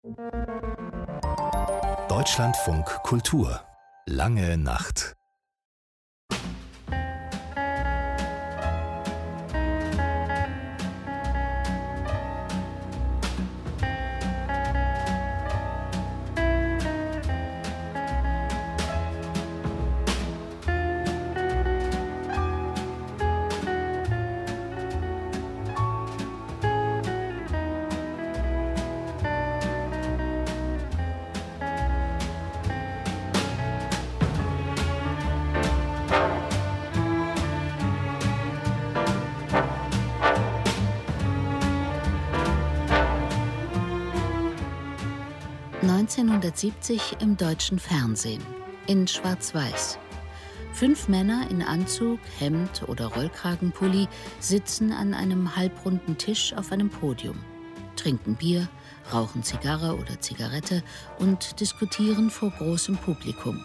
Deutschlandfunk Kultur. Lange Nacht. im deutschen Fernsehen, in Schwarz-Weiß. 5 Männer in Anzug, Hemd oder Rollkragenpulli sitzen an einem halbrunden Tisch auf einem Podium, trinken Bier, rauchen Zigarre oder Zigarette und diskutieren vor großem Publikum.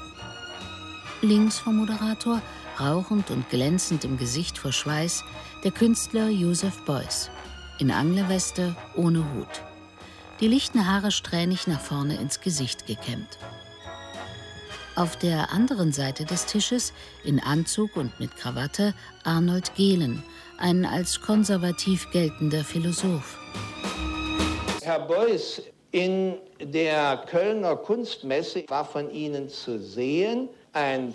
Links vom Moderator, rauchend und glänzend im Gesicht vor Schweiß, der Künstler Joseph Beuys, in Angleweste, ohne Hut. Die lichten Haare strähnig nach vorne ins Gesicht gekämmt. Auf der anderen Seite des Tisches, in Anzug und mit Krawatte, Arnold Gehlen, ein als konservativ geltender Philosoph. Herr Beuys, in der Kölner Kunstmesse war von Ihnen zu sehen ein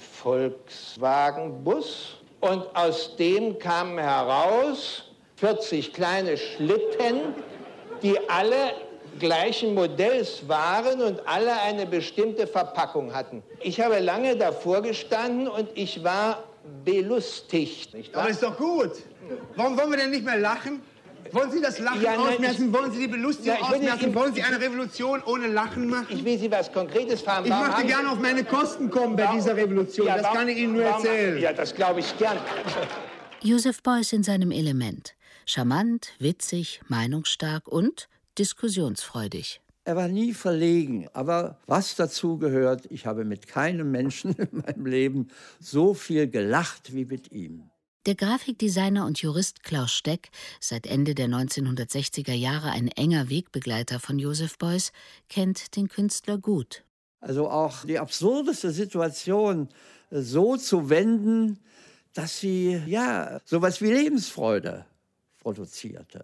Volkswagen-Bus und aus dem kamen heraus 40 kleine Schlitten, die alle gleichen Modells waren und alle eine bestimmte Verpackung hatten. Ich habe lange davor gestanden und ich war belustigt. Nicht wahr? Aber ist doch gut. Warum wollen wir denn nicht mehr lachen? Wollen Sie das Lachen ausmerzen? Wollen Sie die Belustigung ausmerzen? Wollen Sie eine Revolution ohne Lachen machen? Ich will Sie was Konkretes fragen. Ich möchte gerne auf meine Kosten kommen bei dieser Revolution. Ja, das kann ich Ihnen nur erzählen. Ja, das glaube ich gern. Joseph Beuys in seinem Element. Charmant, witzig, meinungsstark und diskussionsfreudig. Er war nie verlegen, aber was dazu gehört, ich habe mit keinem Menschen in meinem Leben so viel gelacht wie mit ihm. Der Grafikdesigner und Jurist Klaus Steck, seit Ende der 1960er Jahre ein enger Wegbegleiter von Joseph Beuys, kennt den Künstler gut. Also auch die absurdeste Situation so zu wenden, dass sie sowas wie Lebensfreude produzierte.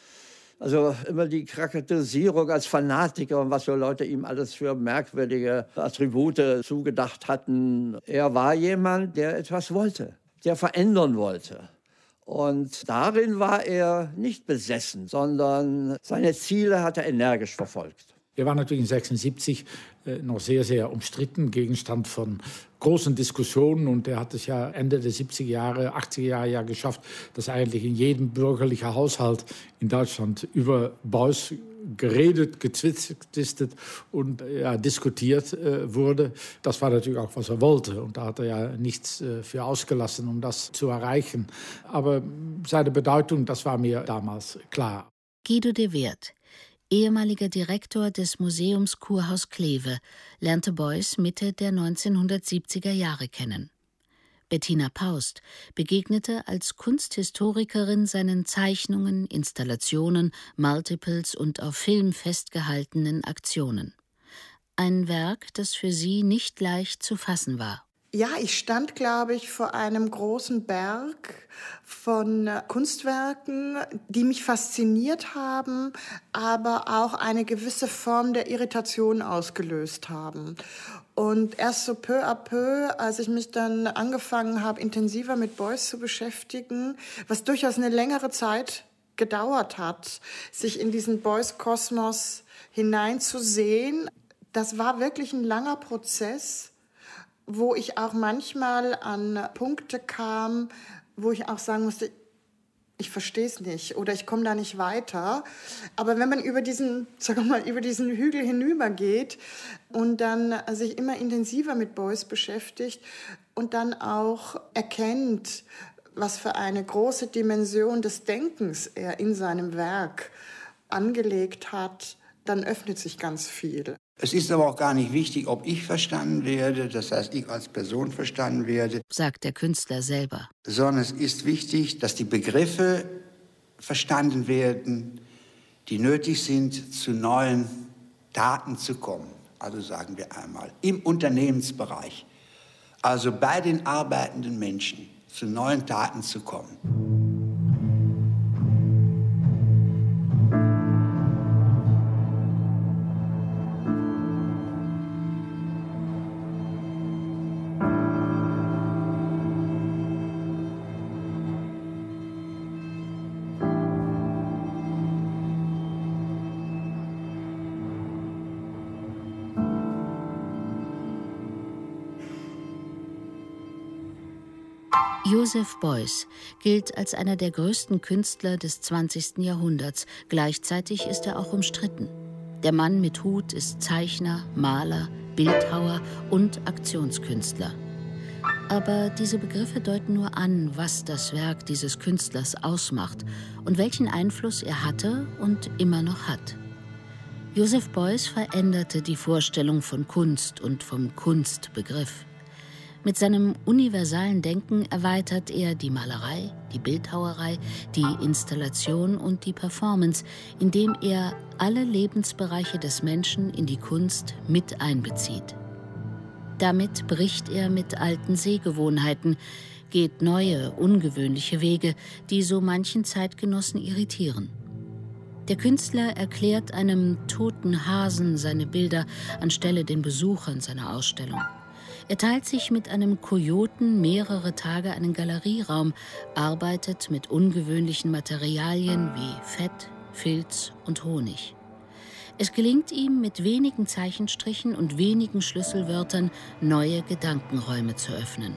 Also immer die Charakterisierung als Fanatiker und was so Leute ihm alles für merkwürdige Attribute zugedacht hatten. Er war jemand, der etwas wollte, der verändern wollte. Und darin war er nicht besessen, sondern seine Ziele hat er energisch verfolgt. Er war natürlich in 1976 noch sehr, sehr umstritten, Gegenstand von großen Diskussionen. Und er hat es ja Ende der 70er Jahre, 80er Jahre ja geschafft, dass eigentlich in jedem bürgerlichen Haushalt in Deutschland über Beuys geredet, gezwistet und diskutiert wurde. Das war natürlich auch, was er wollte. Und da hat er ja nichts für ausgelassen, um das zu erreichen. Aber seine Bedeutung, das war mir damals klar. Guido de Weert, ehemaliger Direktor des Museums Kurhaus Kleve, lernte Beuys Mitte der 1970er Jahre kennen. Bettina Paust begegnete als Kunsthistorikerin seinen Zeichnungen, Installationen, Multiples und auf Film festgehaltenen Aktionen. Ein Werk, das für sie nicht leicht zu fassen war. Ja, ich stand, glaube ich, vor einem großen Berg von Kunstwerken, die mich fasziniert haben, aber auch eine gewisse Form der Irritation ausgelöst haben. Und erst so peu à peu, als ich mich dann angefangen habe, intensiver mit Beuys zu beschäftigen, was durchaus eine längere Zeit gedauert hat, sich in diesen Beuys-Kosmos hineinzusehen, das war wirklich ein langer Prozess, wo ich auch manchmal an Punkte kam, wo ich auch sagen musste, ich verstehe es nicht oder ich komme da nicht weiter. Aber wenn man über diesen Hügel hinübergeht und dann sich immer intensiver mit Beuys beschäftigt und dann auch erkennt, was für eine große Dimension des Denkens er in seinem Werk angelegt hat, dann öffnet sich ganz viel. Es ist aber auch gar nicht wichtig, ob ich verstanden werde, das heißt, ich als Person verstanden werde, sagt der Künstler selber. Sondern es ist wichtig, dass die Begriffe verstanden werden, die nötig sind zu neuen Taten zu kommen. Also sagen wir einmal, im Unternehmensbereich, also bei den arbeitenden Menschen, zu neuen Taten zu kommen. Joseph Beuys gilt als einer der größten Künstler des 20. Jahrhunderts. Gleichzeitig ist er auch umstritten. Der Mann mit Hut ist Zeichner, Maler, Bildhauer und Aktionskünstler. Aber diese Begriffe deuten nur an, was das Werk dieses Künstlers ausmacht und welchen Einfluss er hatte und immer noch hat. Joseph Beuys veränderte die Vorstellung von Kunst und vom Kunstbegriff. Mit seinem universalen Denken erweitert er die Malerei, die Bildhauerei, die Installation und die Performance, indem er alle Lebensbereiche des Menschen in die Kunst mit einbezieht. Damit bricht er mit alten Sehgewohnheiten, geht neue, ungewöhnliche Wege, die so manchen Zeitgenossen irritieren. Der Künstler erklärt einem toten Hasen seine Bilder anstelle den Besuchern seiner Ausstellung. Er teilt sich mit einem Kojoten mehrere Tage einen Galerieraum, arbeitet mit ungewöhnlichen Materialien wie Fett, Filz und Honig. Es gelingt ihm, mit wenigen Zeichenstrichen und wenigen Schlüsselwörtern neue Gedankenräume zu öffnen.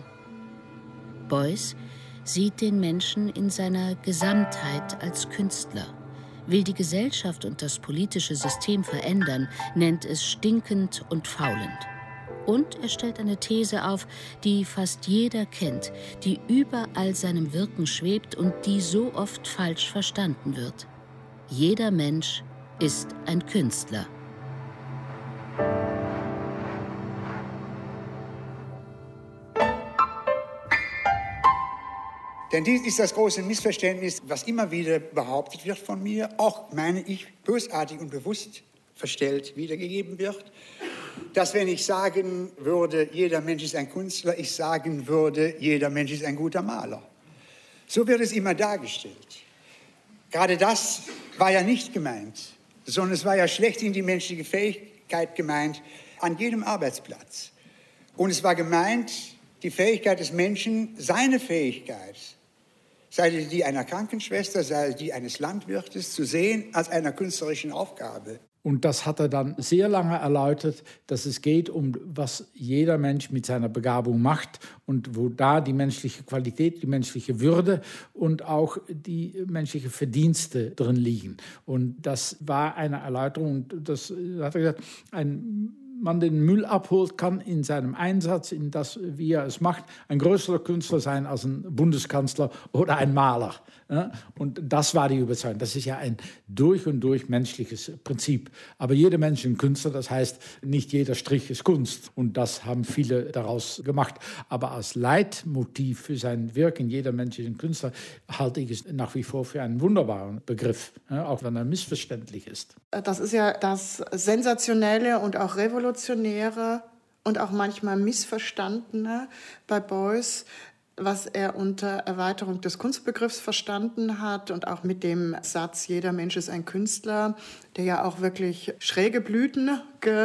Beuys sieht den Menschen in seiner Gesamtheit als Künstler, will die Gesellschaft und das politische System verändern, nennt es stinkend und faulend. Und er stellt eine These auf, die fast jeder kennt, die über all seinem Wirken schwebt und die so oft falsch verstanden wird. Jeder Mensch ist ein Künstler. Denn dies ist das große Missverständnis, was immer wieder behauptet wird von mir, auch, meine ich, bösartig und bewusst verstellt wiedergegeben wird, dass wenn ich sagen würde, jeder Mensch ist ein Künstler, ich sagen würde, jeder Mensch ist ein guter Maler. So wird es immer dargestellt. Gerade das war ja nicht gemeint, sondern es war ja schlechthin die menschliche Fähigkeit gemeint an jedem Arbeitsplatz. Und es war gemeint, die Fähigkeit des Menschen, seine Fähigkeit, sei es die einer Krankenschwester, sei es die eines Landwirtes, zu sehen als einer künstlerischen Aufgabe. Und das hat er dann sehr lange erläutert, dass es geht um, was jeder Mensch mit seiner Begabung macht und wo da die menschliche Qualität, die menschliche Würde und auch die menschliche Verdienste drin liegen. Und das war eine Erläuterung, und das hat er gesagt, ein Mann den Müll abholt, kann in seinem Einsatz, in das, wie er es macht, ein größerer Künstler sein als ein Bundeskanzler oder ein Maler. Und das war die Überzeugung. Das ist ja ein durch und durch menschliches Prinzip. Aber jeder Mensch ist ein Künstler, das heißt, nicht jeder Strich ist Kunst. Und das haben viele daraus gemacht. Aber als Leitmotiv für sein Wirken, jeder Mensch ist ein Künstler, halte ich es nach wie vor für einen wunderbaren Begriff, auch wenn er missverständlich ist. Das ist ja das Sensationelle und auch Revolutionäre und auch manchmal Missverstandene bei Beuys, was er unter Erweiterung des Kunstbegriffs verstanden hat und auch mit dem Satz, jeder Mensch ist ein Künstler, der ja auch wirklich schräge Blüten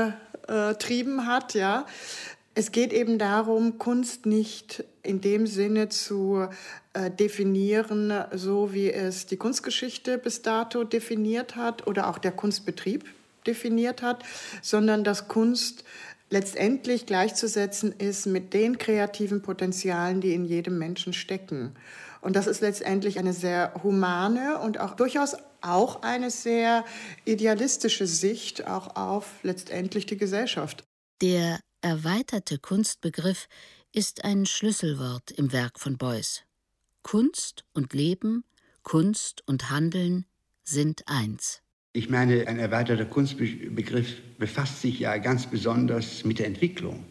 getrieben hat. Ja. Es geht eben darum, Kunst nicht in dem Sinne zu definieren, so wie es die Kunstgeschichte bis dato definiert hat oder auch der Kunstbetrieb definiert hat, sondern dass Kunst letztendlich gleichzusetzen ist mit den kreativen Potenzialen, die in jedem Menschen stecken. Und das ist letztendlich eine sehr humane und auch durchaus auch eine sehr idealistische Sicht auch auf letztendlich die Gesellschaft. Der erweiterte Kunstbegriff ist ein Schlüsselwort im Werk von Beuys. Kunst und Leben, Kunst und Handeln sind eins. Ich meine, ein erweiterter Kunstbegriff befasst sich ja ganz besonders mit der Entwicklung.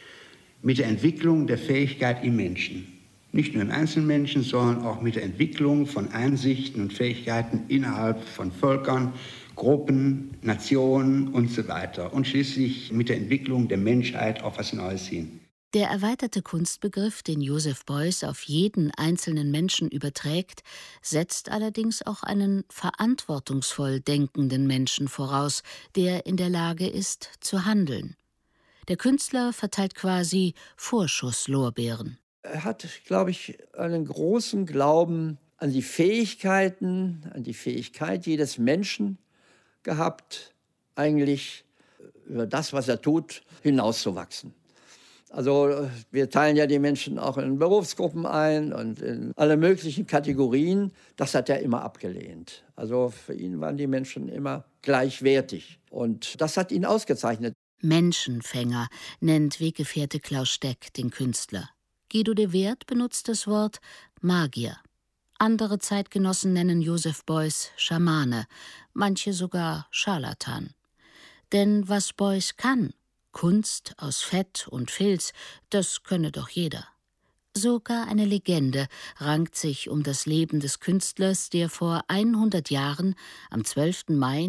Mit der Entwicklung der Fähigkeit im Menschen. Nicht nur im Einzelmenschen, sondern auch mit der Entwicklung von Einsichten und Fähigkeiten innerhalb von Völkern Gruppen, Nationen und so weiter und schließlich mit der Entwicklung der Menschheit auf was Neues hin. Der erweiterte Kunstbegriff, den Joseph Beuys auf jeden einzelnen Menschen überträgt, setzt allerdings auch einen verantwortungsvoll denkenden Menschen voraus, der in der Lage ist, zu handeln. Der Künstler verteilt quasi Vorschusslorbeeren. Er hat, glaube ich, einen großen Glauben an die Fähigkeiten, an die Fähigkeit jedes Menschen gehabt, eigentlich über das, was er tut, hinauszuwachsen. Also wir teilen ja die Menschen auch in Berufsgruppen ein und in alle möglichen Kategorien. Das hat er immer abgelehnt. Also für ihn waren die Menschen immer gleichwertig. Und das hat ihn ausgezeichnet. Menschenfänger nennt Weggefährte Klaus Steck den Künstler. Guido de Werd benutzt das Wort Magier. Andere Zeitgenossen nennen Joseph Beuys Schamane, manche sogar Scharlatan. Denn was Beuys kann, Kunst aus Fett und Filz, das könne doch jeder. Sogar eine Legende rankt sich um das Leben des Künstlers, der vor 100 Jahren, am 12. Mai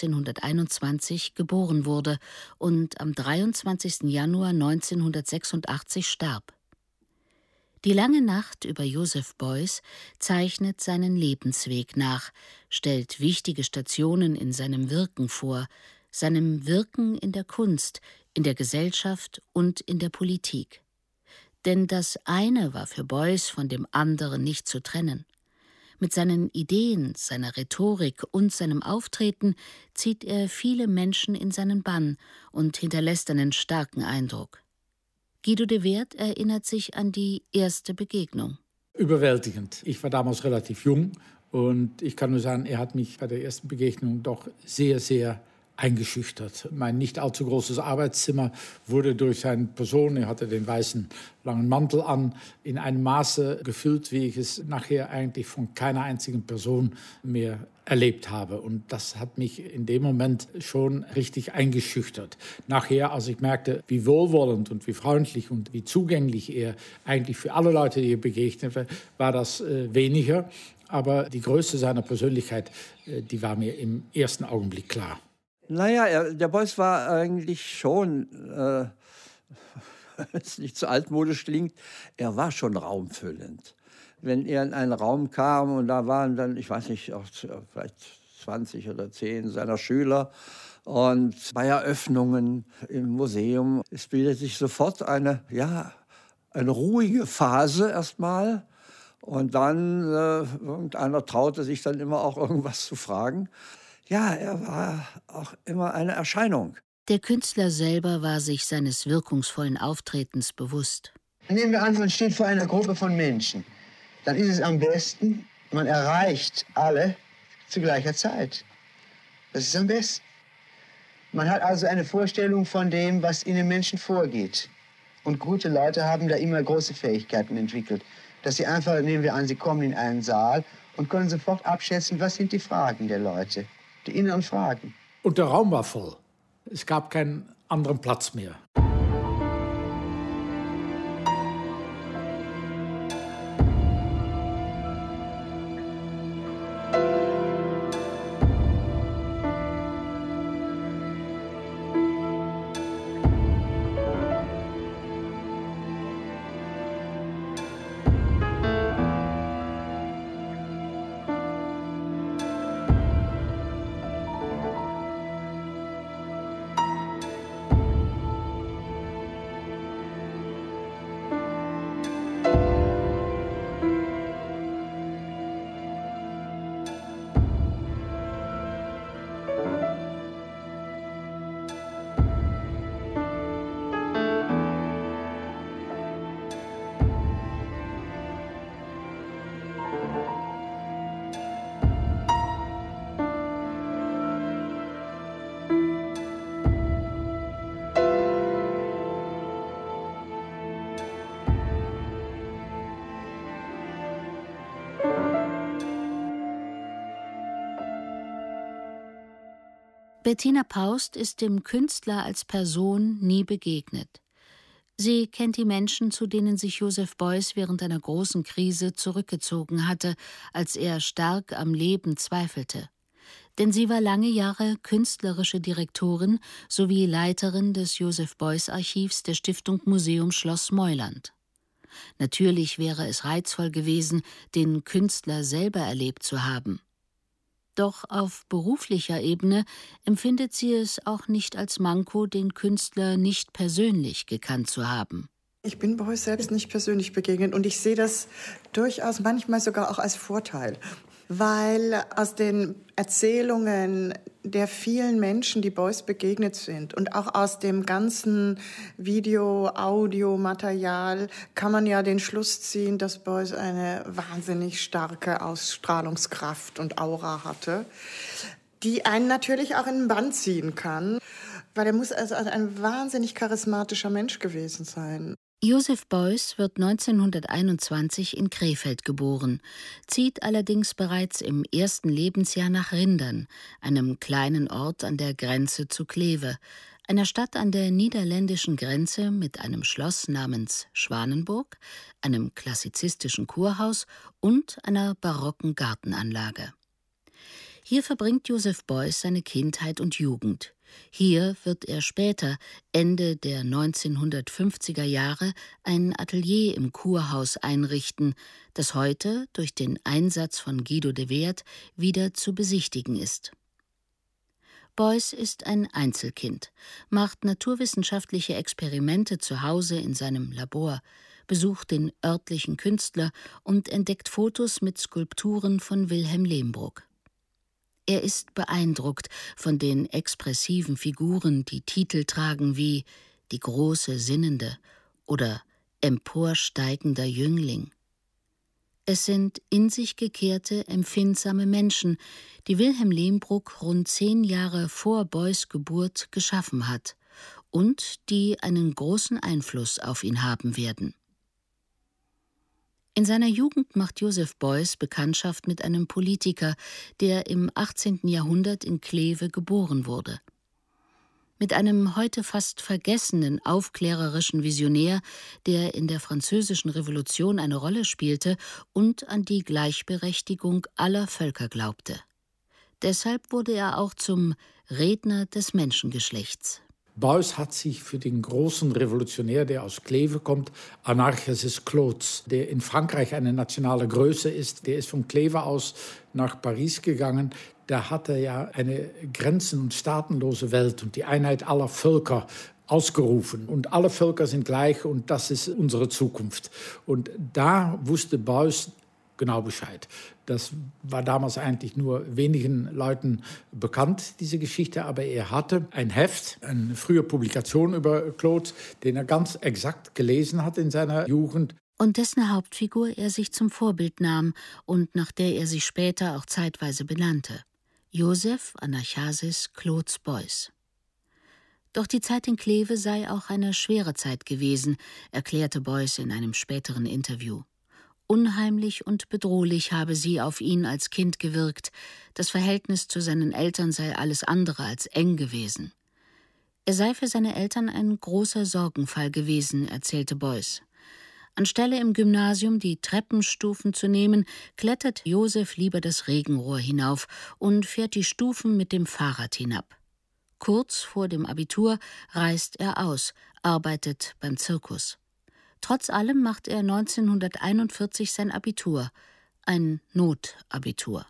1921, geboren wurde und am 23. Januar 1986 starb. Die lange Nacht über Joseph Beuys zeichnet seinen Lebensweg nach, stellt wichtige Stationen in seinem Wirken vor, seinem Wirken in der Kunst, in der Gesellschaft und in der Politik. Denn das eine war für Beuys von dem anderen nicht zu trennen. Mit seinen Ideen, seiner Rhetorik und seinem Auftreten zieht er viele Menschen in seinen Bann und hinterlässt einen starken Eindruck. Guido de Werd erinnert sich an die erste Begegnung. Überwältigend. Ich war damals relativ jung und ich kann nur sagen, er hat mich bei der ersten Begegnung doch sehr, sehr eingeschüchtert. Mein nicht allzu großes Arbeitszimmer wurde durch seine Person, er hatte den weißen langen Mantel an, in einem Maße gefüllt, wie ich es nachher eigentlich von keiner einzigen Person mehr erlebt habe. Und das hat mich in dem Moment schon richtig eingeschüchtert. Nachher, als ich merkte, wie wohlwollend und wie freundlich und wie zugänglich er eigentlich für alle Leute, die er begegnete, war das weniger. Aber die Größe seiner Persönlichkeit, die war mir im ersten Augenblick klar. Naja, der Beuys war eigentlich schon, wenn es nicht zu altmodisch klingt, er war schon raumfüllend. Wenn er in einen Raum kam und da waren dann, ich weiß nicht, auch vielleicht 20 oder 10 seiner Schüler und bei Eröffnungen im Museum, es bildet sich sofort eine ruhige Phase erstmal und dann irgendeiner traute sich dann immer auch irgendwas zu fragen. Ja, er war auch immer eine Erscheinung. Der Künstler selber war sich seines wirkungsvollen Auftretens bewusst. Nehmen wir an, man steht vor einer Gruppe von Menschen. Dann ist es am besten, man erreicht alle zu gleicher Zeit. Das ist am besten. Man hat also eine Vorstellung von dem, was in den Menschen vorgeht. Und gute Leute haben da immer große Fähigkeiten entwickelt. Dass sie einfach, nehmen wir an, sie kommen in einen Saal und können sofort abschätzen, was sind die Fragen der Leute. Die inneren Fragen. Und der Raum war voll. Es gab keinen anderen Platz mehr. Bettina Paust ist dem Künstler als Person nie begegnet. Sie kennt die Menschen, zu denen sich Joseph Beuys während einer großen Krise zurückgezogen hatte, als er stark am Leben zweifelte. Denn sie war lange Jahre künstlerische Direktorin sowie Leiterin des Joseph Beuys Archivs der Stiftung Museum Schloss Meuland. Natürlich wäre es reizvoll gewesen, den Künstler selber erlebt zu haben. Doch auf beruflicher Ebene empfindet sie es auch nicht als Manko, den Künstler nicht persönlich gekannt zu haben. Ich bin Beuys selbst nicht persönlich begegnet und ich sehe das durchaus manchmal sogar auch als Vorteil. Weil aus den Erzählungen der vielen Menschen, die Beuys begegnet sind und auch aus dem ganzen Video-Audio-Material kann man ja den Schluss ziehen, dass Beuys eine wahnsinnig starke Ausstrahlungskraft und Aura hatte, die einen natürlich auch in den Bann ziehen kann, weil er muss also ein wahnsinnig charismatischer Mensch gewesen sein. Joseph Beuys wird 1921 in Krefeld geboren, zieht allerdings bereits im ersten Lebensjahr nach Rindern, einem kleinen Ort an der Grenze zu Kleve, einer Stadt an der niederländischen Grenze mit einem Schloss namens Schwanenburg, einem klassizistischen Kurhaus und einer barocken Gartenanlage. Hier verbringt Joseph Beuys seine Kindheit und Jugend. Hier wird er später, Ende der 1950er Jahre, ein Atelier im Kurhaus einrichten, das heute durch den Einsatz von Guido de Werd wieder zu besichtigen ist. Beuys ist ein Einzelkind, macht naturwissenschaftliche Experimente zu Hause in seinem Labor, besucht den örtlichen Künstler und entdeckt Fotos mit Skulpturen von Wilhelm Lehmbruck. Er ist beeindruckt von den expressiven Figuren, die Titel tragen wie »Die große Sinnende« oder »Emporsteigender Jüngling«. Es sind in sich gekehrte, empfindsame Menschen, die Wilhelm Lehmbruck rund 10 Jahre vor Beuys Geburt geschaffen hat und die einen großen Einfluss auf ihn haben werden. In seiner Jugend macht Joseph Beuys Bekanntschaft mit einem Politiker, der im 18. Jahrhundert in Kleve geboren wurde. Mit einem heute fast vergessenen aufklärerischen Visionär, der in der Französischen Revolution eine Rolle spielte und an die Gleichberechtigung aller Völker glaubte. Deshalb wurde er auch zum Redner des Menschengeschlechts. Beuys hat sich für den großen Revolutionär, der aus Kleve kommt, Anarchis Clotes, der in Frankreich eine nationale Größe ist, der ist von Kleve aus nach Paris gegangen. Da hat er ja eine grenzen- und staatenlose Welt und die Einheit aller Völker ausgerufen. Und alle Völker sind gleich und das ist unsere Zukunft. Und da wusste Beuys genau Bescheid. Das war damals eigentlich nur wenigen Leuten bekannt, diese Geschichte, aber er hatte ein Heft, eine frühe Publikation über Clotes, den er ganz exakt gelesen hat in seiner Jugend. Und dessen Hauptfigur er sich zum Vorbild nahm und nach der er sich später auch zeitweise benannte. Joseph Anarchasis Clotes Beuys. Doch die Zeit in Kleve sei auch eine schwere Zeit gewesen, erklärte Beuys in einem späteren Interview. Unheimlich und bedrohlich habe sie auf ihn als Kind gewirkt. Das Verhältnis zu seinen Eltern sei alles andere als eng gewesen. Er sei für seine Eltern ein großer Sorgenfall gewesen, erzählte Beuys. Anstelle im Gymnasium die Treppenstufen zu nehmen, klettert Joseph lieber das Regenrohr hinauf und fährt die Stufen mit dem Fahrrad hinab. Kurz vor dem Abitur reist er aus, arbeitet beim Zirkus. Trotz allem macht er 1941 sein Abitur, ein Notabitur.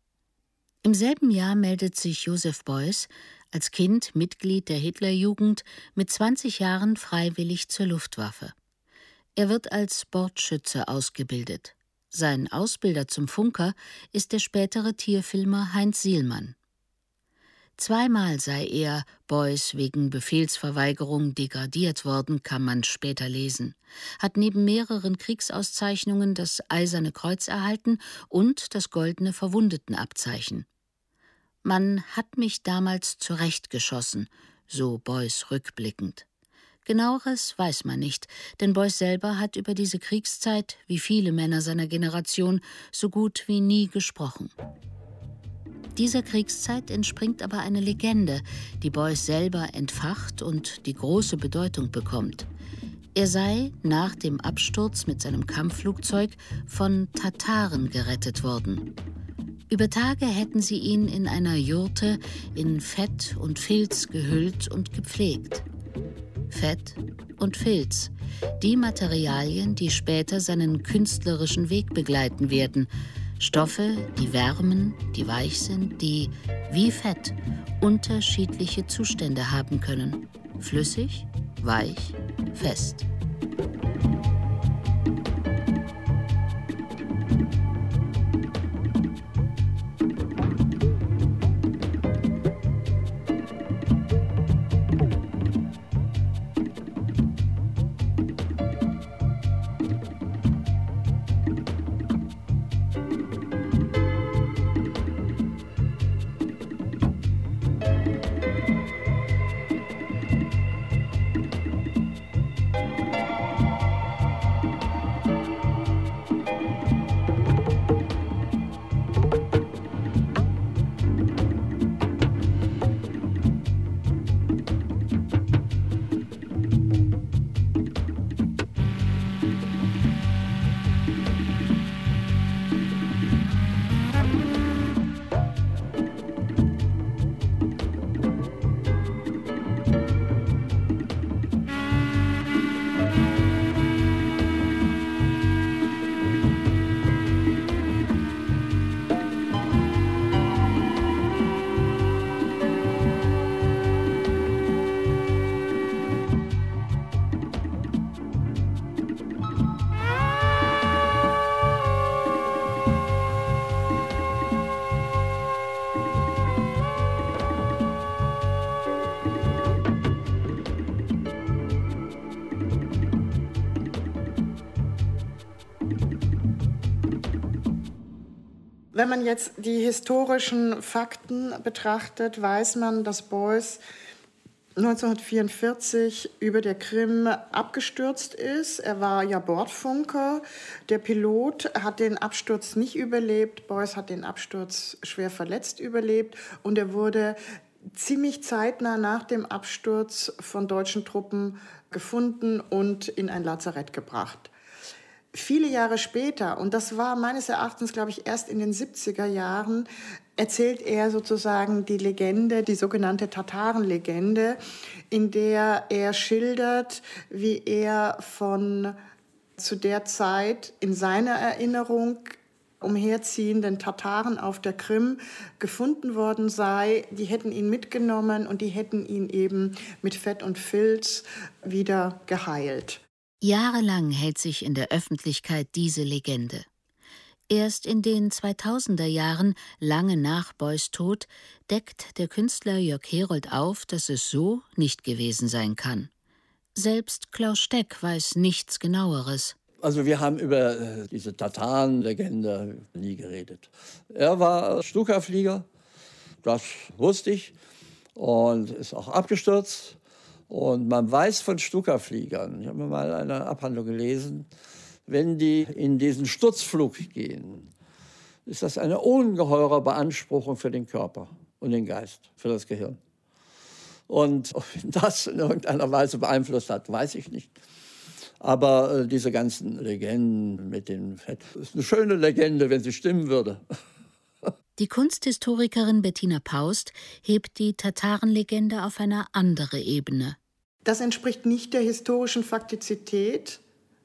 Im selben Jahr meldet sich Joseph Beuys, als Kind Mitglied der Hitlerjugend, mit 20 Jahren freiwillig zur Luftwaffe. Er wird als Bordschütze ausgebildet. Sein Ausbilder zum Funker ist der spätere Tierfilmer Heinz Sielmann. 2-mal sei er, Beuys, wegen Befehlsverweigerung degradiert worden, kann man später lesen, hat neben mehreren Kriegsauszeichnungen das Eiserne Kreuz erhalten und das Goldene Verwundetenabzeichen. Man hat mich damals zurechtgeschossen, so Beuys rückblickend. Genaueres weiß man nicht, denn Beuys selber hat über diese Kriegszeit, wie viele Männer seiner Generation, so gut wie nie gesprochen. Dieser Kriegszeit entspringt aber eine Legende, die Beuys selber entfacht und die große Bedeutung bekommt. Er sei nach dem Absturz mit seinem Kampfflugzeug von Tataren gerettet worden. Über Tage hätten sie ihn in einer Jurte in Fett und Filz gehüllt und gepflegt. Fett und Filz, die Materialien, die später seinen künstlerischen Weg begleiten werden. Stoffe, die wärmen, die weich sind, die, wie Fett, unterschiedliche Zustände haben können. Flüssig, weich, fest. Wenn man jetzt die historischen Fakten betrachtet, weiß man, dass Beuys 1944 über der Krim abgestürzt ist. Er war ja Bordfunker. Der Pilot hat den Absturz nicht überlebt. Beuys hat den Absturz schwer verletzt überlebt. Und er wurde ziemlich zeitnah nach dem Absturz von deutschen Truppen gefunden und in ein Lazarett gebracht. Viele Jahre später, und das war meines Erachtens, glaube ich, erst in den 70er Jahren, erzählt er sozusagen die Legende, die sogenannte Tatarenlegende, in der er schildert, wie er von zu der Zeit in seiner Erinnerung umherziehenden Tataren auf der Krim gefunden worden sei. Die hätten ihn mitgenommen und die hätten ihn eben mit Fett und Filz wieder geheilt. Jahrelang hält sich in der Öffentlichkeit diese Legende. Erst in den 2000er Jahren, lange nach Beuys Tod, deckt der Künstler Jörg Herold auf, dass es so nicht gewesen sein kann. Selbst Klaus Steck weiß nichts Genaueres. Also wir haben über diese Tatarenlegende nie geredet. Er war Stuka-Flieger, das wusste ich, und ist auch abgestürzt. Und man weiß von Stuka-Fliegern, ich habe mal eine Abhandlung gelesen, wenn die in diesen Sturzflug gehen, ist das eine ungeheure Beanspruchung für den Körper und den Geist, für das Gehirn. Und ob ihn das in irgendeiner Weise beeinflusst hat, weiß ich nicht. Aber diese ganzen Legenden mit dem Fett, das ist eine schöne Legende, wenn sie stimmen würde. Die Kunsthistorikerin Bettina Paust hebt die Tatarenlegende auf eine andere Ebene. Das entspricht nicht der historischen Faktizität,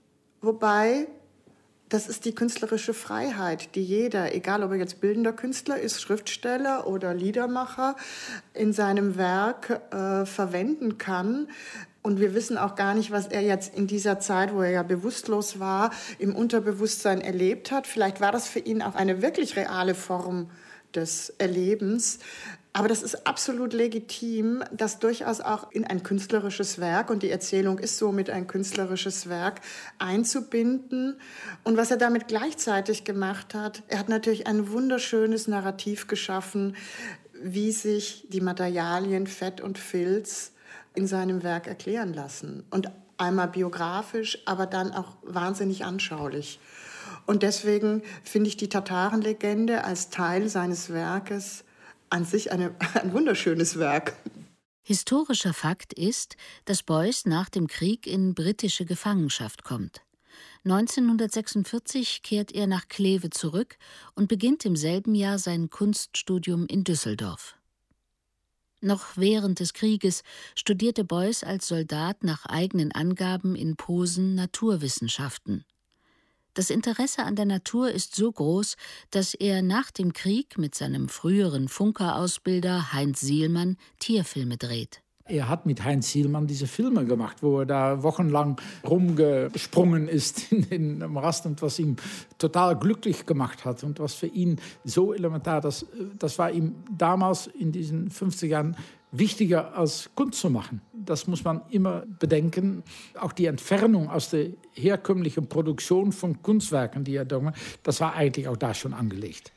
wobei das ist die künstlerische Freiheit, die jeder, egal ob er jetzt bildender Künstler ist, Schriftsteller oder Liedermacher, in seinem Werk verwenden kann. Und wir wissen auch gar nicht, was er jetzt in dieser Zeit, wo er ja bewusstlos war, im Unterbewusstsein erlebt hat. Vielleicht war das für ihn auch eine wirklich reale Form des Erlebens. Aber das ist absolut legitim, das durchaus auch in ein künstlerisches Werk, und die Erzählung ist somit ein künstlerisches Werk, einzubinden. Und was er damit gleichzeitig gemacht hat, er hat natürlich ein wunderschönes Narrativ geschaffen, wie sich die Materialien Fett und Filz in seinem Werk erklären lassen. Und einmal biografisch, aber dann auch wahnsinnig anschaulich. Und deswegen finde ich die Tatarenlegende als Teil seines Werkes an sich ein wunderschönes Werk. Historischer Fakt ist, dass Beuys nach dem Krieg in britische Gefangenschaft kommt. 1946 kehrt er nach Kleve zurück und beginnt im selben Jahr sein Kunststudium in Düsseldorf. Noch während des Krieges studierte Beuys als Soldat nach eigenen Angaben in Posen Naturwissenschaften. Das Interesse an der Natur ist so groß, dass er nach dem Krieg mit seinem früheren Funkerausbilder Heinz Sielmann Tierfilme dreht. Er hat mit Heinz Sielmann diese Filme gemacht, wo er da wochenlang rumgesprungen ist in dem Rast und was ihm total glücklich gemacht hat und was für ihn so elementar, das war ihm damals in diesen 50er Jahren wichtiger als Kunst zu machen. Das muss man immer bedenken. Auch die Entfernung aus der herkömmlichen Produktion von Kunstwerken, die er gemacht hat, das war eigentlich auch da schon angelegt.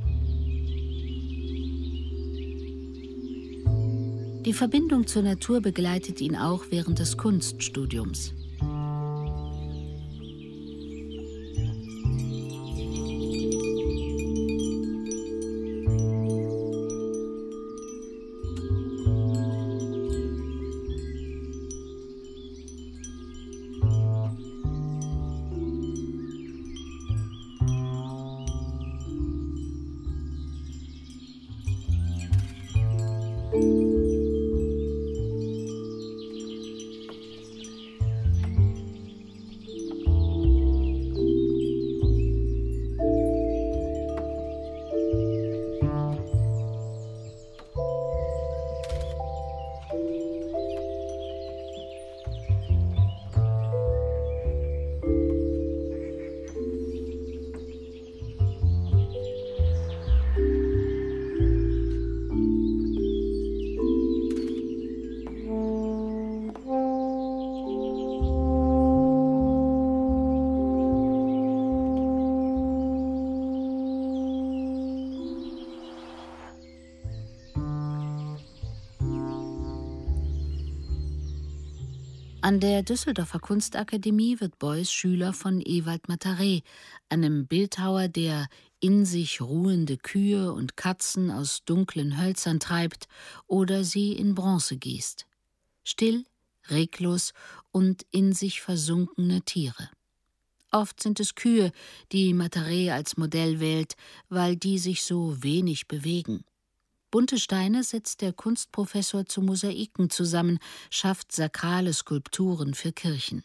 Die Verbindung zur Natur begleitet ihn auch während des Kunststudiums. An der Düsseldorfer Kunstakademie wird Beuys Schüler von Ewald Mataré, einem Bildhauer, der in sich ruhende Kühe und Katzen aus dunklen Hölzern treibt oder sie in Bronze gießt. Still, reglos und in sich versunkene Tiere. Oft sind es Kühe, die Mataré als Modell wählt, weil die sich so wenig bewegen. Bunte Steine setzt der Kunstprofessor zu Mosaiken zusammen, schafft sakrale Skulpturen für Kirchen.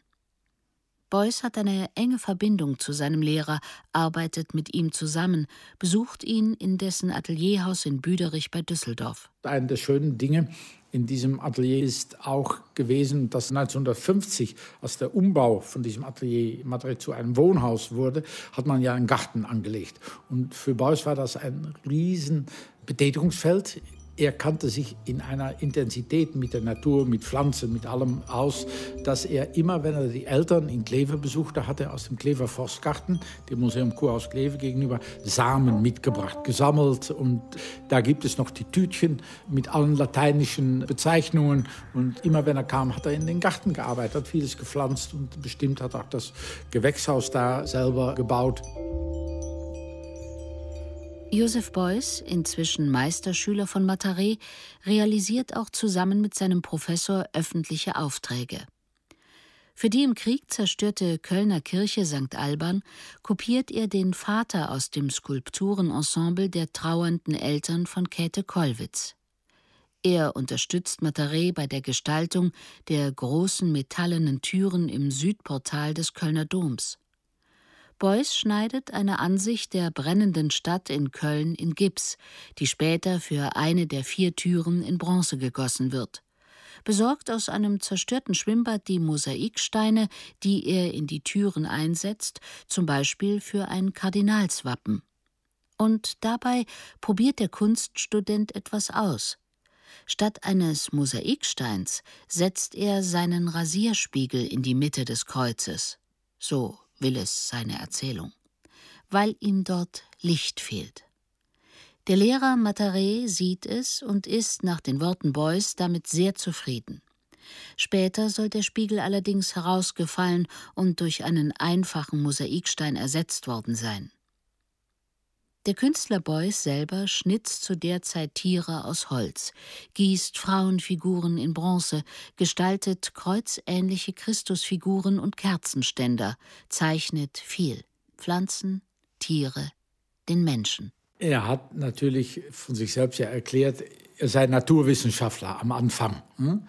Beuys hat eine enge Verbindung zu seinem Lehrer, arbeitet mit ihm zusammen, besucht ihn in dessen Atelierhaus in Büderich bei Düsseldorf. Eine der schönen Dinge in diesem Atelier ist auch gewesen, dass 1950, als der Umbau von diesem Atelier Mataré zu einem Wohnhaus wurde, hat man ja einen Garten angelegt. Und für Beuys war das ein riesen Betätigungsfeld. Er kannte sich in einer Intensität mit der Natur, mit Pflanzen, mit allem aus, dass er immer, wenn er die Eltern in Kleve besuchte, hat er aus dem Klever Forstgarten, dem Museum Kurhaus Kleve gegenüber, Samen mitgebracht, gesammelt. Und da gibt es noch die Tütchen mit allen lateinischen Bezeichnungen. Und immer, wenn er kam, hat er in den Garten gearbeitet, hat vieles gepflanzt und bestimmt hat auch das Gewächshaus da selber gebaut. Joseph Beuys, inzwischen Meisterschüler von Mataré, realisiert auch zusammen mit seinem Professor öffentliche Aufträge. Für die im Krieg zerstörte Kölner Kirche St. Alban kopiert er den Vater aus dem Skulpturenensemble der trauernden Eltern von Käthe Kollwitz. Er unterstützt Mataré bei der Gestaltung der großen metallenen Türen im Südportal des Kölner Doms. Beuys schneidet eine Ansicht der brennenden Stadt in Köln in Gips, die später für eine der 4 Türen in Bronze gegossen wird. Besorgt aus einem zerstörten Schwimmbad die Mosaiksteine, die er in die Türen einsetzt, zum Beispiel für ein Kardinalswappen. Und dabei probiert der Kunststudent etwas aus. Statt eines Mosaiksteins setzt er seinen Rasierspiegel in die Mitte des Kreuzes. So will es seine Erzählung, weil ihm dort Licht fehlt. Der Lehrer Mataré sieht es und ist nach den Worten Beuys damit sehr zufrieden. Später soll der Spiegel allerdings herausgefallen und durch einen einfachen Mosaikstein ersetzt worden sein. Der Künstler Beuys selber schnitzt zu der Zeit Tiere aus Holz, gießt Frauenfiguren in Bronze, gestaltet kreuzähnliche Christusfiguren und Kerzenständer, zeichnet viel: Pflanzen, Tiere, den Menschen. Er hat natürlich von sich selbst ja erklärt, er sei Naturwissenschaftler am Anfang.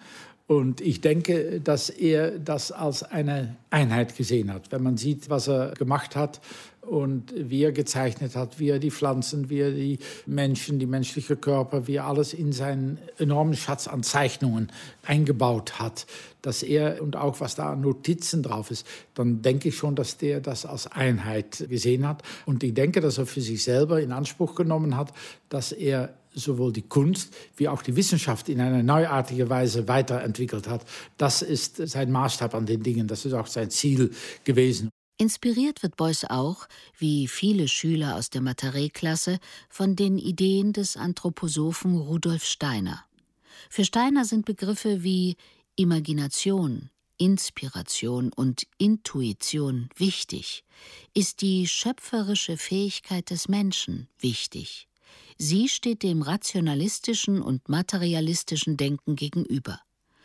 Und ich denke, dass er das als eine Einheit gesehen hat. Wenn man sieht, was er gemacht hat und wie er gezeichnet hat, wie er die Pflanzen, wie er die Menschen, die menschliche Körper, wie er alles in seinen enormen Schatz an Zeichnungen eingebaut hat, dass er und auch was da an Notizen drauf ist, dann denke ich schon, dass der das als Einheit gesehen hat. Und ich denke, dass er für sich selber in Anspruch genommen hat, dass er sowohl die Kunst wie auch die Wissenschaft in einer neuartigen Weise weiterentwickelt hat. Das ist sein Maßstab an den Dingen, das ist auch sein Ziel gewesen. Inspiriert wird Beuys auch, wie viele Schüler aus der Mataré-Klasse, von den Ideen des Anthroposophen Rudolf Steiner. Für Steiner sind Begriffe wie Imagination, Inspiration und Intuition wichtig, ist die schöpferische Fähigkeit des Menschen wichtig. Sie steht dem rationalistischen und materialistischen Denken gegenüber.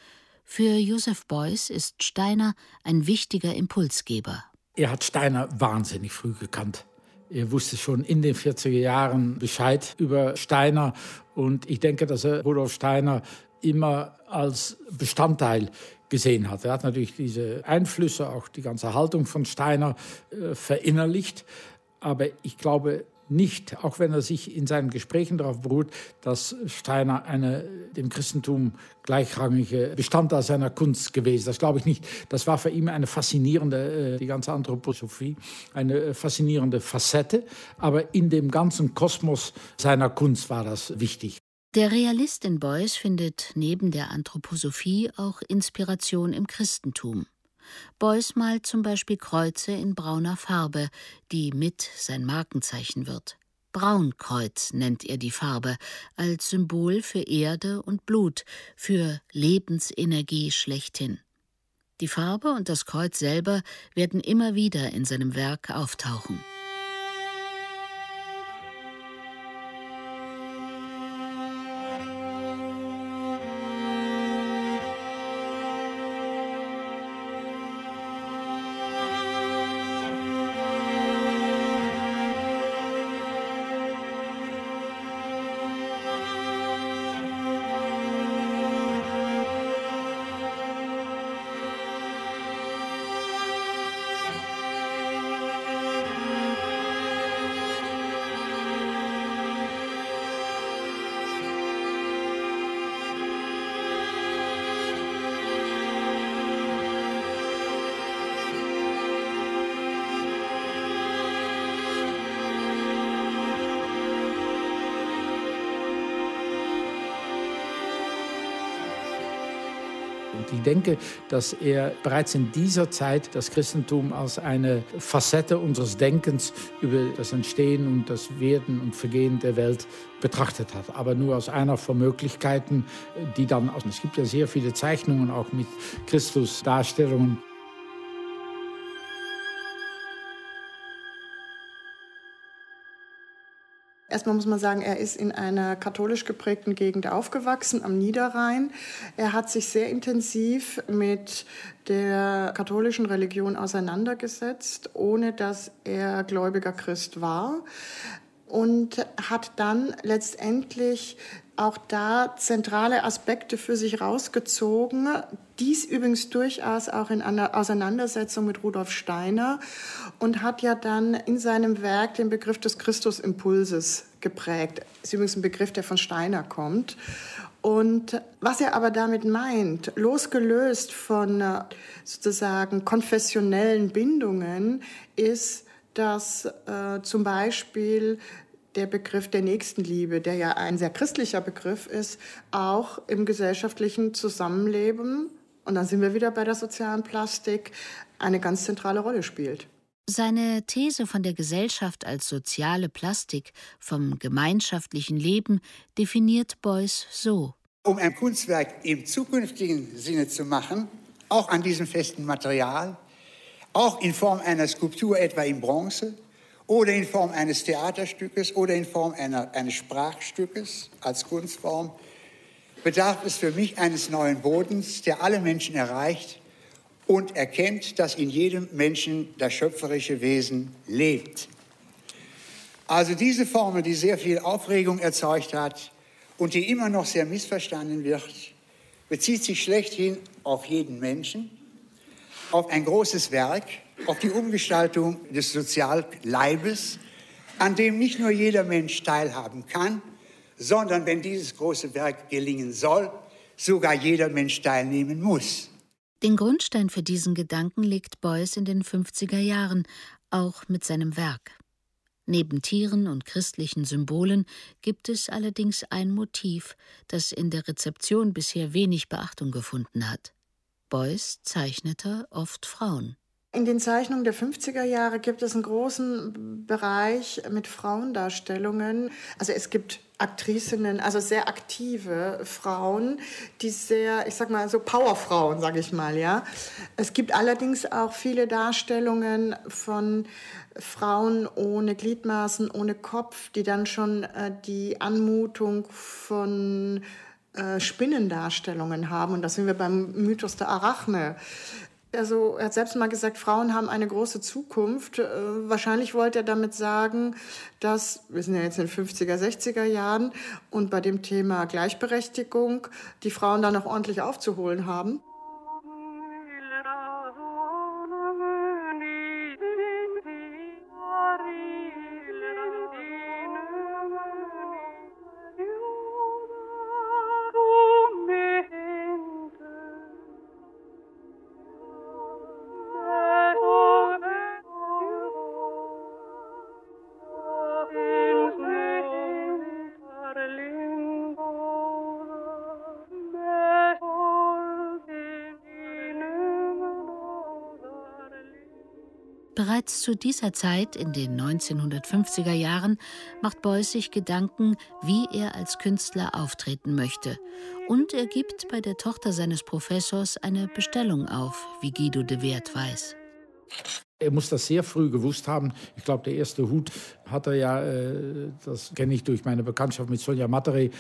Für Joseph Beuys ist Steiner ein wichtiger Impulsgeber. Er hat Steiner wahnsinnig früh gekannt. Er wusste schon in den 40er Jahren Bescheid über Steiner. Und ich denke, dass er Rudolf Steiner immer als Bestandteil gesehen hat. Er hat natürlich diese Einflüsse, auch die ganze Haltung von Steiner verinnerlicht. Aber ich glaube nicht, auch wenn er sich in seinen Gesprächen darauf beruht, dass Steiner eine dem Christentum gleichrangige Bestandteil seiner Kunst gewesen ist. Das glaube ich nicht. Das war für ihn eine faszinierende, die ganze Anthroposophie, eine faszinierende Facette. Aber in dem ganzen Kosmos seiner Kunst war das wichtig. Der Realist in Beuys findet neben der Anthroposophie auch Inspiration im Christentum. Beuys malt zum Beispiel Kreuze in brauner Farbe, die mit sein Markenzeichen wird. Braunkreuz nennt er die Farbe, als Symbol für Erde und Blut, für Lebensenergie schlechthin. Die Farbe und das Kreuz selber werden immer wieder in seinem Werk auftauchen. Und ich denke, dass er bereits in dieser Zeit das Christentum als eine Facette unseres Denkens über das Entstehen und das Werden und Vergehen der Welt betrachtet hat. Aber nur aus einer von Möglichkeiten, die dann, es gibt ja sehr viele Zeichnungen auch mit Christusdarstellungen. Erstmal muss man sagen, er ist in einer katholisch geprägten Gegend aufgewachsen, am Niederrhein. Er hat sich sehr intensiv mit der katholischen Religion auseinandergesetzt, ohne dass er gläubiger Christ war. Und hat dann letztendlich auch da zentrale Aspekte für sich rausgezogen. Dies übrigens durchaus auch in einer Auseinandersetzung mit Rudolf Steiner und hat ja dann in seinem Werk den Begriff des Christusimpulses geprägt. Das ist übrigens ein Begriff, der von Steiner kommt. Und was er aber damit meint, losgelöst von sozusagen konfessionellen Bindungen, ist, dass zum Beispiel der Begriff der Nächstenliebe, der ja ein sehr christlicher Begriff ist, auch im gesellschaftlichen Zusammenleben, und dann sind wir wieder bei der sozialen Plastik, eine ganz zentrale Rolle spielt. Seine These von der Gesellschaft als soziale Plastik, vom gemeinschaftlichen Leben, definiert Beuys so. Um ein Kunstwerk im zukünftigen Sinne zu machen, auch an diesem festen Material, auch in Form einer Skulptur, etwa in Bronze, oder in Form eines Theaterstückes oder in Form eines Sprachstückes als Kunstform, bedarf es für mich eines neuen Bodens, der alle Menschen erreicht und erkennt, dass in jedem Menschen das schöpferische Wesen lebt. Also diese Formel, die sehr viel Aufregung erzeugt hat und die immer noch sehr missverstanden wird, bezieht sich schlechthin auf jeden Menschen, auf ein großes Werk, auf die Umgestaltung des Sozialleibes, an dem nicht nur jeder Mensch teilhaben kann, sondern, wenn dieses große Werk gelingen soll, sogar jeder Mensch teilnehmen muss. Den Grundstein für diesen Gedanken legt Beuys in den 50er Jahren, auch mit seinem Werk. Neben Tieren und christlichen Symbolen gibt es allerdings ein Motiv, das in der Rezeption bisher wenig Beachtung gefunden hat. Beuys zeichnete oft Frauen. In den Zeichnungen der 50er Jahre gibt es einen großen Bereich mit Frauendarstellungen. Also es gibt Aktrizinnen, also sehr aktive Frauen, die sehr, ich sag mal, so Powerfrauen, sage ich mal, ja. Es gibt allerdings auch viele Darstellungen von Frauen ohne Gliedmaßen, ohne Kopf, die dann schon die Anmutung von Spinnendarstellungen haben. Und da sind wir beim Mythos der Arachne. Also er hat selbst mal gesagt, Frauen haben eine große Zukunft. Wahrscheinlich wollte er damit sagen, dass, wir sind ja jetzt in den 50er, 60er Jahren und bei dem Thema Gleichberechtigung die Frauen da noch ordentlich aufzuholen haben. Bereits zu dieser Zeit, in den 1950er Jahren, macht Beuys sich Gedanken, wie er als Künstler auftreten möchte. Und er gibt bei der Tochter seines Professors eine Bestellung auf, wie Guido de Werd weiß. Er muss das sehr früh gewusst haben. Ich glaube, der erste Hut hat er ja, das kenne ich durch meine Bekanntschaft mit Sonja Matteret,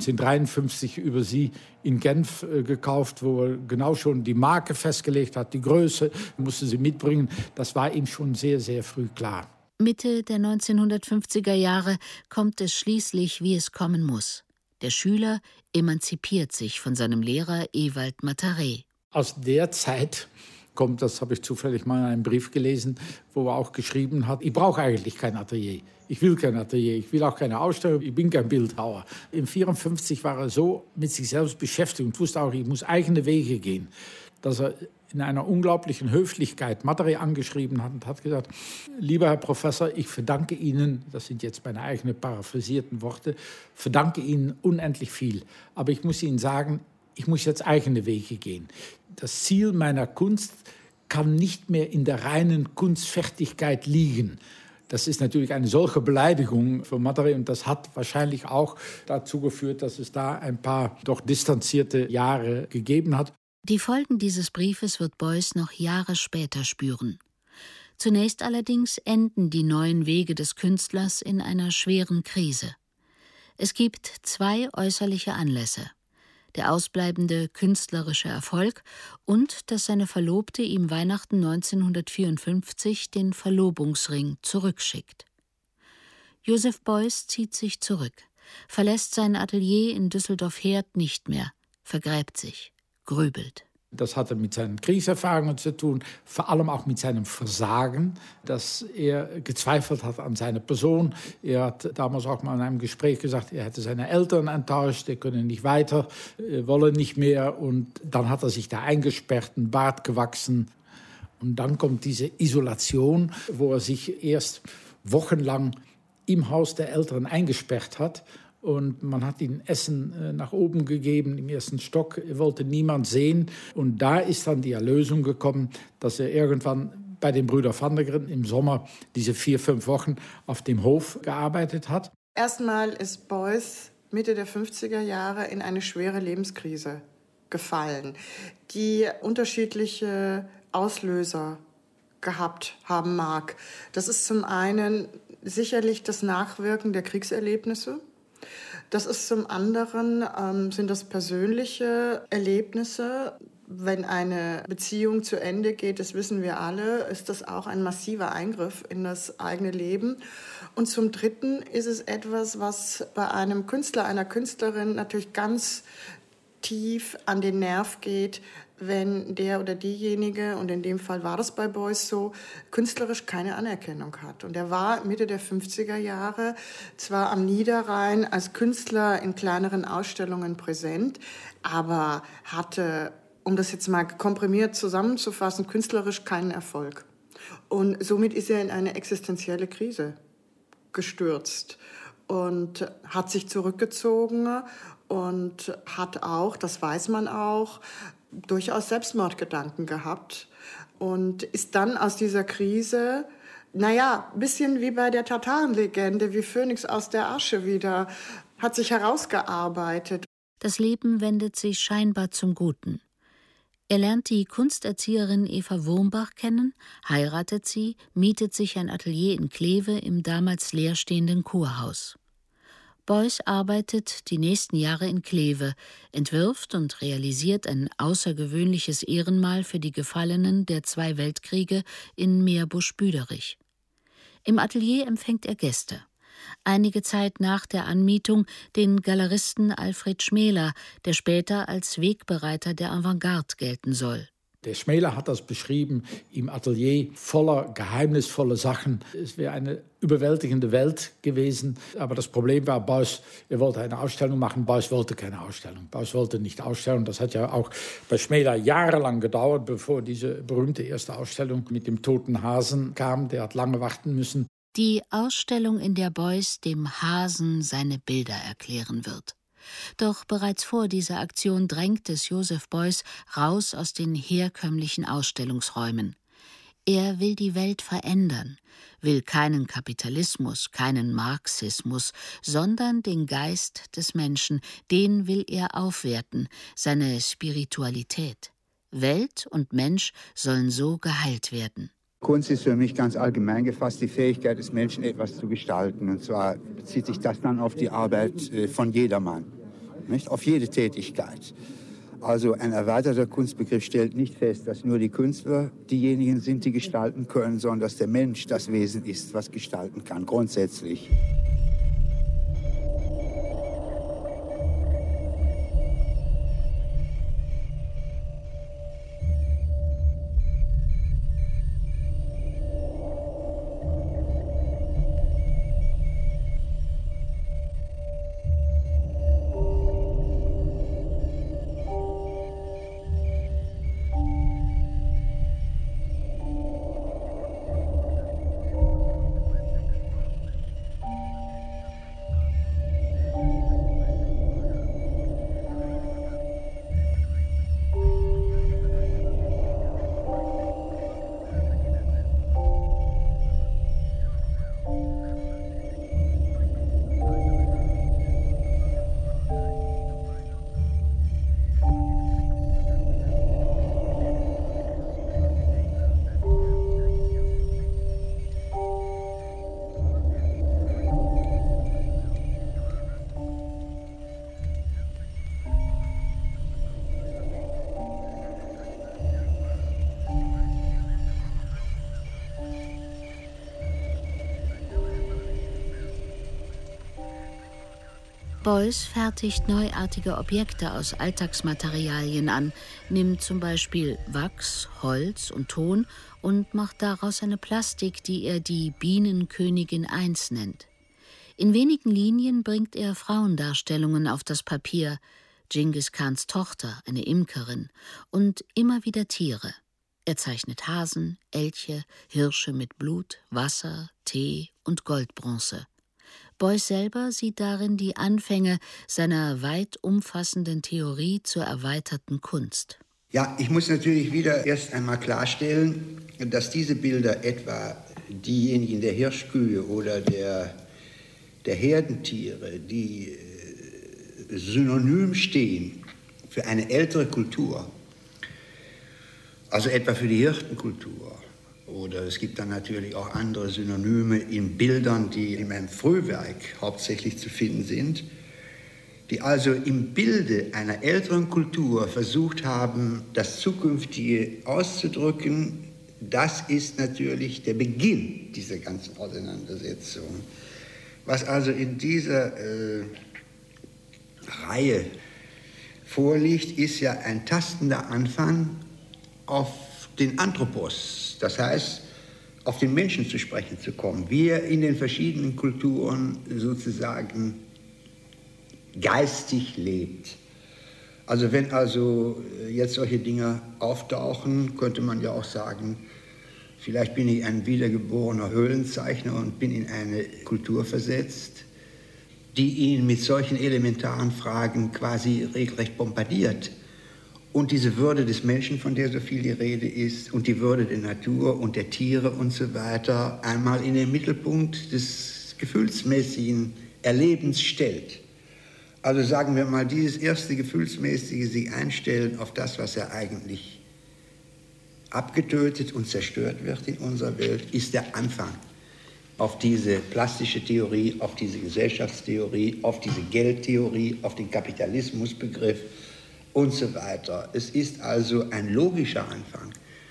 1953 über sie in Genf gekauft, wo er genau schon die Marke festgelegt hat, die Größe, musste sie mitbringen. Das war ihm schon sehr, sehr früh klar. Mitte der 1950er Jahre kommt es schließlich, wie es kommen muss. Der Schüler emanzipiert sich von seinem Lehrer Ewald Matteret. Aus der Zeit kommt, das habe ich zufällig mal in einem Brief gelesen, wo er auch geschrieben hat, ich brauche eigentlich kein Atelier. Ich will kein Atelier, ich will auch keine Ausstellung, ich bin kein Bildhauer. Im 1954 war er so mit sich selbst beschäftigt und wusste auch, ich muss eigene Wege gehen, dass er in einer unglaublichen Höflichkeit Matteret angeschrieben hat und hat gesagt, lieber Herr Professor, ich verdanke Ihnen, das sind jetzt meine eigenen paraphrasierten Worte, verdanke Ihnen unendlich viel. Aber ich muss Ihnen sagen, ich muss jetzt eigene Wege gehen. Das Ziel meiner Kunst kann nicht mehr in der reinen Kunstfertigkeit liegen. Das ist natürlich eine solche Beleidigung für Matteret und das hat wahrscheinlich auch dazu geführt, dass es da ein paar doch distanzierte Jahre gegeben hat. Die Folgen dieses Briefes wird Beuys noch Jahre später spüren. Zunächst allerdings enden die neuen Wege des Künstlers in einer schweren Krise. Es gibt zwei äußerliche Anlässe: der ausbleibende künstlerische Erfolg und dass seine Verlobte ihm Weihnachten 1954 den Verlobungsring zurückschickt. Joseph Beuys zieht sich zurück, verlässt sein Atelier in Düsseldorf-Herd nicht mehr, vergräbt sich, grübelt. Das hatte mit seinen Kriegserfahrungen zu tun, vor allem auch mit seinem Versagen, dass er gezweifelt hat an seine Person. Er hat damals auch mal in einem Gespräch gesagt, er hätte seine Eltern enttäuscht, er könne nicht weiter, wolle nicht mehr. Und dann hat er sich da eingesperrt, einen Bart gewachsen. Und dann kommt diese Isolation, wo er sich erst wochenlang im Haus der Eltern eingesperrt hat. Und man hat ihm Essen nach oben gegeben, im ersten Stock. Er wollte niemand sehen. Und da ist dann die Erlösung gekommen, dass er irgendwann bei den Brüdern van der Gren im Sommer diese 4-5 Wochen auf dem Hof gearbeitet hat. Erstmal ist Beuys Mitte der 50er Jahre in eine schwere Lebenskrise gefallen, die unterschiedliche Auslöser gehabt haben mag. Das ist zum einen sicherlich das Nachwirken der Kriegserlebnisse. Das ist zum anderen, sind das persönliche Erlebnisse. Wenn eine Beziehung zu Ende geht, das wissen wir alle, ist das auch ein massiver Eingriff in das eigene Leben. Und zum Dritten ist es etwas, was bei einem Künstler, einer Künstlerin natürlich ganz tief an den Nerv geht, wenn der oder diejenige, und in dem Fall war das bei Beuys so, künstlerisch keine Anerkennung hat. Und er war Mitte der 50er Jahre zwar am Niederrhein als Künstler in kleineren Ausstellungen präsent, aber hatte, um das jetzt mal komprimiert zusammenzufassen, künstlerisch keinen Erfolg. Und somit ist er in eine existenzielle Krise gestürzt und hat sich zurückgezogen und hat auch, das weiß man auch, durchaus Selbstmordgedanken gehabt und ist dann aus dieser Krise, ein bisschen wie bei der Tatarenlegende, wie Phönix aus der Asche wieder, hat sich herausgearbeitet. Das Leben wendet sich scheinbar zum Guten. Er lernt die Kunsterzieherin Eva Wurmbach kennen, heiratet sie, mietet sich ein Atelier in Kleve im damals leerstehenden Kurhaus. Beuys arbeitet die nächsten Jahre in Kleve, entwirft und realisiert ein außergewöhnliches Ehrenmal für die Gefallenen der 2 Weltkriege in Meerbusch-Büderich. Im Atelier empfängt er Gäste. Einige Zeit nach der Anmietung den Galeristen Alfred Schmäler, der später als Wegbereiter der Avantgarde gelten soll. Der Schmäler hat das beschrieben im Atelier voller geheimnisvoller Sachen. Es wäre eine überwältigende Welt gewesen. Aber das Problem war, Beuys, er wollte eine Ausstellung machen, Beuys wollte keine Ausstellung. Beuys wollte nicht ausstellen. Das hat ja auch bei Schmäler jahrelang gedauert, bevor diese berühmte erste Ausstellung mit dem toten Hasen kam. Der hat lange warten müssen. Die Ausstellung, in der Beuys dem Hasen seine Bilder erklären wird. Doch bereits vor dieser Aktion drängt es Joseph Beuys raus aus den herkömmlichen Ausstellungsräumen. Er will die Welt verändern, will keinen Kapitalismus, keinen Marxismus, sondern den Geist des Menschen, den will er aufwerten, seine Spiritualität. Welt und Mensch sollen so geheilt werden. Kunst ist für mich ganz allgemein gefasst die Fähigkeit des Menschen, etwas zu gestalten. Und zwar bezieht sich das dann auf die Arbeit von jedermann, nicht? Auf jede Tätigkeit. Also ein erweiterter Kunstbegriff stellt nicht fest, dass nur die Künstler diejenigen sind, die gestalten können, sondern dass der Mensch das Wesen ist, was gestalten kann, grundsätzlich. Beuys fertigt neuartige Objekte aus Alltagsmaterialien an, nimmt zum Beispiel Wachs, Holz und Ton und macht daraus eine Plastik, die er die Bienenkönigin I nennt. In wenigen Linien bringt er Frauendarstellungen auf das Papier, Dschingis Khans Tochter, eine Imkerin, und immer wieder Tiere. Er zeichnet Hasen, Elche, Hirsche mit Blut, Wasser, Tee und Goldbronze. Beuys selber sieht darin die Anfänge seiner weit umfassenden Theorie zur erweiterten Kunst. Ja, ich muss natürlich wieder erst einmal klarstellen, dass diese Bilder, etwa diejenigen der Hirschkühe oder der Herdentiere, die synonym stehen für eine ältere Kultur, also etwa für die Hirtenkultur Oder es gibt dann natürlich auch andere Synonyme in Bildern, die in meinem Frühwerk hauptsächlich zu finden sind, die also im Bilde einer älteren Kultur versucht haben, das Zukünftige auszudrücken. Das ist natürlich der Beginn dieser ganzen Auseinandersetzung. Was also in dieser Reihe vorliegt, ist ja ein tastender Anfang auf den Anthropos, das heißt, auf den Menschen zu sprechen zu kommen, wie er in den verschiedenen Kulturen sozusagen geistig lebt. Also wenn also jetzt solche Dinge auftauchen, könnte man ja auch sagen, vielleicht bin ich ein wiedergeborener Höhlenzeichner und bin in eine Kultur versetzt, die ihn mit solchen elementaren Fragen quasi regelrecht bombardiert. Und diese Würde des Menschen, von der so viel die Rede ist, und die Würde der Natur und der Tiere und so weiter, einmal in den Mittelpunkt des gefühlsmäßigen Erlebens stellt. Also sagen wir mal, dieses erste gefühlsmäßige sich einstellen auf das, was ja eigentlich abgetötet und zerstört wird in unserer Welt, ist der Anfang auf diese plastische Theorie, auf diese Gesellschaftstheorie, auf diese Geldtheorie, auf den Kapitalismusbegriff und so weiter. Es ist also ein logischer Anfang.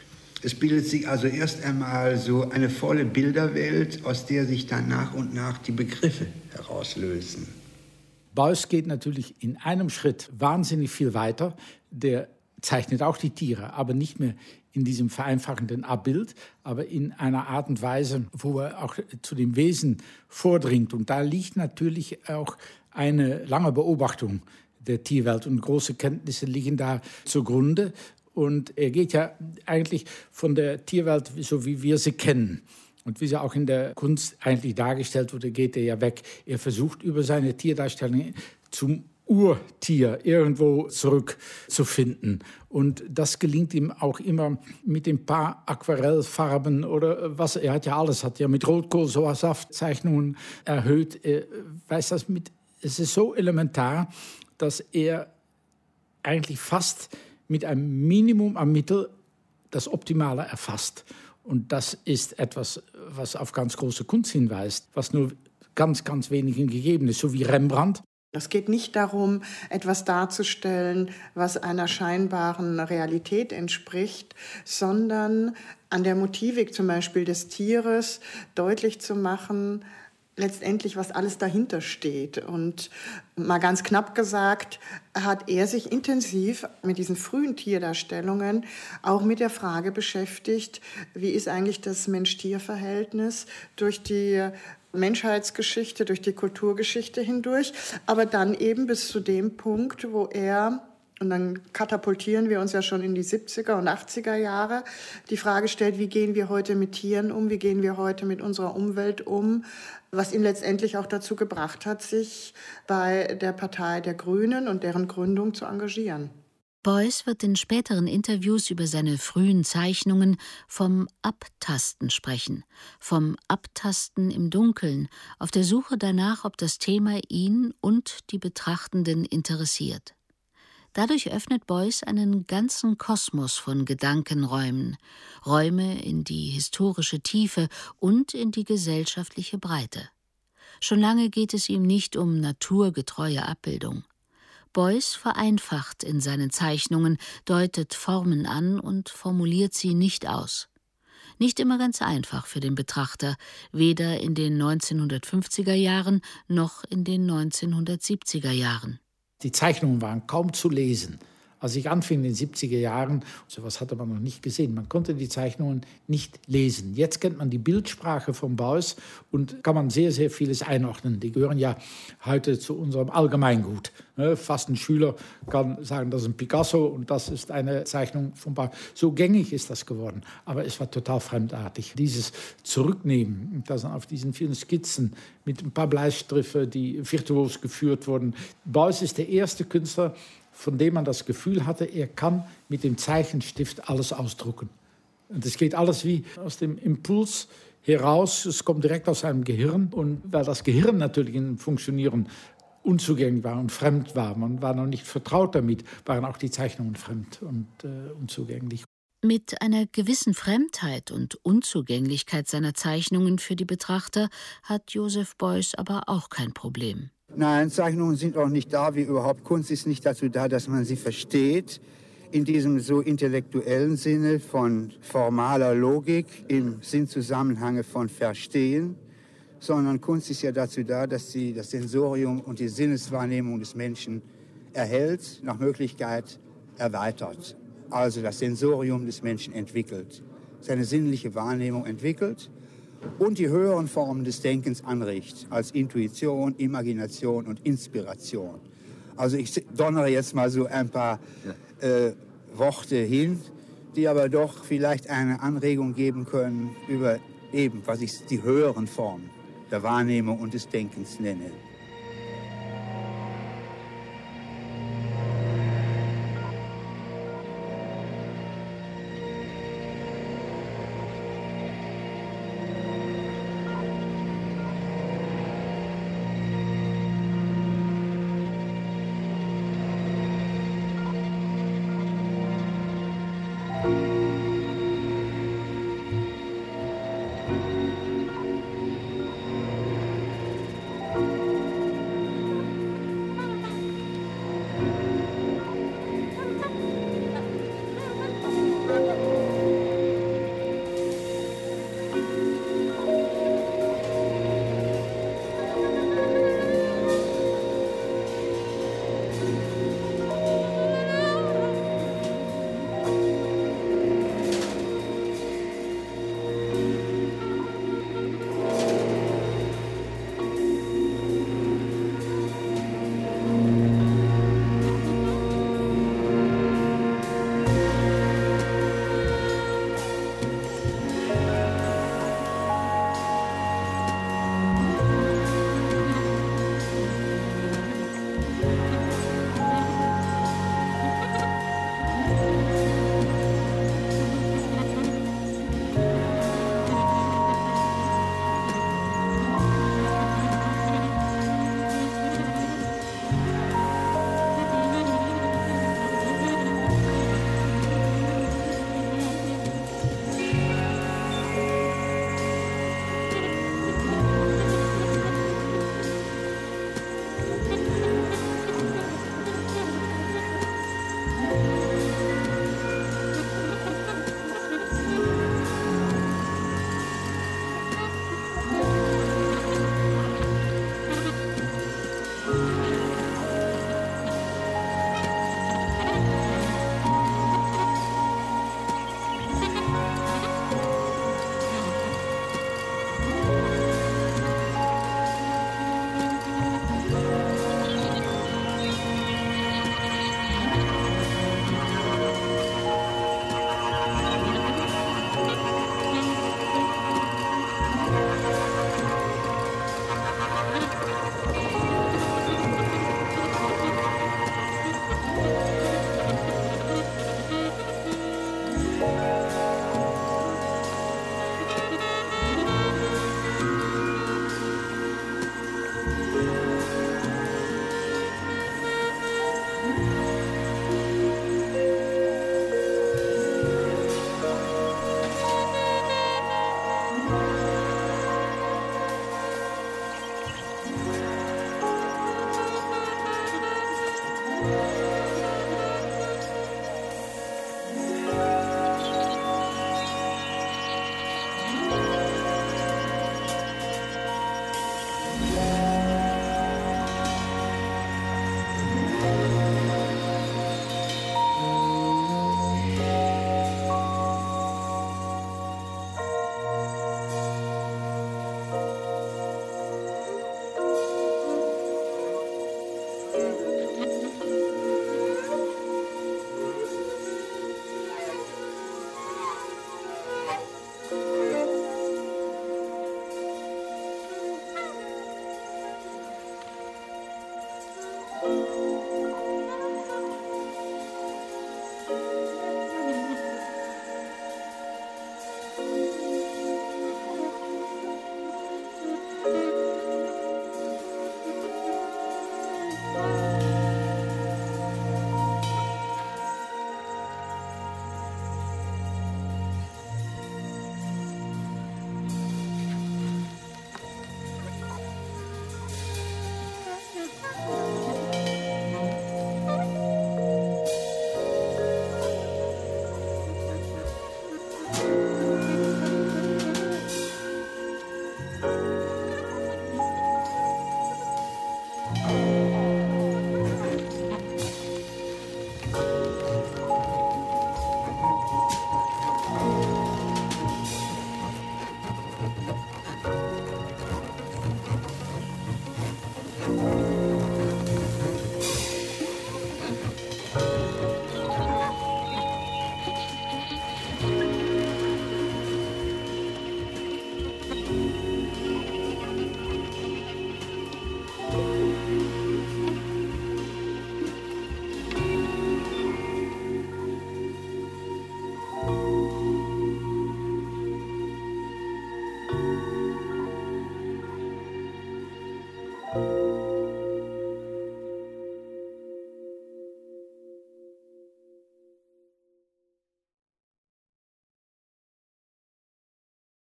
Es bildet sich also erst einmal so eine volle Bilderwelt, aus der sich dann nach und nach die Begriffe herauslösen. Beuys geht natürlich in einem Schritt wahnsinnig viel weiter. Der zeichnet auch die Tiere, aber nicht mehr in diesem vereinfachenden Abbild, aber in einer Art und Weise, wo er auch zu dem Wesen vordringt. Und da liegt natürlich auch eine lange Beobachtung der Tierwelt und große Kenntnisse liegen da zugrunde. Und er geht ja eigentlich von der Tierwelt, so wie wir sie kennen und wie sie auch in der Kunst eigentlich dargestellt wurde, geht er ja weg. Er versucht über seine Tierdarstellung zum Urtier irgendwo zurückzufinden. Und das gelingt ihm auch immer mit ein paar Aquarellfarben oder was. Er hat ja alles, hat ja mit Rotkohl-Sauersaftzeichnungen erhöht. Er weiß das mit, es ist so elementar, dass er eigentlich fast mit einem Minimum an Mittel das Optimale erfasst. Und das ist etwas, was auf ganz große Kunst hinweist, was nur ganz, ganz wenigen gegeben ist, so wie Rembrandt. Es geht nicht darum, etwas darzustellen, was einer scheinbaren Realität entspricht, sondern an der Motivik zum Beispiel des Tieres deutlich zu machen, letztendlich, was alles dahinter steht. Und mal ganz knapp gesagt, hat er sich intensiv mit diesen frühen Tierdarstellungen auch mit der Frage beschäftigt, wie ist eigentlich das Mensch-Tier-Verhältnis durch die Menschheitsgeschichte, durch die Kulturgeschichte hindurch, aber dann eben bis zu dem Punkt, wo er, und dann katapultieren wir uns ja schon in die 70er und 80er Jahre, die Frage stellt, wie gehen wir heute mit Tieren um, wie gehen wir heute mit unserer Umwelt um, was ihn letztendlich auch dazu gebracht hat, sich bei der Partei der Grünen und deren Gründung zu engagieren. Beuys wird in späteren Interviews über seine frühen Zeichnungen vom Abtasten sprechen, vom Abtasten im Dunkeln, auf der Suche danach, ob das Thema ihn und die Betrachtenden interessiert. Dadurch öffnet Beuys einen ganzen Kosmos von Gedankenräumen, Räume in die historische Tiefe und in die gesellschaftliche Breite. Schon lange geht es ihm nicht um naturgetreue Abbildung. Beuys vereinfacht in seinen Zeichnungen, deutet Formen an und formuliert sie nicht aus. Nicht immer ganz einfach für den Betrachter, weder in den 1950er Jahren noch in den 1970er Jahren. Die Zeichnungen waren kaum zu lesen. Als ich anfing in den 70er Jahren, sowas hatte man noch nicht gesehen. Man konnte die Zeichnungen nicht lesen. Jetzt kennt man die Bildsprache von Beuys und kann man sehr, sehr vieles einordnen. Die gehören ja heute zu unserem Allgemeingut. Fast ein Schüler kann sagen, das ist ein Picasso und das ist eine Zeichnung von Beuys. So gängig ist das geworden. Aber es war total fremdartig. Dieses Zurücknehmen, das auf diesen vielen Skizzen mit ein paar Bleistifte, die virtuos geführt wurden. Beuys ist der erste Künstler, von dem man das Gefühl hatte, er kann mit dem Zeichenstift alles ausdrucken. Und es geht alles wie aus dem Impuls heraus, es kommt direkt aus seinem Gehirn. Und weil das Gehirn natürlich im Funktionieren unzugänglich war und fremd war, man war noch nicht vertraut damit, waren auch die Zeichnungen fremd und unzugänglich. Mit einer gewissen Fremdheit und Unzugänglichkeit seiner Zeichnungen für die Betrachter hat Joseph Beuys aber auch kein Problem. Nein, Zeichnungen sind auch nicht da, wie überhaupt. Kunst ist nicht dazu da, dass man sie versteht, in diesem so intellektuellen Sinne von formaler Logik, im Sinnzusammenhang von Verstehen, sondern Kunst ist ja dazu da, dass sie das Sensorium und die Sinneswahrnehmung des Menschen erhält, nach Möglichkeit erweitert. Also das Sensorium des Menschen entwickelt, seine sinnliche Wahrnehmung entwickelt und die höheren Formen des Denkens anregt, als Intuition, Imagination und Inspiration. Also ich donnere jetzt mal so ein paar Worte hin, die aber doch vielleicht eine Anregung geben können über eben, was ich die höheren Formen der Wahrnehmung und des Denkens nenne.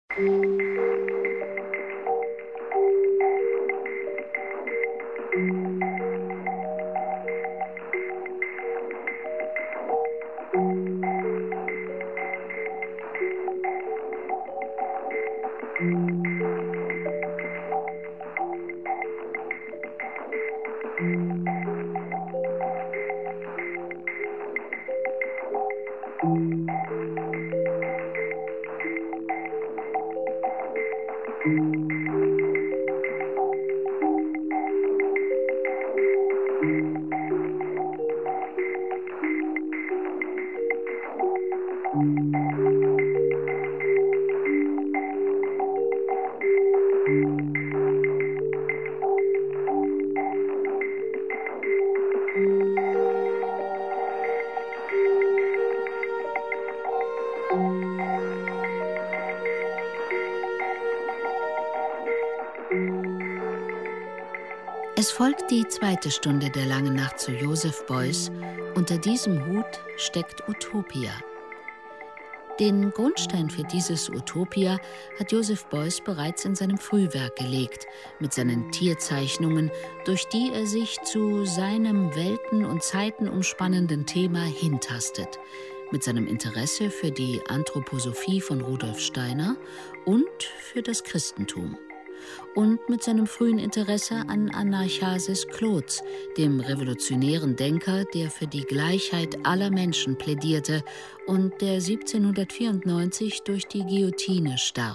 Es folgt die zweite Stunde der langen Nacht zu Joseph Beuys. Unter diesem Hut steckt Utopia. Den Grundstein für dieses Utopia hat Joseph Beuys bereits in seinem Frühwerk gelegt, mit seinen Tierzeichnungen, durch die er sich zu seinem welten- und zeitenumspannenden Thema hintastet, mit seinem Interesse für die Anthroposophie von Rudolf Steiner und für das Christentum. Und mit seinem frühen Interesse an Anacharsis Clotes, dem revolutionären Denker, der für die Gleichheit aller Menschen plädierte und der 1794 durch die Guillotine starb.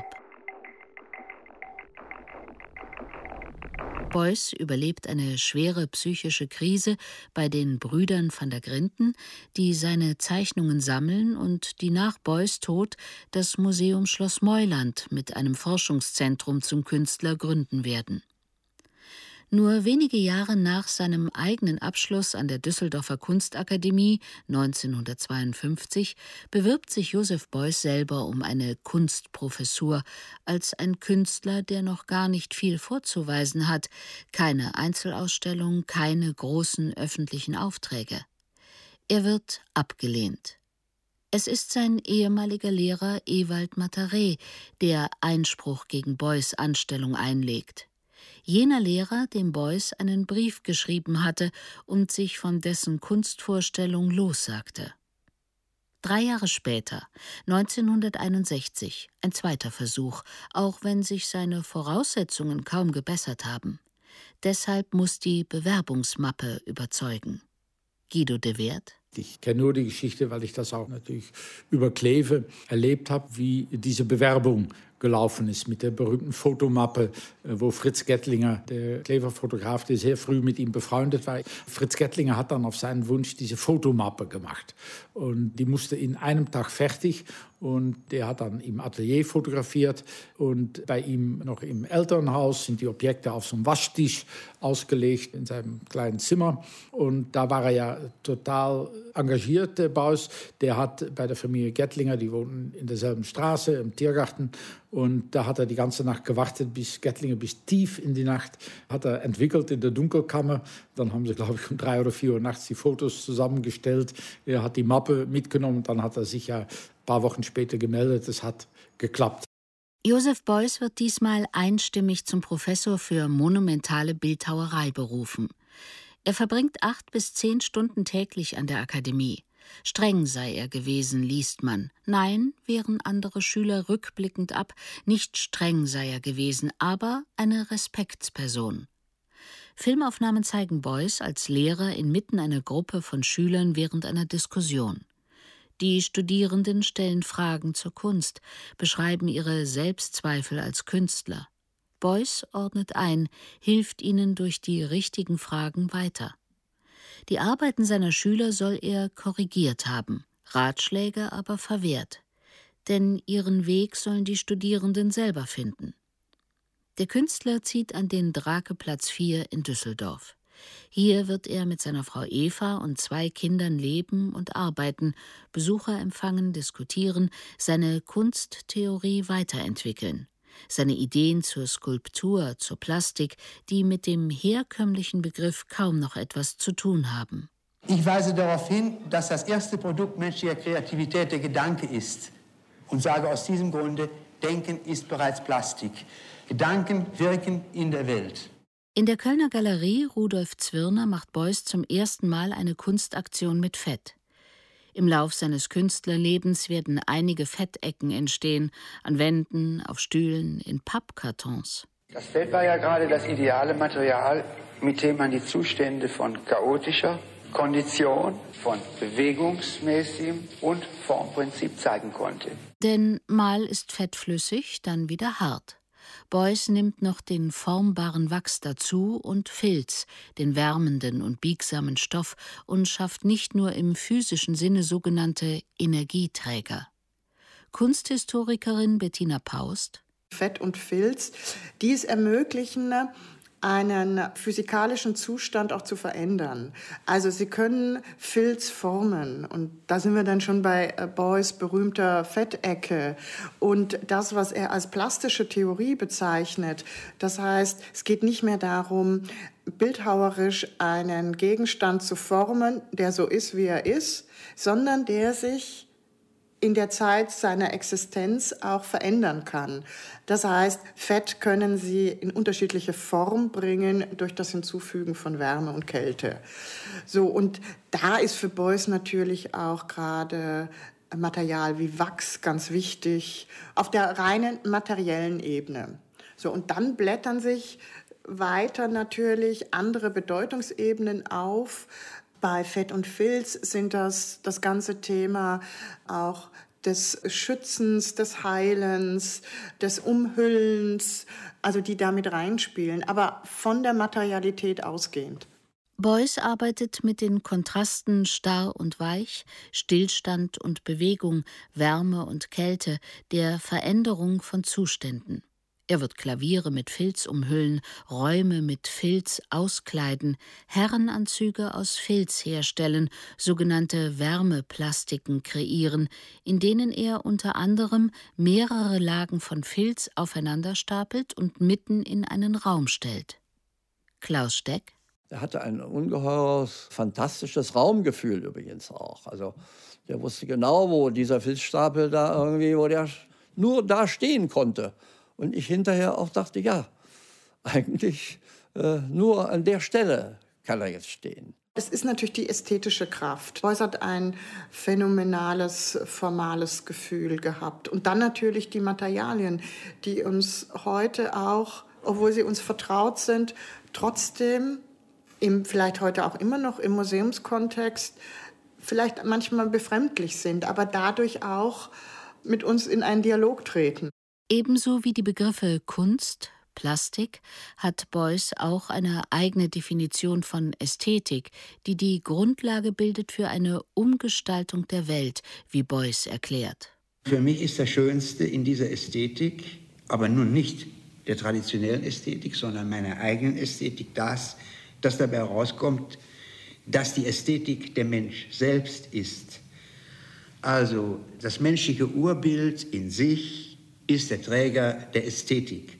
Beuys überlebt eine schwere psychische Krise bei den Brüdern van der Grinden, die seine Zeichnungen sammeln und die nach Beuys Tod das Museum Schloss Meuland mit einem Forschungszentrum zum Künstler gründen werden. Nur wenige Jahre nach seinem eigenen Abschluss an der Düsseldorfer Kunstakademie 1952 bewirbt sich Joseph Beuys selber um eine Kunstprofessur als ein Künstler, der noch gar nicht viel vorzuweisen hat, keine Einzelausstellung, keine großen öffentlichen Aufträge. Er wird abgelehnt. Es ist sein ehemaliger Lehrer Ewald Mataret, der Einspruch gegen Beuys Anstellung einlegt. Jener Lehrer, dem Beuys einen Brief geschrieben hatte und sich von dessen Kunstvorstellung lossagte. 3 Jahre später, 1961, ein zweiter Versuch, auch wenn sich seine Voraussetzungen kaum gebessert haben. Deshalb muss die Bewerbungsmappe überzeugen. Guido de Werd. Ich kenne nur die Geschichte, weil ich das auch natürlich über Kleve erlebt habe, wie diese Bewerbung gelaufen ist mit der berühmten Fotomappe, wo Fritz Gettlinger, der Klever-Fotograf, der sehr früh mit ihm befreundet war. Fritz Gettlinger hat dann auf seinen Wunsch diese Fotomappe gemacht. Und die musste in einem Tag fertig. Und der hat dann im Atelier fotografiert. Und bei ihm noch im Elternhaus sind die Objekte auf so einem Waschtisch ausgelegt in seinem kleinen Zimmer. Und da war er ja total engagiert, der Beuys. Der hat bei der Familie Gettlinger, die wohnen in derselben Straße, im Tiergarten. Und da hat er die ganze Nacht gewartet, bis Gettlinger bis tief in die Nacht hat er entwickelt in der Dunkelkammer. Dann haben sie, glaube ich, um 3 oder 4 Uhr nachts die Fotos zusammengestellt. Er hat die Mappe mitgenommen. Dann hat er sich ja ein paar Wochen später gemeldet. Es hat geklappt. Joseph Beuys wird diesmal einstimmig zum Professor für monumentale Bildhauerei berufen. Er verbringt 8 bis 10 Stunden täglich an der Akademie. Streng sei er gewesen, liest man. Nein, wehren andere Schüler rückblickend ab, nicht streng sei er gewesen, aber eine Respektsperson. Filmaufnahmen zeigen Beuys als Lehrer inmitten einer Gruppe von Schülern während einer Diskussion. Die Studierenden stellen Fragen zur Kunst, beschreiben ihre Selbstzweifel als Künstler. Beuys ordnet ein, hilft ihnen durch die richtigen Fragen weiter. Die Arbeiten seiner Schüler soll er korrigiert haben, Ratschläge aber verwehrt. Denn ihren Weg sollen die Studierenden selber finden. Der Künstler zieht an den Drakeplatz 4 in Düsseldorf. Hier wird er mit seiner Frau Eva und 2 Kindern leben und arbeiten, Besucher empfangen, diskutieren, seine Kunsttheorie weiterentwickeln. Seine Ideen zur Skulptur, zur Plastik, die mit dem herkömmlichen Begriff kaum noch etwas zu tun haben. Ich weise darauf hin, dass das erste Produkt menschlicher Kreativität der Gedanke ist und sage aus diesem Grunde, Denken ist bereits Plastik. Gedanken wirken in der Welt. In der Kölner Galerie Rudolf Zwirner macht Beuys zum ersten Mal eine Kunstaktion mit Fett. Im Lauf seines Künstlerlebens werden einige Fettecken entstehen, an Wänden, auf Stühlen, in Pappkartons. Das Fett war ja gerade das ideale Material, mit dem man die Zustände von chaotischer Kondition, von bewegungsmäßigem und Formprinzip zeigen konnte. Denn mal ist Fett flüssig, dann wieder hart. Beuys nimmt noch den formbaren Wachs dazu und Filz, den wärmenden und biegsamen Stoff, und schafft nicht nur im physischen Sinne sogenannte Energieträger. Kunsthistorikerin Bettina Paust: Fett und Filz, die es ermöglichen, einen physikalischen Zustand auch zu verändern. Also sie können Filz formen, und da sind wir dann schon bei Beuys berühmter Fettecke und das, was er als plastische Theorie bezeichnet. Das heißt, es geht nicht mehr darum, bildhauerisch einen Gegenstand zu formen, der so ist, wie er ist, sondern der sich in der Zeit seiner Existenz auch verändern kann. Das heißt, Fett können Sie in unterschiedliche Form bringen durch das Hinzufügen von Wärme und Kälte. So, und da ist für Beuys natürlich auch gerade Material wie Wachs ganz wichtig, auf der reinen materiellen Ebene. So, und dann blättern sich weiter natürlich andere Bedeutungsebenen auf. Bei Fett und Filz sind das ganze Thema auch des Schützens, des Heilens, des Umhüllens, also die damit reinspielen, aber von der Materialität ausgehend. Beuys arbeitet mit den Kontrasten starr und weich, Stillstand und Bewegung, Wärme und Kälte, der Veränderung von Zuständen. Er wird Klaviere mit Filz umhüllen, Räume mit Filz auskleiden, Herrenanzüge aus Filz herstellen, sogenannte Wärmeplastiken kreieren, in denen er unter anderem mehrere Lagen von Filz aufeinander stapelt und mitten in einen Raum stellt. Klaus Steck: Er hatte ein ungeheures, fantastisches Raumgefühl übrigens auch. Also der wusste genau, wo dieser Filzstapel da irgendwie, wo der nur da stehen konnte. Und ich hinterher auch dachte, ja, eigentlich nur an der Stelle kann er jetzt stehen. Es ist natürlich die ästhetische Kraft. Beuys hat ein phänomenales, formales Gefühl gehabt. Und dann natürlich die Materialien, die uns heute auch, obwohl sie uns vertraut sind, trotzdem, vielleicht heute auch immer noch im Museumskontext, vielleicht manchmal befremdlich sind, aber dadurch auch mit uns in einen Dialog treten. Ebenso wie die Begriffe Kunst, Plastik, hat Beuys auch eine eigene Definition von Ästhetik, die die Grundlage bildet für eine Umgestaltung der Welt, wie Beuys erklärt. Für mich ist das Schönste in dieser Ästhetik, aber nun nicht der traditionellen Ästhetik, sondern meiner eigenen Ästhetik, das dabei herauskommt, dass die Ästhetik der Mensch selbst ist. Also das menschliche Urbild in sich ist der Träger der Ästhetik.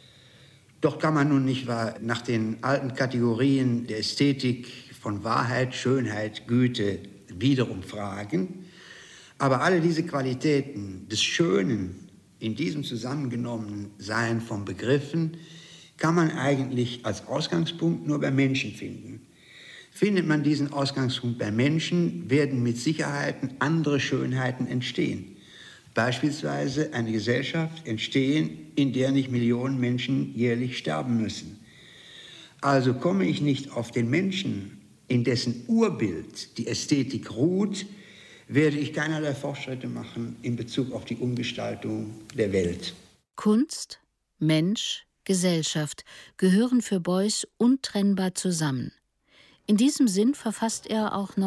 Doch kann man nun nicht nach den alten Kategorien der Ästhetik von Wahrheit, Schönheit, Güte wiederum fragen. Aber alle diese Qualitäten des Schönen in diesem zusammengenommenen Sein von Begriffen kann man eigentlich als Ausgangspunkt nur bei Menschen finden. Findet man diesen Ausgangspunkt bei Menschen, werden mit Sicherheit andere Schönheiten entstehen. Beispielsweise eine Gesellschaft entstehen, in der nicht Millionen Menschen jährlich sterben müssen. Also komme ich nicht auf den Menschen, in dessen Urbild die Ästhetik ruht, werde ich keinerlei Fortschritte machen in Bezug auf die Umgestaltung der Welt. Kunst, Mensch, Gesellschaft gehören für Beuys untrennbar zusammen. In diesem Sinn verfasst er auch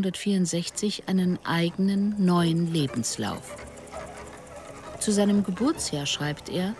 1964 einen eigenen neuen Lebenslauf. Zu seinem Geburtsjahr schreibt er: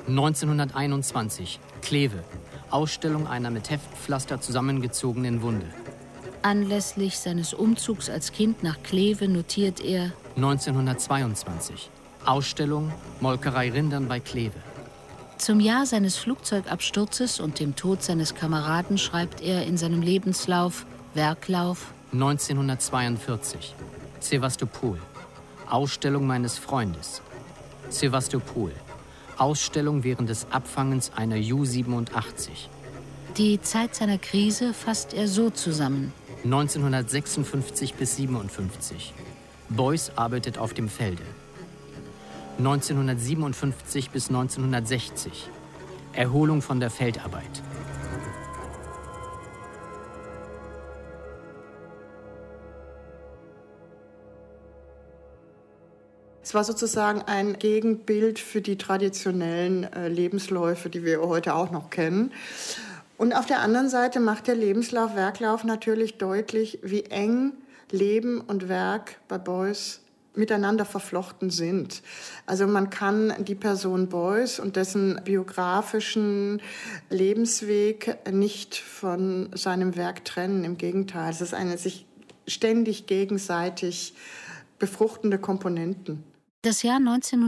1921, Kleve, Ausstellung einer mit Heftpflaster zusammengezogenen Wunde. Anlässlich seines Umzugs als Kind nach Kleve notiert er: 1922, Ausstellung Molkerei Rindern bei Kleve. Zum Jahr seines Flugzeugabsturzes und dem Tod seines Kameraden schreibt er in seinem Lebenslauf Werklauf: 1942, Sevastopol, Ausstellung meines Freundes. Sevastopol. Ausstellung während des Abfangens einer Ju-87. Die Zeit seiner Krise fasst er so zusammen. 1956 bis 57. Beuys arbeitet auf dem Felde. 1957 bis 1960. Erholung von der Feldarbeit. Es war sozusagen ein Gegenbild für die traditionellen Lebensläufe, die wir heute auch noch kennen. Und auf der anderen Seite macht der Lebenslauf, Werklauf natürlich deutlich, wie eng Leben und Werk bei Beuys miteinander verflochten sind. Also man kann die Person Beuys und dessen biografischen Lebensweg nicht von seinem Werk trennen. Im Gegenteil, es ist eine sich ständig gegenseitig befruchtende Komponenten. Das Jahr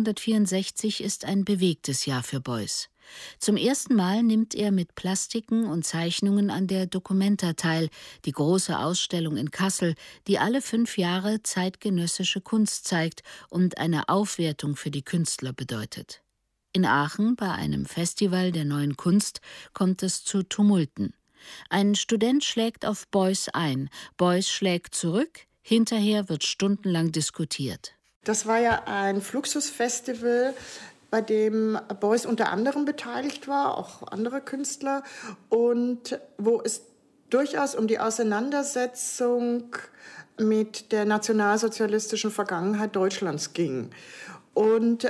1964 ist ein bewegtes Jahr für Beuys. Zum ersten Mal nimmt er mit Plastiken und Zeichnungen an der Documenta teil, die große Ausstellung in Kassel, die alle 5 Jahre zeitgenössische Kunst zeigt und eine Aufwertung für die Künstler bedeutet. In Aachen, bei einem Festival der neuen Kunst, kommt es zu Tumulten. Ein Student schlägt auf Beuys ein, Beuys schlägt zurück, hinterher wird stundenlang diskutiert. Das war ja ein Fluxusfestival, bei dem Beuys unter anderem beteiligt war, auch andere Künstler, und wo es durchaus um die Auseinandersetzung mit der nationalsozialistischen Vergangenheit Deutschlands ging. Und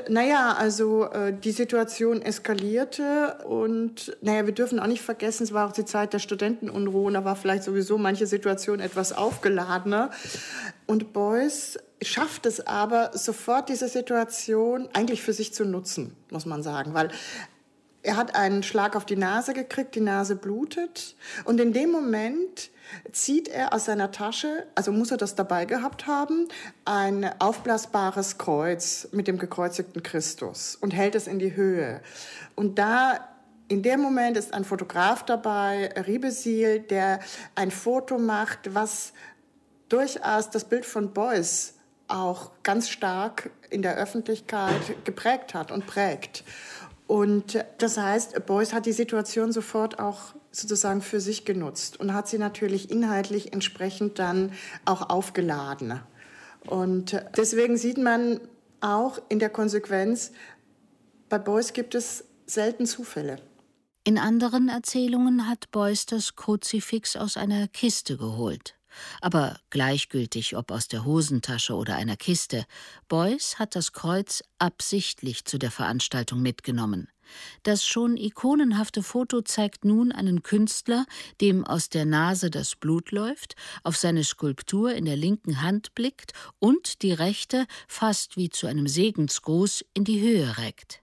die Situation eskalierte und wir dürfen auch nicht vergessen, es war auch die Zeit der Studentenunruhen, da war vielleicht sowieso manche Situation etwas aufgeladener. Und Beuys schafft es aber sofort, diese Situation eigentlich für sich zu nutzen, muss man sagen, weil er hat einen Schlag auf die Nase gekriegt, die Nase blutet und in dem Moment zieht er aus seiner Tasche, also muss er das dabei gehabt haben, ein aufblasbares Kreuz mit dem gekreuzigten Christus und hält es in die Höhe. Und in dem Moment ist ein Fotograf dabei, Riebesil, der ein Foto macht, was durchaus das Bild von Beuys auch ganz stark in der Öffentlichkeit geprägt hat und prägt. Und das heißt, Beuys hat die Situation sofort auch sozusagen für sich genutzt und hat sie natürlich inhaltlich entsprechend dann auch aufgeladen. Und deswegen sieht man auch in der Konsequenz, bei Beuys gibt es selten Zufälle. In anderen Erzählungen hat Beuys das Kruzifix aus einer Kiste geholt. Aber gleichgültig, ob aus der Hosentasche oder einer Kiste, Beuys hat das Kreuz absichtlich zu der Veranstaltung mitgenommen. Das schon ikonenhafte Foto zeigt nun einen Künstler, dem aus der Nase das Blut läuft, auf seine Skulptur in der linken Hand blickt und die rechte fast wie zu einem Segensgruß in die Höhe reckt.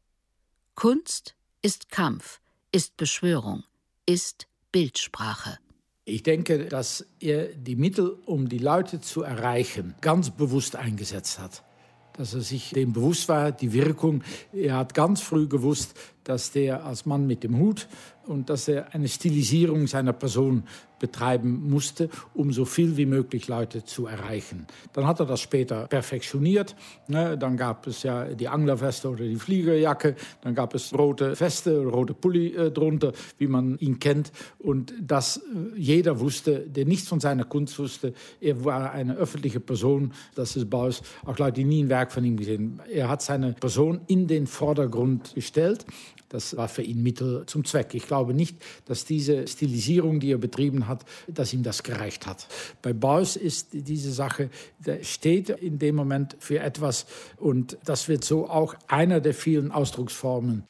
Kunst ist Kampf, ist Beschwörung, ist Bildsprache. Ich denke, dass er die Mittel, um die Leute zu erreichen, ganz bewusst eingesetzt hat. Dass er sich dem bewusst war, die Wirkung. Er hat ganz früh gewusst, dass der als Mann mit dem Hut und dass er eine Stilisierung seiner Person betreiben musste, um so viel wie möglich Leute zu erreichen. Dann hat er das später perfektioniert. Dann gab es ja die Anglerweste oder die Fliegerjacke. Dann gab es rote Weste, rote Pulli drunter, wie man ihn kennt. Und dass jeder wusste, der nichts von seiner Kunst wusste, er war eine öffentliche Person. Das ist Beuys. Auch Leute, die nie ein Werk von ihm gesehen haben. Er hat seine Person in den Vordergrund gestellt. Das war für ihn Mittel zum Zweck. Ich glaube nicht, dass diese Stilisierung, die er betrieben hat, dass ihm das gereicht hat. Bei Beuys ist diese Sache, der steht in dem Moment für etwas und das wird so auch einer der vielen Ausdrucksformen.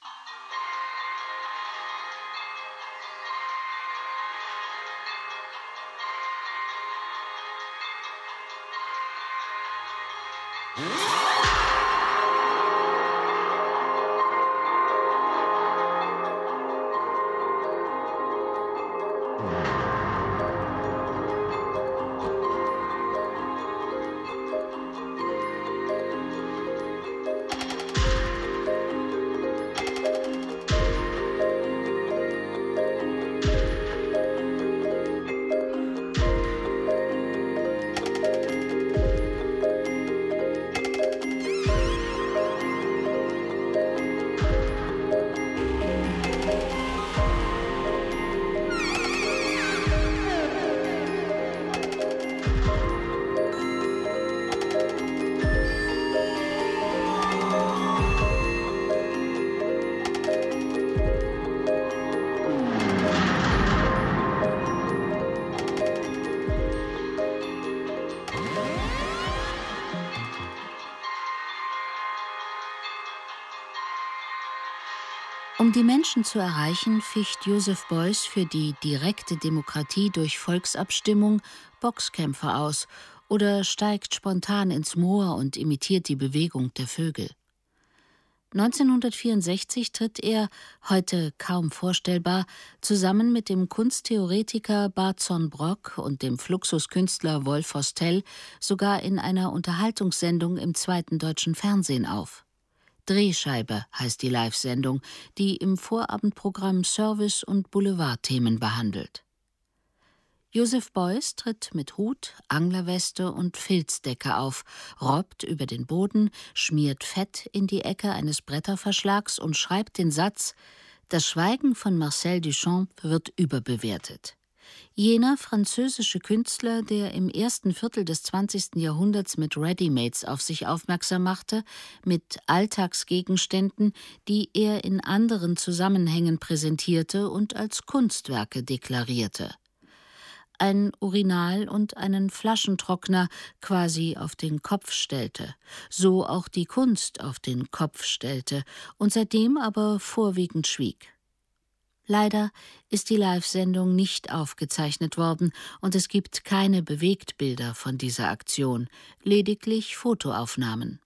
Um die Menschen zu erreichen, ficht Joseph Beuys für die direkte Demokratie durch Volksabstimmung Boxkämpfe aus oder steigt spontan ins Moor und imitiert die Bewegung der Vögel. 1964 tritt er, heute kaum vorstellbar, zusammen mit dem Kunsttheoretiker Bartzon Brock und dem Fluxuskünstler Wolf Hostel sogar in einer Unterhaltungssendung im 2. deutschen Fernsehen auf. Drehscheibe heißt die Live-Sendung, die im Vorabendprogramm Service- und Boulevardthemen behandelt. Joseph Beuys tritt mit Hut, Anglerweste und Filzdecke auf, robbt über den Boden, schmiert Fett in die Ecke eines Bretterverschlags und schreibt den Satz: Das Schweigen von Marcel Duchamp wird überbewertet. Jener französische Künstler, der im ersten Viertel des 20. Jahrhunderts mit Readymates auf sich aufmerksam machte, mit Alltagsgegenständen, die er in anderen Zusammenhängen präsentierte und als Kunstwerke deklarierte. Ein Urinal und einen Flaschentrockner quasi auf den Kopf stellte, so auch die Kunst auf den Kopf stellte und seitdem aber vorwiegend schwieg. Leider ist die Live-Sendung nicht aufgezeichnet worden und es gibt keine Bewegtbilder von dieser Aktion, lediglich Fotoaufnahmen.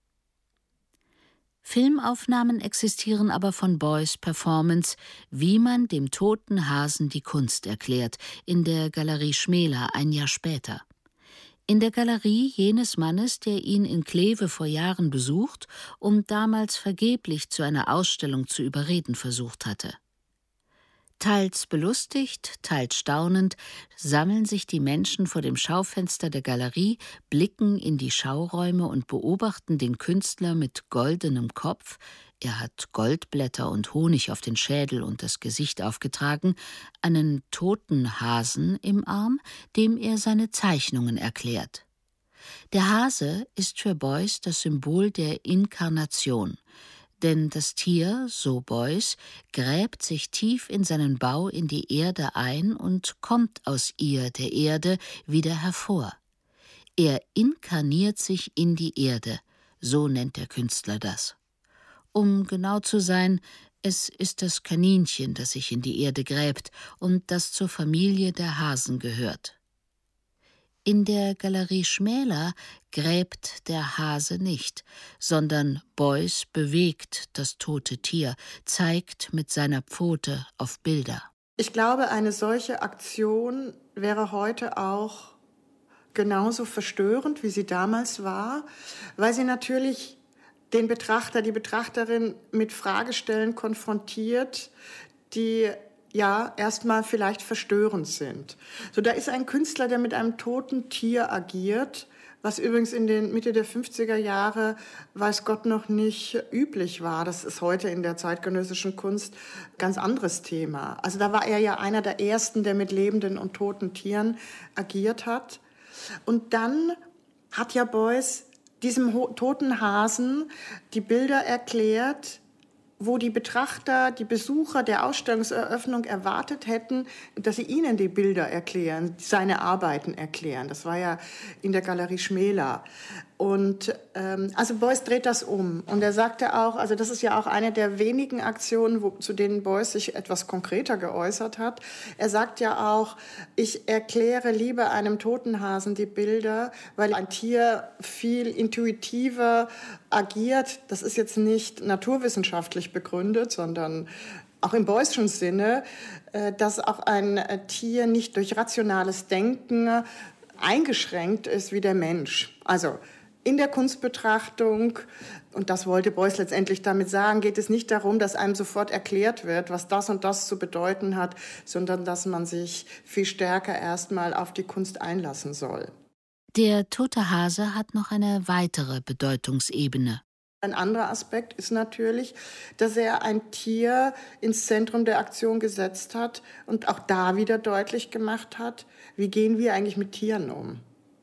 Filmaufnahmen existieren aber von Beuys' Performance »Wie man dem toten Hasen die Kunst erklärt« in der Galerie Schmäler ein Jahr später. In der Galerie jenes Mannes, der ihn in Kleve vor Jahren besucht und damals vergeblich zu einer Ausstellung zu überreden versucht hatte. Teils belustigt, teils staunend sammeln sich die Menschen vor dem Schaufenster der Galerie, blicken in die Schauräume und beobachten den Künstler mit goldenem Kopf, er hat Goldblätter und Honig auf den Schädel und das Gesicht aufgetragen, einen toten Hasen im Arm, dem er seine Zeichnungen erklärt. Der Hase ist für Beuys das Symbol der Inkarnation. Denn das Tier, so Beuys, gräbt sich tief in seinen Bau in die Erde ein und kommt aus ihr, der Erde, wieder hervor. Er inkarniert sich in die Erde, so nennt der Künstler das. Um genau zu sein, es ist das Kaninchen, das sich in die Erde gräbt und das zur Familie der Hasen gehört. In der Galerie Schmäler gräbt der Hase nicht, sondern Beuys bewegt das tote Tier, zeigt mit seiner Pfote auf Bilder. Ich glaube, eine solche Aktion wäre heute auch genauso verstörend, wie sie damals war, weil sie natürlich den Betrachter, die Betrachterin mit Fragestellen konfrontiert, die erstmal vielleicht verstörend sind. So, da ist ein Künstler, der mit einem toten Tier agiert, was übrigens in den Mitte der 50er Jahre, weiß Gott, noch nicht üblich war. Das ist heute in der zeitgenössischen Kunst ein ganz anderes Thema. Also da war er ja einer der Ersten, der mit lebenden und toten Tieren agiert hat. Und dann hat ja Beuys diesem toten Hasen die Bilder erklärt, wo die Betrachter, die Besucher der Ausstellungseröffnung erwartet hätten, dass sie ihnen die Bilder erklären, seine Arbeiten erklären. Das war ja in der Galerie Schmäler. Und also Beuys dreht das um. Und er sagte auch, also das ist ja auch eine der wenigen Aktionen, zu denen Beuys sich etwas konkreter geäußert hat. Er sagt ja auch, ich erkläre lieber einem toten Hasen die Bilder, weil ein Tier viel intuitiver agiert. Das ist jetzt nicht naturwissenschaftlich begründet, sondern auch im Beuysschen Sinne, dass auch ein Tier nicht durch rationales Denken eingeschränkt ist wie der Mensch. Also in der Kunstbetrachtung, und das wollte Beuys letztendlich damit sagen, geht es nicht darum, dass einem sofort erklärt wird, was das und das zu bedeuten hat, sondern dass man sich viel stärker erstmal auf die Kunst einlassen soll. Der tote Hase hat noch eine weitere Bedeutungsebene. Ein anderer Aspekt ist natürlich, dass er ein Tier ins Zentrum der Aktion gesetzt hat und auch da wieder deutlich gemacht hat, wie gehen wir eigentlich mit Tieren um.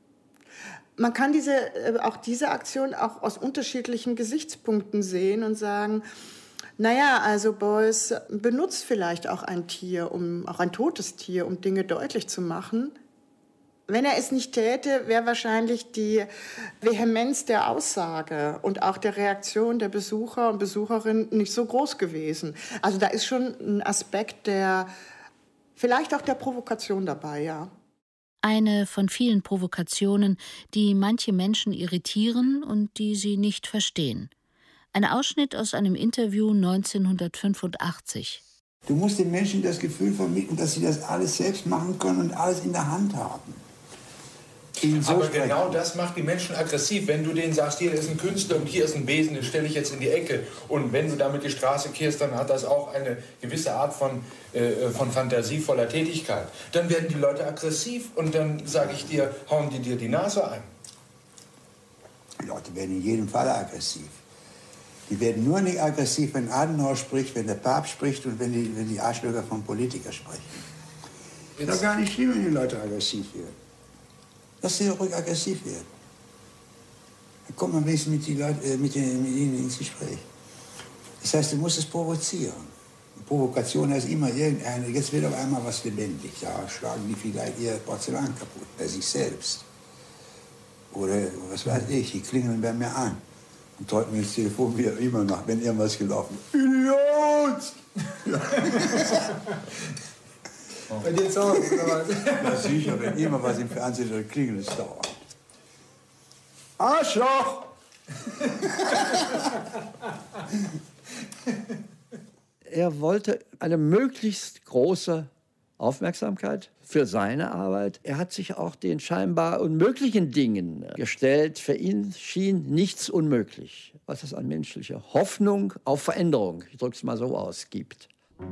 Man kann diese Aktion auch aus unterschiedlichen Gesichtspunkten sehen und sagen, naja, also Beuys benutzt vielleicht auch ein Tier, auch ein totes Tier, um Dinge deutlich zu machen. Wenn er es nicht täte, wäre wahrscheinlich die Vehemenz der Aussage und auch der Reaktion der Besucher und Besucherinnen nicht so groß gewesen. Also da ist schon ein Aspekt der, vielleicht auch der Provokation dabei, ja. Eine von vielen Provokationen, die manche Menschen irritieren und die sie nicht verstehen. Ein Ausschnitt aus einem Interview 1985. Du musst den Menschen das Gefühl vermitteln, dass sie das alles selbst machen können und alles in der Hand haben. Aber genau das macht die Menschen aggressiv. Wenn du denen sagst, hier ist ein Künstler und hier ist ein Besen, den stelle ich jetzt in die Ecke. Und wenn du damit die Straße kehrst, dann hat das auch eine gewisse Art von fantasievoller Tätigkeit. Dann werden die Leute aggressiv und dann sage ich dir, hauen die dir die Nase ein. Die Leute werden in jedem Fall aggressiv. Die werden nur nicht aggressiv, wenn Adenauer spricht, wenn der Papst spricht und wenn die Arschlöcher von Politikern sprechen. Es ist doch gar nicht schlimm, wenn die Leute aggressiv werden. Lass sie ruhig aggressiv werden. Dann kommt man wenigstens mit ihnen ins Gespräch. Das heißt, du musst es provozieren. Provokation heißt immer irgendeine, jetzt wird auf einmal was lebendig. Da schlagen die vielleicht ihr Porzellan kaputt, bei sich selbst. Oder was weiß ich, die klingeln bei mir an. Und drücken mir das Telefon wieder immer nach, wenn irgendwas gelaufen ist. Idiot! Bei dir zu Hause, oder was? Ja, sicher, wenn immer was im Fernsehen dann klingelt es dauernd. Arschloch! Er wollte eine möglichst große Aufmerksamkeit für seine Arbeit. Er hat sich auch den scheinbar unmöglichen Dingen gestellt. Für ihn schien nichts unmöglich, was es an menschlicher Hoffnung auf Veränderung, ich drücke es mal so aus, gibt.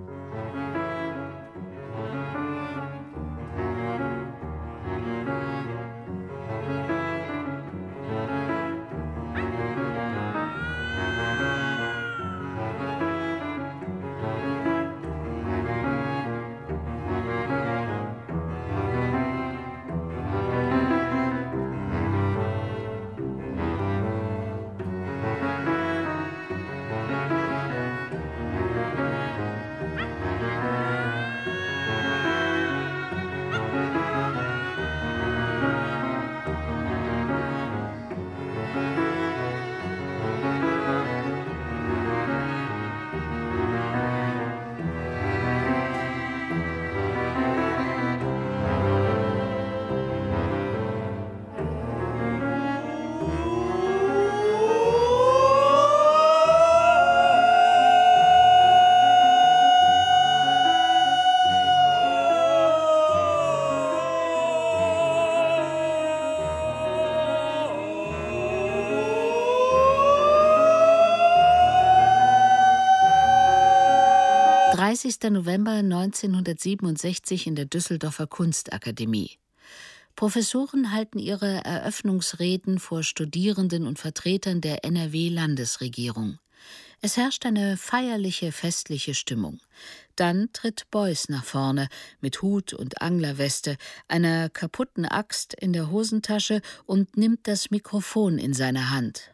November 1967 in der Düsseldorfer Kunstakademie. Professoren halten ihre Eröffnungsreden vor Studierenden und Vertretern der NRW-Landesregierung. Es herrscht eine feierliche, festliche Stimmung. Dann tritt Beuys nach vorne mit Hut und Anglerweste, einer kaputten Axt in der Hosentasche und nimmt das Mikrofon in seine Hand.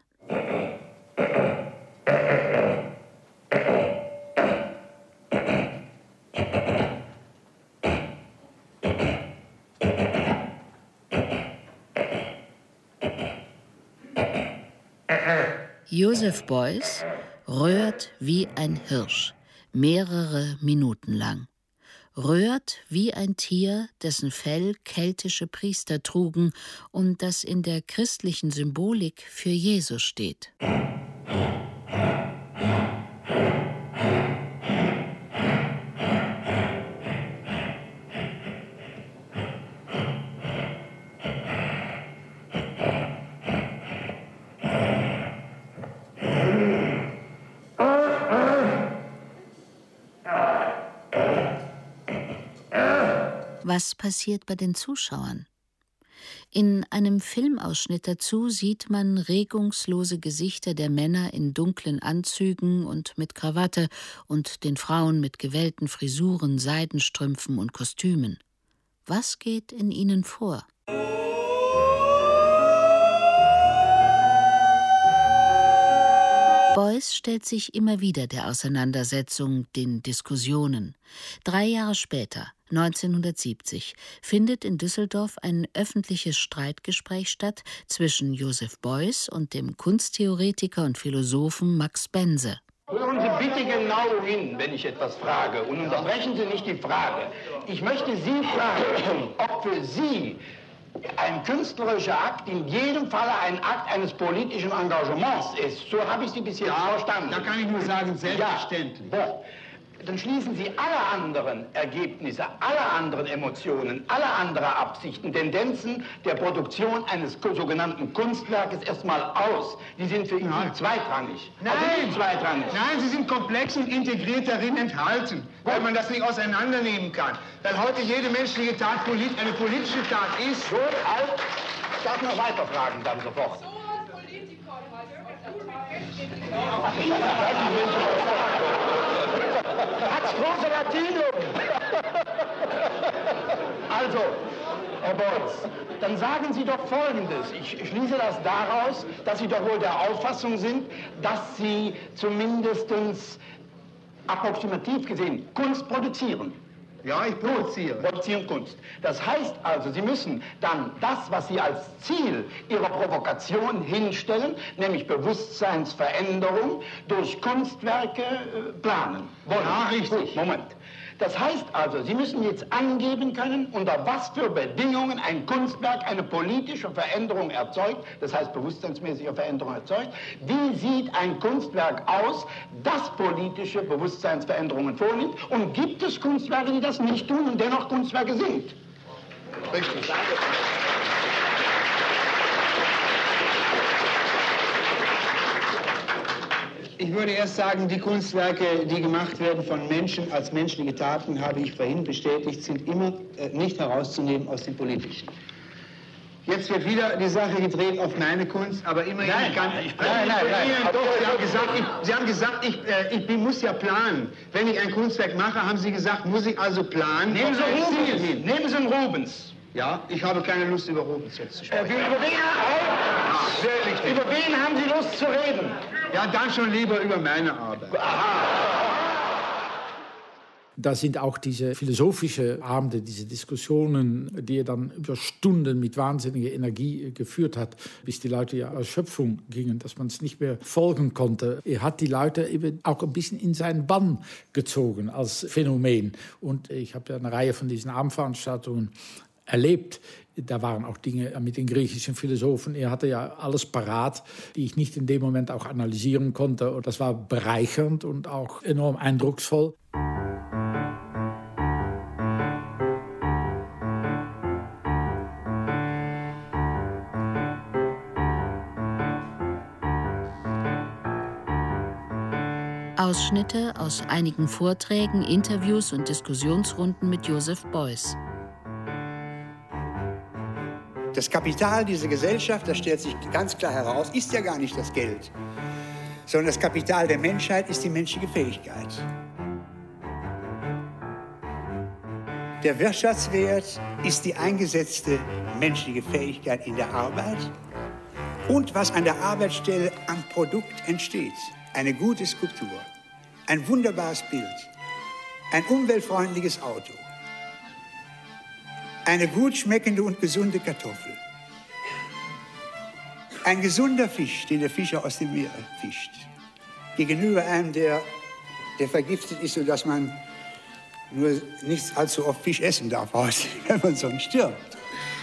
Joseph Beuys röhrt wie ein Hirsch, mehrere Minuten lang. Röhrt wie ein Tier, dessen Fell keltische Priester trugen und das in der christlichen Symbolik für Jesus steht. Was passiert bei den Zuschauern? In einem Filmausschnitt dazu sieht man regungslose Gesichter der Männer in dunklen Anzügen und mit Krawatte und den Frauen mit gewellten Frisuren, Seidenstrümpfen und Kostümen. Was geht in ihnen vor? Beuys stellt sich immer wieder der Auseinandersetzung, den Diskussionen. 3 Jahre später, 1970, findet in Düsseldorf ein öffentliches Streitgespräch statt zwischen Joseph Beuys und dem Kunsttheoretiker und Philosophen Max Bense. Hören Sie bitte genau hin, wenn ich etwas frage, und unterbrechen Sie nicht die Frage. Ich möchte Sie fragen, ob für Sie ein künstlerischer Akt in jedem Falle ein Akt eines politischen Engagements ist. So habe ich Sie bis jetzt verstanden. Da kann ich nur sagen, selbstverständlich. Ja. Dann schließen Sie alle anderen Ergebnisse, alle anderen Emotionen, alle anderen Absichten, Tendenzen der Produktion eines sogenannten Kunstwerkes erstmal aus. Die sind für ihn zweitrangig. Nein, also zweitrangig. Nein, sie sind komplex und integriert darin enthalten, weil man das nicht auseinandernehmen kann. Weil heute jede menschliche Tat eine politische Tat ist. Gut, ich darf noch weiter fragen dann sofort. Hat's große Latinum. Also, Herr Beuys, dann sagen Sie doch Folgendes. Ich schließe das daraus, dass Sie doch wohl der Auffassung sind, dass Sie zumindest approximativ gesehen Kunst produzieren. Ja, ich produziere. Produzieren Kunst. Das heißt also, Sie müssen dann das, was Sie als Ziel Ihrer Provokation hinstellen, nämlich Bewusstseinsveränderung, durch Kunstwerke planen. Ja, richtig. Moment. Das heißt also, Sie müssen jetzt angeben können, unter was für Bedingungen ein Kunstwerk eine politische Veränderung erzeugt, das heißt bewusstseinsmäßige Veränderung erzeugt. Wie sieht ein Kunstwerk aus, das politische Bewusstseinsveränderungen vornimmt? Und gibt es Kunstwerke, die das nicht tun und dennoch Kunstwerke sind? Richtig. Ich würde erst sagen, die Kunstwerke, die gemacht werden von Menschen als menschliche Taten, habe ich vorhin bestätigt, sind immer nicht herauszunehmen aus dem Politischen. Jetzt wird wieder die Sache gedreht auf meine Kunst, aber immerhin kann ich... Nein. Sie haben gesagt, ich muss ja planen. Wenn ich ein Kunstwerk mache, haben Sie gesagt, muss ich also planen. Nehmen Sie einen Rubens. Ja, ich habe keine Lust, über Rubens jetzt zu sprechen. Über wen haben Sie Lust zu reden? Ja, dann schon lieber über meine Arbeit. Da sind auch diese philosophischen Abende, diese Diskussionen, die er dann über Stunden mit wahnsinniger Energie geführt hat, bis die Leute ja aus Schöpfung gingen, dass man es nicht mehr folgen konnte. Er hat die Leute eben auch ein bisschen in seinen Bann gezogen als Phänomen. Und ich habe ja eine Reihe von diesen Abendveranstaltungen erlebt. Da waren auch Dinge mit den griechischen Philosophen. Er hatte ja alles parat, die ich nicht in dem Moment auch analysieren konnte. Und das war bereichernd und auch enorm eindrucksvoll. Ausschnitte aus einigen Vorträgen, Interviews und Diskussionsrunden mit Joseph Beuys. Das Kapital dieser Gesellschaft, das stellt sich ganz klar heraus, ist ja gar nicht das Geld, sondern das Kapital der Menschheit ist die menschliche Fähigkeit. Der Wirtschaftswert ist die eingesetzte menschliche Fähigkeit in der Arbeit und was an der Arbeitsstelle am Produkt entsteht. Eine gute Skulptur, ein wunderbares Bild, ein umweltfreundliches Auto, eine gut schmeckende und gesunde Kartoffel, ein gesunder Fisch, den der Fischer aus dem Meer fischt, gegenüber einem, der vergiftet ist, sodass man nur nicht allzu oft Fisch essen darf, wenn man sonst stirbt.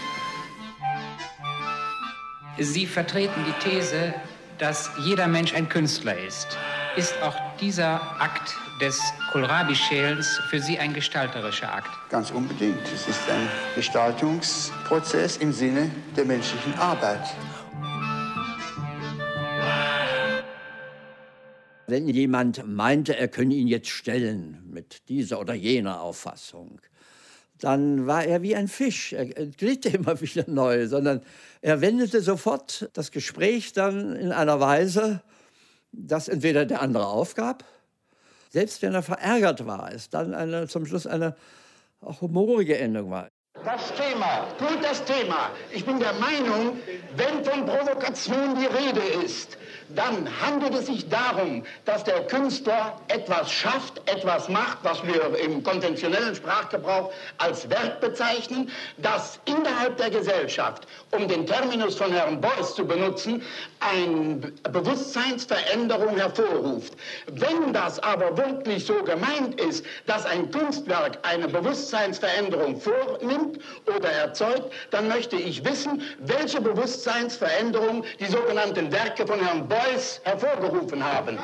Sie vertreten die These, dass jeder Mensch ein Künstler ist. Ist auch dieser Akt des Kohlrabi-Schälens für Sie ein gestalterischer Akt? Ganz unbedingt. Es ist ein Gestaltungsprozess im Sinne der menschlichen Arbeit. Wenn jemand meinte, er könne ihn jetzt stellen mit dieser oder jener Auffassung, dann war er wie ein Fisch. Er glitt immer wieder neu, sondern er wendete sofort das Gespräch dann in einer Weise, dass entweder der andere aufgab, selbst wenn er verärgert war, es dann zum Schluss eine auch humorige Endung war. Das Thema. Ich bin der Meinung, wenn von Provokation die Rede ist, dann handelt es sich darum, dass der Künstler etwas schafft, etwas macht, was wir im konventionellen Sprachgebrauch als Werk bezeichnen, das innerhalb der Gesellschaft, um den Terminus von Herrn Beuys zu benutzen, eine Bewusstseinsveränderung hervorruft. Wenn das aber wirklich so gemeint ist, dass ein Kunstwerk eine Bewusstseinsveränderung vornimmt oder erzeugt, dann möchte ich wissen, welche Bewusstseinsveränderung die sogenannten Werke von Herrn Beuys hervorgerufen haben.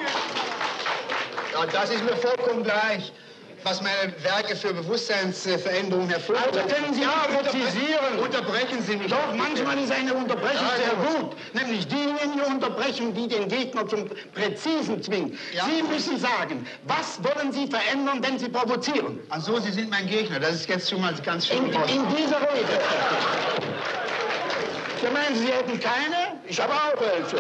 Ja, das ist mir vollkommen gleich, was meine Werke für Bewusstseinsveränderungen hervorrufen. Also können Sie auch präzisieren. Unterbrechen Sie mich. Doch, manchmal ist eine Unterbrechung sehr gut. Nämlich diejenige Unterbrechung, die den Gegner zum Präzisen zwingt. Ja. Sie müssen sagen, was wollen Sie verändern, wenn Sie provozieren? Ach so, Sie sind mein Gegner. Das ist jetzt schon mal ganz schön. In dieser Rede. Ja, meinen Sie, Sie hätten keine? Ich habe auch welche.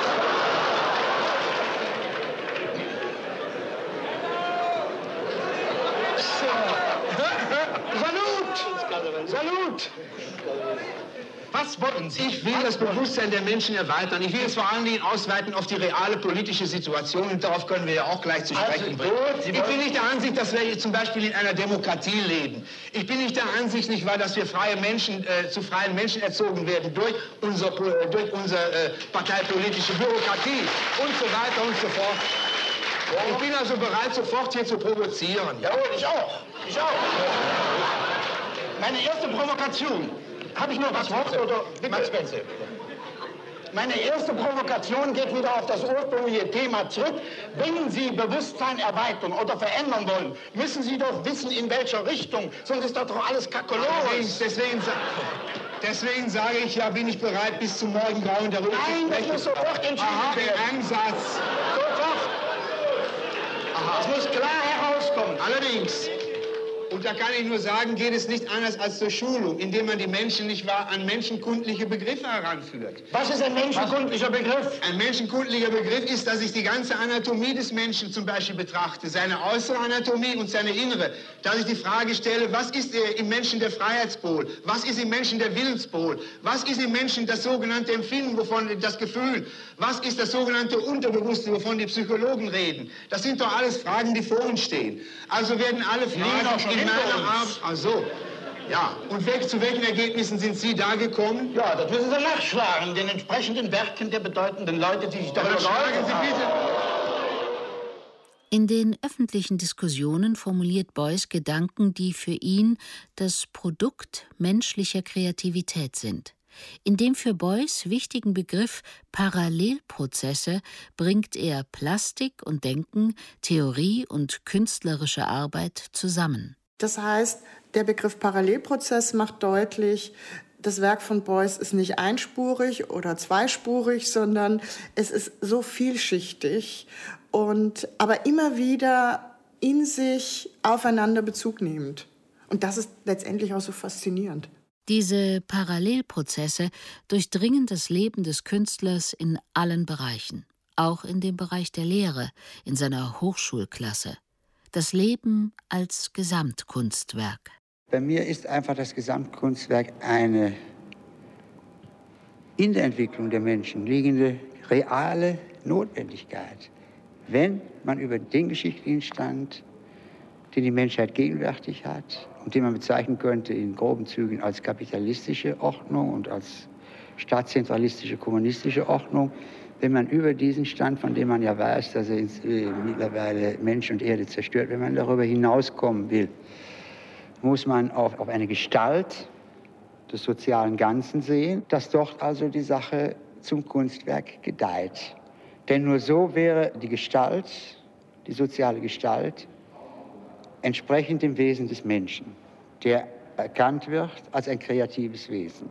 Salut! Was wollen Sie? Ich will das Bewusstsein der Menschen erweitern. Ich will es vor allen Dingen ausweiten auf die reale politische Situation. Und darauf können wir ja auch gleich zu sprechen bringen. Ich bin nicht der Ansicht, dass wir zum Beispiel in einer Demokratie leben. Ich bin nicht der Ansicht, nicht wahr, dass wir freie Menschen, zu freien Menschen erzogen werden durch unsere parteipolitische Bürokratie und so weiter und so fort. Ich bin also bereit, sofort hier zu provozieren. Jawohl, ich auch. Ich auch. Meine erste Provokation. Habe ich noch was Wort? Oder Max Benzel. Meine erste Provokation geht wieder auf das ursprüngliche Thema zurück. Wenn Sie Bewusstsein erweitern oder verändern wollen, müssen Sie doch wissen, in welcher Richtung. Sonst ist das doch alles Kakolos. Deswegen sage ich ja, bin ich bereit, bis zum Morgengrauen darüber zu sprechen. Nein, das muss sofort entschieden werden. Ansatz. Sofort. Es muss klar herauskommen. Allerdings. Und da kann ich nur sagen, geht es nicht anders als zur Schulung, indem man die Menschen nicht wahr an menschenkundliche Begriffe heranführt. Was ist ein menschenkundlicher Begriff? Ein menschenkundlicher Begriff ist, dass ich die ganze Anatomie des Menschen zum Beispiel betrachte, seine äußere Anatomie und seine innere. Dass ich die Frage stelle, was ist im Menschen der Freiheitspol? Was ist im Menschen der Willenspol? Was ist im Menschen das sogenannte Empfinden, wovon das Gefühl? Was ist das sogenannte Unterbewusste, wovon die Psychologen reden? Das sind doch alles Fragen, die vor uns stehen. Also werden alle Fragen in meiner Arbeit... Ach so. Ja, und zu welchen Ergebnissen sind Sie da gekommen? Ja, das müssen Sie nachschlagen, den entsprechenden Werken der bedeutenden Leute, die sich darüber schlagen Sie bitte. In den öffentlichen Diskussionen formuliert Beuys Gedanken, die für ihn das Produkt menschlicher Kreativität sind. In dem für Beuys wichtigen Begriff Parallelprozesse bringt er Plastik und Denken, Theorie und künstlerische Arbeit zusammen. Das heißt, der Begriff Parallelprozess macht deutlich, das Werk von Beuys ist nicht einspurig oder zweispurig, sondern es ist so vielschichtig und aber immer wieder in sich aufeinander Bezug nehmend. Und das ist letztendlich auch so faszinierend. Diese Parallelprozesse durchdringen das Leben des Künstlers in allen Bereichen, auch in dem Bereich der Lehre, in seiner Hochschulklasse. Das Leben als Gesamtkunstwerk. Bei mir ist einfach das Gesamtkunstwerk eine in der Entwicklung der Menschen liegende reale Notwendigkeit. Wenn man über den geschichtlichen Stand, den die Menschheit gegenwärtig hat und den man bezeichnen könnte in groben Zügen als kapitalistische Ordnung und als staatszentralistische, kommunistische Ordnung, wenn man über diesen Stand, von dem man ja weiß, dass er mittlerweile Mensch und Erde zerstört, wenn man darüber hinauskommen will, muss man auf eine Gestalt des sozialen Ganzen sehen, dass dort also die Sache zum Kunstwerk gedeiht. Denn nur so wäre die Gestalt, die soziale Gestalt, entsprechend dem Wesen des Menschen, der erkannt wird als ein kreatives Wesen.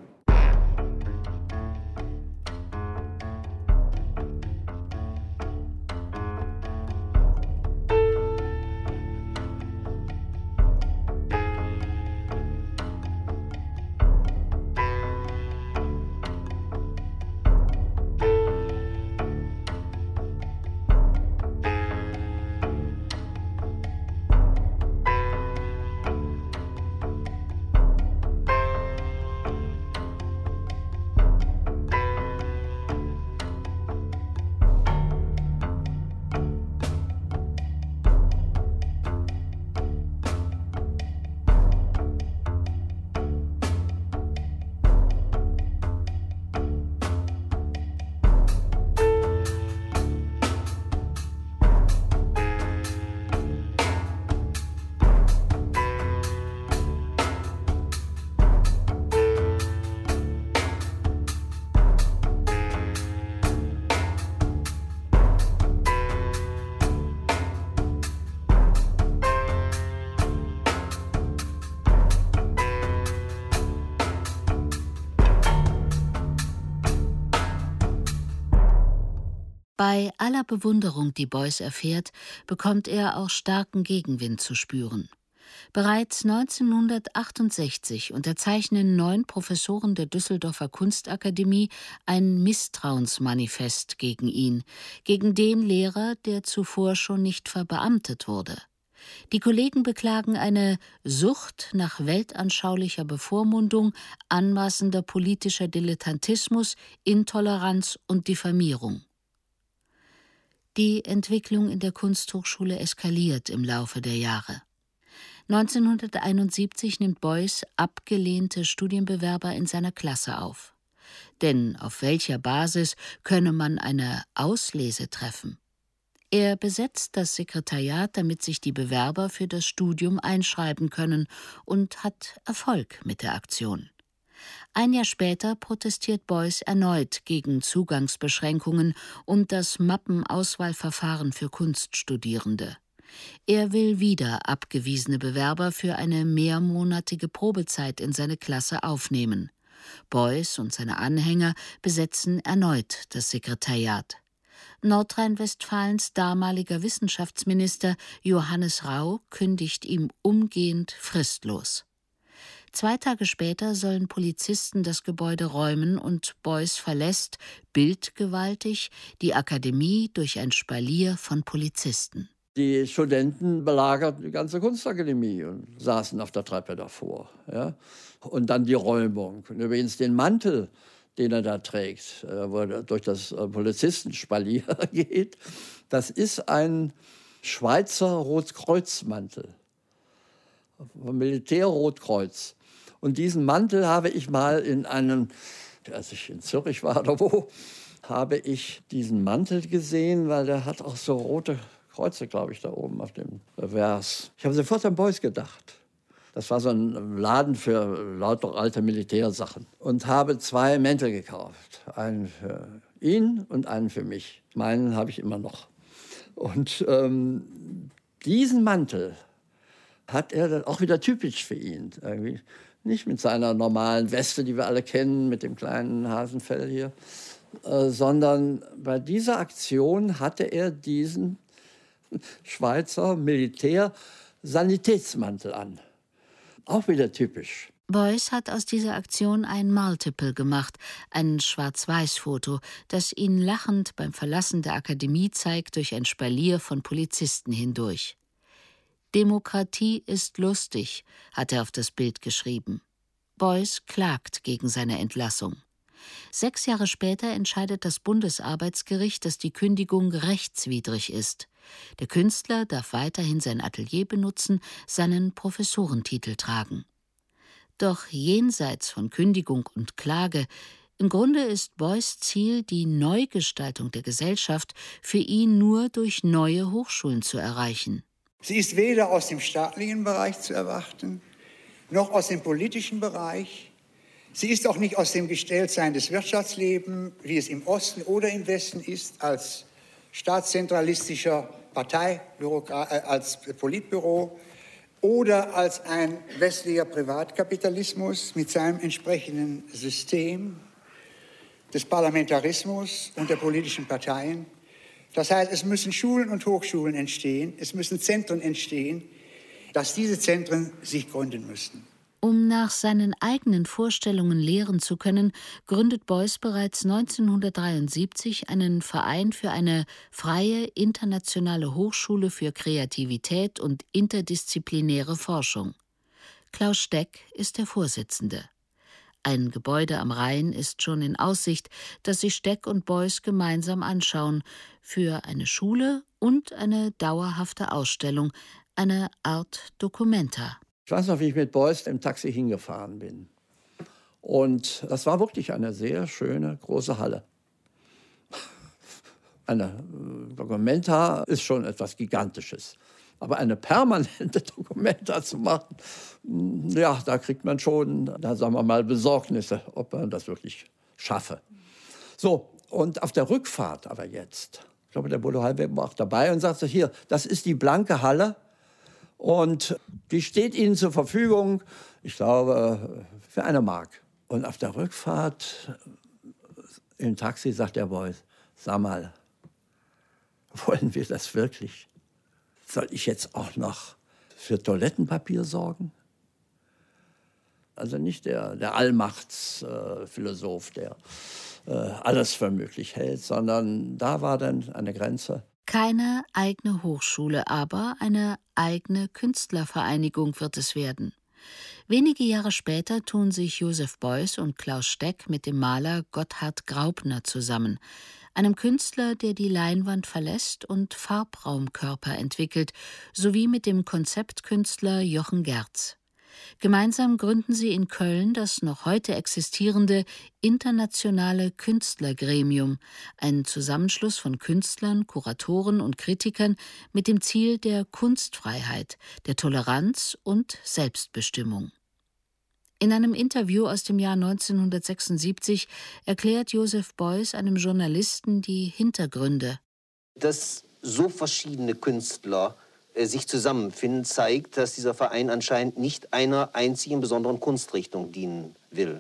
Bei aller Bewunderung, die Beuys erfährt, bekommt er auch starken Gegenwind zu spüren. Bereits 1968 unterzeichnen 9 Professoren der Düsseldorfer Kunstakademie ein Misstrauensmanifest gegen ihn, gegen den Lehrer, der zuvor schon nicht verbeamtet wurde. Die Kollegen beklagen eine Sucht nach weltanschaulicher Bevormundung, anmaßender politischer Dilettantismus, Intoleranz und Diffamierung. Die Entwicklung in der Kunsthochschule eskaliert im Laufe der Jahre. 1971 nimmt Beuys abgelehnte Studienbewerber in seiner Klasse auf. Denn auf welcher Basis könne man eine Auslese treffen? Er besetzt das Sekretariat, damit sich die Bewerber für das Studium einschreiben können, und hat Erfolg mit der Aktion. Ein Jahr später protestiert Beuys erneut gegen Zugangsbeschränkungen und das Mappenauswahlverfahren für Kunststudierende. Er will wieder abgewiesene Bewerber für eine mehrmonatige Probezeit in seine Klasse aufnehmen. Beuys und seine Anhänger besetzen erneut das Sekretariat. Nordrhein-Westfalens damaliger Wissenschaftsminister Johannes Rau kündigt ihm umgehend fristlos. 2 Tage später sollen Polizisten das Gebäude räumen und Beuys verlässt, bildgewaltig, die Akademie durch ein Spalier von Polizisten. Die Studenten belagerten die ganze Kunstakademie und saßen auf der Treppe davor. Ja? Und dann die Räumung. Und übrigens den Mantel, den er da trägt, wo er durch das Polizistenspalier geht, das ist ein Schweizer Rotkreuzmantel, vom Militärrotkreuz. Und diesen Mantel habe ich mal in einem, als ich in Zürich war oder wo, habe ich diesen Mantel gesehen, weil der hat auch so rote Kreuze, glaube ich, da oben auf dem Revers. Ich habe sofort an Beuys gedacht. Das war so ein Laden für lauter alte Militärsachen. Und habe 2 Mäntel gekauft. Einen für ihn und einen für mich. Meinen habe ich immer noch. Und diesen Mantel hat er dann auch wieder typisch für ihn. Irgendwie. Nicht mit seiner normalen Weste, die wir alle kennen, mit dem kleinen Hasenfell hier, sondern bei dieser Aktion hatte er diesen Schweizer Militär-Sanitätsmantel an. Auch wieder typisch. Beuys hat aus dieser Aktion ein Multiple gemacht, ein Schwarz-Weiß-Foto, das ihn lachend beim Verlassen der Akademie zeigt durch ein Spalier von Polizisten hindurch. Demokratie ist lustig, hat er auf das Bild geschrieben. Beuys klagt gegen seine Entlassung. 6 Jahre später entscheidet das Bundesarbeitsgericht, dass die Kündigung rechtswidrig ist. Der Künstler darf weiterhin sein Atelier benutzen, seinen Professorentitel tragen. Doch jenseits von Kündigung und Klage, im Grunde ist Beuys Ziel, die Neugestaltung der Gesellschaft für ihn nur durch neue Hochschulen zu erreichen. Sie ist weder aus dem staatlichen Bereich zu erwarten, noch aus dem politischen Bereich. Sie ist auch nicht aus dem Gestelltsein des Wirtschaftslebens, wie es im Osten oder im Westen ist, als staatszentralistischer als Politbüro oder als ein westlicher Privatkapitalismus mit seinem entsprechenden System des Parlamentarismus und der politischen Parteien. Das heißt, es müssen Schulen und Hochschulen entstehen, es müssen Zentren entstehen, dass diese Zentren sich gründen müssen. Um nach seinen eigenen Vorstellungen lehren zu können, gründet Beuys bereits 1973 einen Verein für eine freie internationale Hochschule für Kreativität und interdisziplinäre Forschung. Klaus Steck ist der Vorsitzende. Ein Gebäude am Rhein ist schon in Aussicht, das sich Steck und Beuys gemeinsam anschauen, für eine Schule und eine dauerhafte Ausstellung, eine Art Documenta. Ich weiß noch, wie ich mit Beuys im Taxi hingefahren bin. Und das war wirklich eine sehr schöne, große Halle. Eine Documenta ist schon etwas Gigantisches. Aber eine permanente Documenta zu machen, ja, da kriegt man schon, da sagen wir mal, Besorgnisse, ob man das wirklich schaffe. So, und auf der Rückfahrt aber jetzt, ich glaube, der Bodo Hallberg war auch dabei und sagte, hier, das ist die blanke Halle und die steht Ihnen zur Verfügung, ich glaube, für 1 Mark. Und auf der Rückfahrt im Taxi sagt der Beuys, sag mal, Wollen wir das wirklich? Soll ich jetzt auch noch für Toilettenpapier sorgen? Also nicht der Allmachtsphilosoph, der alles für möglich hält, sondern da war dann eine Grenze. Keine eigene Hochschule, aber eine eigene Künstlervereinigung wird es werden. Wenige Jahre später tun sich Joseph Beuys und Klaus Steck mit dem Maler Gotthard Graupner zusammen, einem Künstler, der die Leinwand verlässt und Farbraumkörper entwickelt, sowie mit dem Konzeptkünstler Jochen Gerz. Gemeinsam gründen sie in Köln das noch heute existierende Internationale Künstlergremium, ein Zusammenschluss von Künstlern, Kuratoren und Kritikern mit dem Ziel der Kunstfreiheit, der Toleranz und Selbstbestimmung. In einem Interview aus dem Jahr 1976 erklärt Joseph Beuys einem Journalisten die Hintergründe. Dass so verschiedene Künstler sich zusammenfinden, zeigt, dass dieser Verein anscheinend nicht einer einzigen besonderen Kunstrichtung dienen will.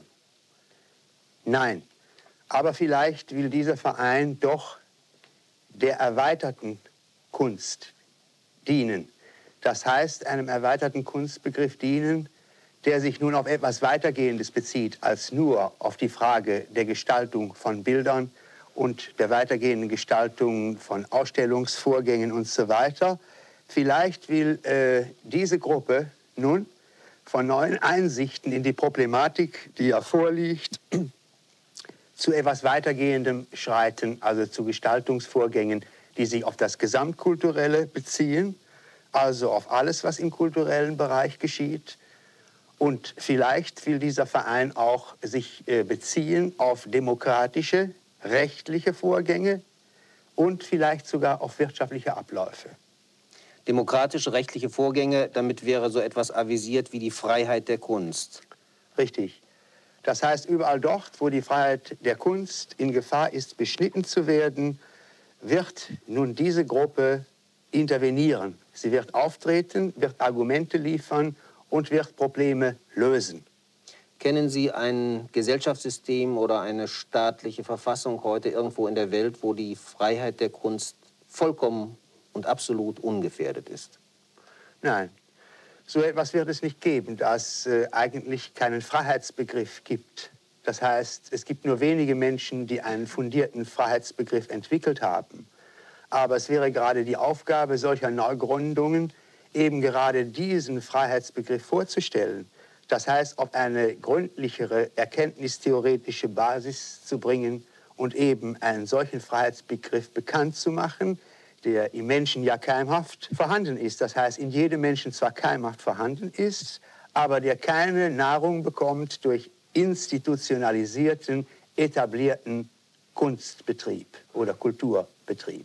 Nein, aber vielleicht will dieser Verein doch der erweiterten Kunst dienen. Das heißt, einem erweiterten Kunstbegriff dienen, der sich nun auf etwas Weitergehendes bezieht als nur auf die Frage der Gestaltung von Bildern und der weitergehenden Gestaltung von Ausstellungsvorgängen und so weiter. Vielleicht will diese Gruppe nun von neuen Einsichten in die Problematik, die ja vorliegt, zu etwas Weitergehendem schreiten, also zu Gestaltungsvorgängen, die sich auf das Gesamtkulturelle beziehen, also auf alles, was im kulturellen Bereich geschieht. Und vielleicht will dieser Verein auch sich beziehen auf demokratische, rechtliche Vorgänge und vielleicht sogar auf wirtschaftliche Abläufe. Demokratische, rechtliche Vorgänge, damit wäre so etwas avisiert wie die Freiheit der Kunst. Richtig. Das heißt, überall dort, wo die Freiheit der Kunst in Gefahr ist, beschnitten zu werden, wird nun diese Gruppe intervenieren. Sie wird auftreten, wird Argumente liefern und wird Probleme lösen. Kennen Sie ein Gesellschaftssystem oder eine staatliche Verfassung heute irgendwo in der Welt, wo die Freiheit der Kunst vollkommen und absolut ungefährdet ist? Nein, so etwas wird es nicht geben, da es eigentlich keinen Freiheitsbegriff gibt. Das heißt, es gibt nur wenige Menschen, die einen fundierten Freiheitsbegriff entwickelt haben. Aber es wäre gerade die Aufgabe solcher Neugründungen, eben gerade diesen Freiheitsbegriff vorzustellen. Das heißt, auf eine gründlichere erkenntnistheoretische Basis zu bringen und eben einen solchen Freiheitsbegriff bekannt zu machen, der im Menschen ja keimhaft vorhanden ist. Das heißt, in jedem Menschen zwar keimhaft vorhanden ist, aber der keine Nahrung bekommt durch institutionalisierten, etablierten Kunstbetrieb oder Kulturbetrieb.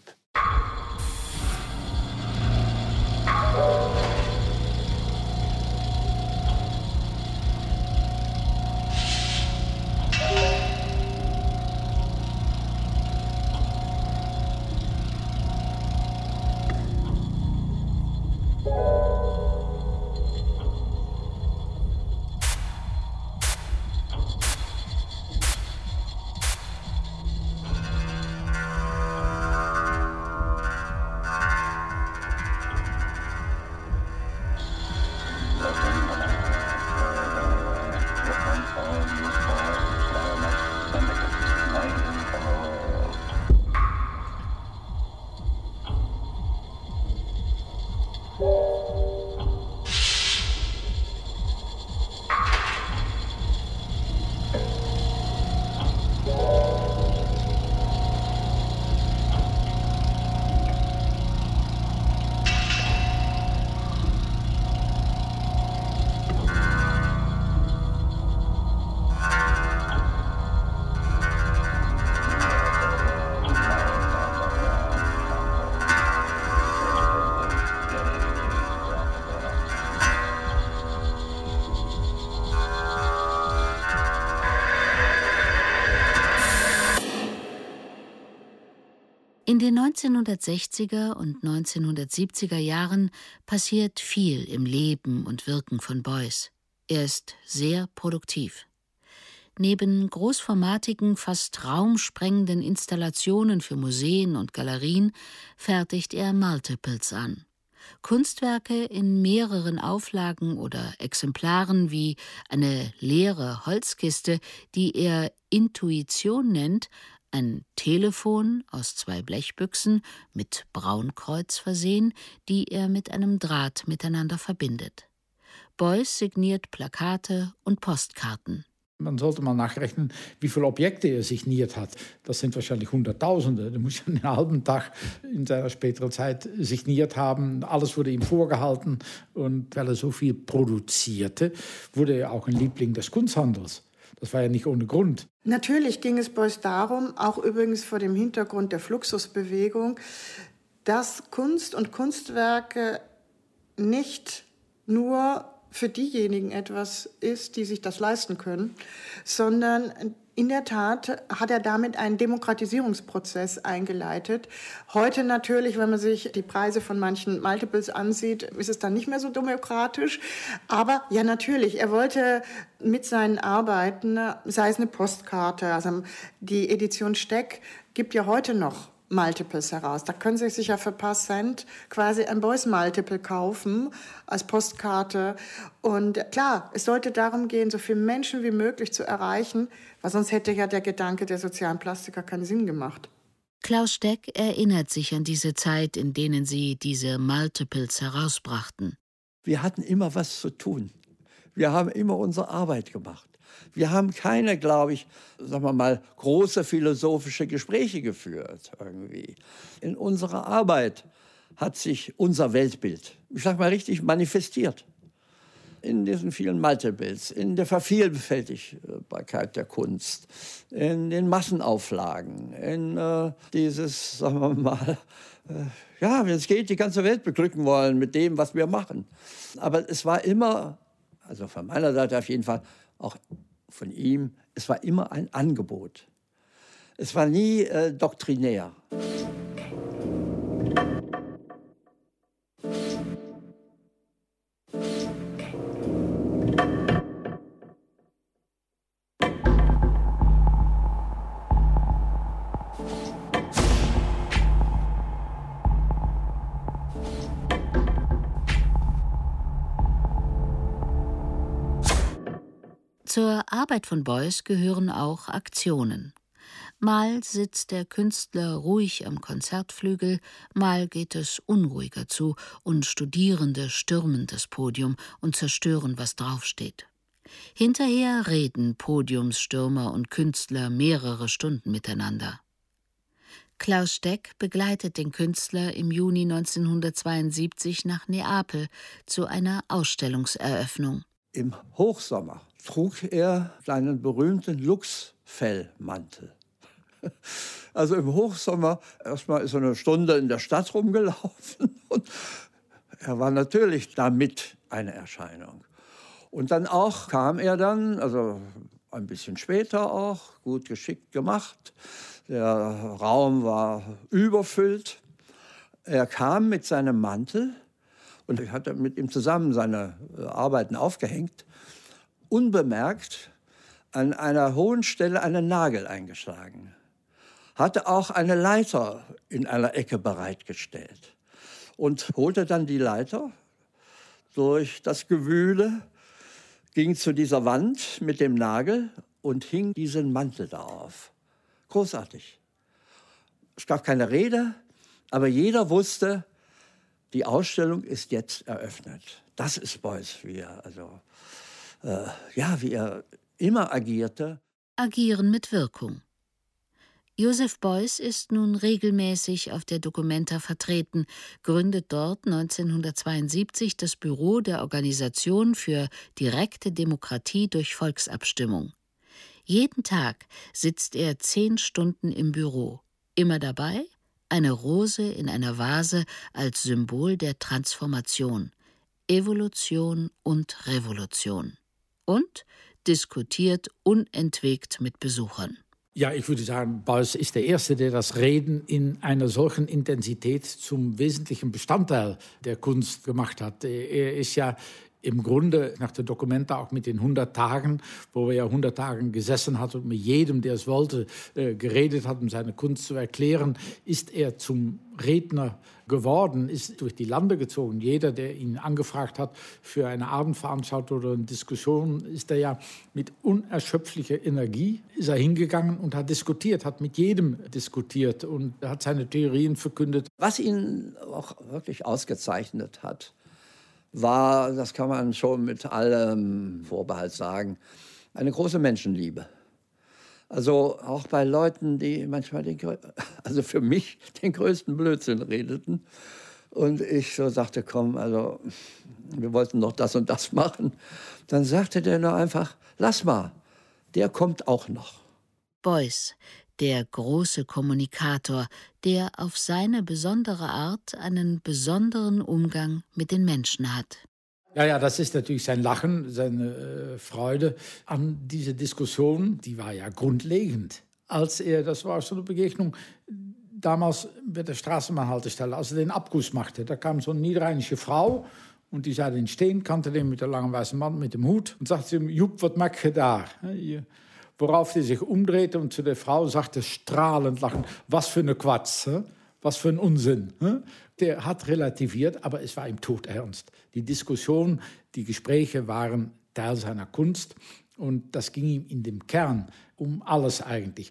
In den 1960er und 1970er Jahren passiert viel im Leben und Wirken von Beuys. Er ist sehr produktiv. Neben großformatigen, fast raumsprengenden Installationen für Museen und Galerien fertigt er Multiples an. Kunstwerke in mehreren Auflagen oder Exemplaren wie eine leere Holzkiste, die er Intuition nennt, ein Telefon aus 2 Blechbüchsen mit Braunkreuz versehen, die er mit einem Draht miteinander verbindet. Beuys signiert Plakate und Postkarten. Man sollte mal nachrechnen, wie viele Objekte er signiert hat. Das sind wahrscheinlich Hunderttausende. Er muss einen halben Tag in seiner späteren Zeit signiert haben. Alles wurde ihm vorgehalten. Und weil er so viel produzierte, wurde er auch ein Liebling des Kunsthandels. Das war ja nicht ohne Grund. Natürlich ging es Beuys darum, auch übrigens vor dem Hintergrund der Fluxusbewegung, dass Kunst und Kunstwerke nicht nur für diejenigen etwas ist, die sich das leisten können, sondern in der Tat hat er damit einen Demokratisierungsprozess eingeleitet. Heute natürlich, wenn man sich die Preise von manchen Multiples ansieht, ist es dann nicht mehr so demokratisch. Aber ja, natürlich, er wollte mit seinen Arbeiten, sei es eine Postkarte, also die Edition Steck gibt ja heute noch Multiples heraus. Da können Sie sich ja für ein paar Cent quasi ein Beuys Multiple kaufen als Postkarte. Und klar, es sollte darum gehen, so viele Menschen wie möglich zu erreichen, weil sonst hätte ja der Gedanke der sozialen Plastiker keinen Sinn gemacht. Klaus Steck erinnert sich an diese Zeit, in denen sie diese Multiples herausbrachten. Wir hatten immer was zu tun. Wir haben immer unsere Arbeit gemacht. Wir haben keine, glaube ich, sagen wir mal, große philosophische Gespräche geführt irgendwie. In unserer Arbeit hat sich unser Weltbild, ich sage mal richtig, manifestiert. In diesen vielen Multiples, in der Vervielfältigbarkeit der Kunst, in den Massenauflagen, in dieses, sagen wir mal, ja, wenn es geht, die ganze Welt beglücken wollen mit dem, was wir machen. Aber es war immer, also von meiner Seite auf jeden Fall, auch von ihm, es war immer ein Angebot. Es war nie doktrinär. Zur Arbeit von Beuys gehören auch Aktionen. Mal sitzt der Künstler ruhig am Konzertflügel, mal geht es unruhiger zu und Studierende stürmen das Podium und zerstören, was draufsteht. Hinterher reden Podiumsstürmer und Künstler mehrere Stunden miteinander. Klaus Steck begleitet den Künstler im Juni 1972 nach Neapel zu einer Ausstellungseröffnung. Im Hochsommer trug er seinen berühmten Luchsfellmantel. Also im Hochsommer, erstmal ist er eine Stunde in der Stadt rumgelaufen und er war natürlich damit eine Erscheinung. Und dann auch kam er dann, also ein bisschen später auch, gut geschickt gemacht. Der Raum war überfüllt. Er kam mit seinem Mantel und ich hatte mit ihm zusammen seine Arbeiten aufgehängt. Unbemerkt an einer hohen Stelle einen Nagel eingeschlagen. Hatte auch eine Leiter in einer Ecke bereitgestellt und holte dann die Leiter durch das Gewühle, ging zu dieser Wand mit dem Nagel und hing diesen Mantel darauf. Großartig. Es gab keine Rede, aber jeder wusste, die Ausstellung ist jetzt eröffnet. Das ist Beuys, wie er immer agierte. Agieren mit Wirkung. Joseph Beuys ist nun regelmäßig auf der Documenta vertreten, gründet dort 1972 das Büro der Organisation für direkte Demokratie durch Volksabstimmung. Jeden Tag sitzt er 10 Stunden im Büro. Immer dabei eine Rose in einer Vase als Symbol der Transformation, Evolution und Revolution. Und diskutiert unentwegt mit Besuchern. Ja, ich würde sagen, Beuys ist der Erste, der das Reden in einer solchen Intensität zum wesentlichen Bestandteil der Kunst gemacht hat. Er ist ja im Grunde nach der Dokumenta auch mit den 100 Tagen, wo er ja 100 Tage gesessen hat und mit jedem, der es wollte, geredet hat, um seine Kunst zu erklären, ist er zum Redner geworden, ist durch die Lande gezogen. Jeder, der ihn angefragt hat für eine Abendveranstaltung oder eine Diskussion, ist er ja mit unerschöpflicher Energie ist er hingegangen und hat diskutiert, hat mit jedem diskutiert und hat seine Theorien verkündet. Was ihn auch wirklich ausgezeichnet hat, war, das kann man schon mit allem Vorbehalt sagen, eine große Menschenliebe. Also auch bei Leuten, die manchmal also für mich den größten Blödsinn redeten. Und ich so sagte, komm, also wir wollten noch das und das machen. Dann sagte der nur einfach, lass mal, der kommt auch noch. Beuys, der große Kommunikator, der auf seine besondere Art einen besonderen Umgang mit den Menschen hat. Ja, das ist natürlich sein Lachen, seine Freude an diese Diskussion, die war ja grundlegend. Das war so eine Begegnung, damals bei der Straßenbahnhaltestelle, als er den Abguss machte. Da kam so eine niederrheinische Frau und die sah den stehen, kannte den mit der langen weißen Mann mit dem Hut und sagte ihm, Jupp, was macht ihr da? Worauf er sich umdrehte und zu der Frau sagte, strahlend lachend, was für eine Quatsch, was für ein Unsinn. Der hat relativiert, aber es war ihm todernst. Die Diskussion, die Gespräche waren Teil seiner Kunst und das ging ihm in dem Kern um alles eigentlich.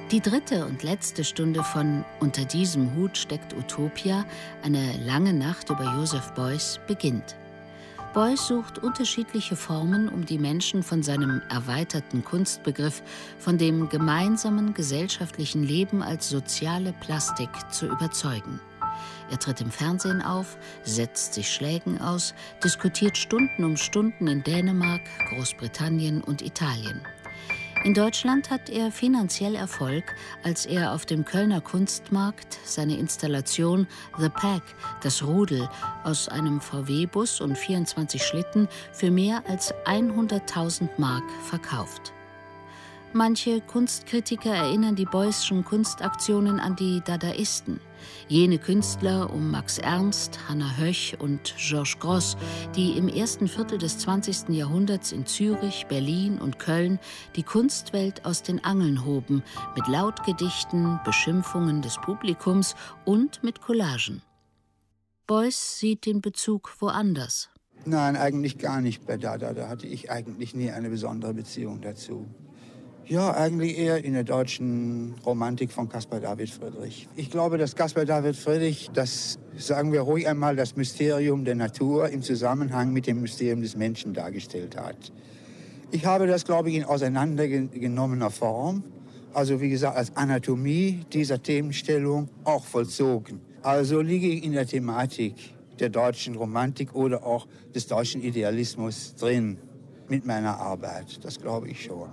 Die dritte und letzte Stunde von Unter diesem Hut steckt Utopia, eine lange Nacht über Joseph Beuys, beginnt. Beuys sucht unterschiedliche Formen, um die Menschen von seinem erweiterten Kunstbegriff, von dem gemeinsamen gesellschaftlichen Leben als soziale Plastik zu überzeugen. Er tritt im Fernsehen auf, setzt sich Schlägen aus, diskutiert Stunden um Stunden in Dänemark, Großbritannien und Italien. In Deutschland hat er finanziell Erfolg, als er auf dem Kölner Kunstmarkt seine Installation The Pack, das Rudel, aus einem VW-Bus und 24 Schlitten für mehr als 100.000 Mark verkauft. Manche Kunstkritiker erinnern die Beuysschen Kunstaktionen an die Dadaisten. Jene Künstler um Max Ernst, Hannah Höch und Georges Grosz, die im ersten Viertel des 20. Jahrhunderts in Zürich, Berlin und Köln die Kunstwelt aus den Angeln hoben, mit Lautgedichten, Beschimpfungen des Publikums und mit Collagen. Beuys sieht den Bezug woanders. Nein, eigentlich gar nicht bei Dada. Da hatte ich eigentlich nie eine besondere Beziehung dazu. Ja, eigentlich eher in der deutschen Romantik von Caspar David Friedrich. Ich glaube, dass Caspar David Friedrich das, sagen wir ruhig einmal, das Mysterium der Natur im Zusammenhang mit dem Mysterium des Menschen dargestellt hat. Ich habe das, glaube ich, in auseinandergenommener Form, also wie gesagt als Anatomie dieser Themenstellung, auch vollzogen. Also liege ich in der Thematik der deutschen Romantik oder auch des deutschen Idealismus drin mit meiner Arbeit. Das glaube ich schon.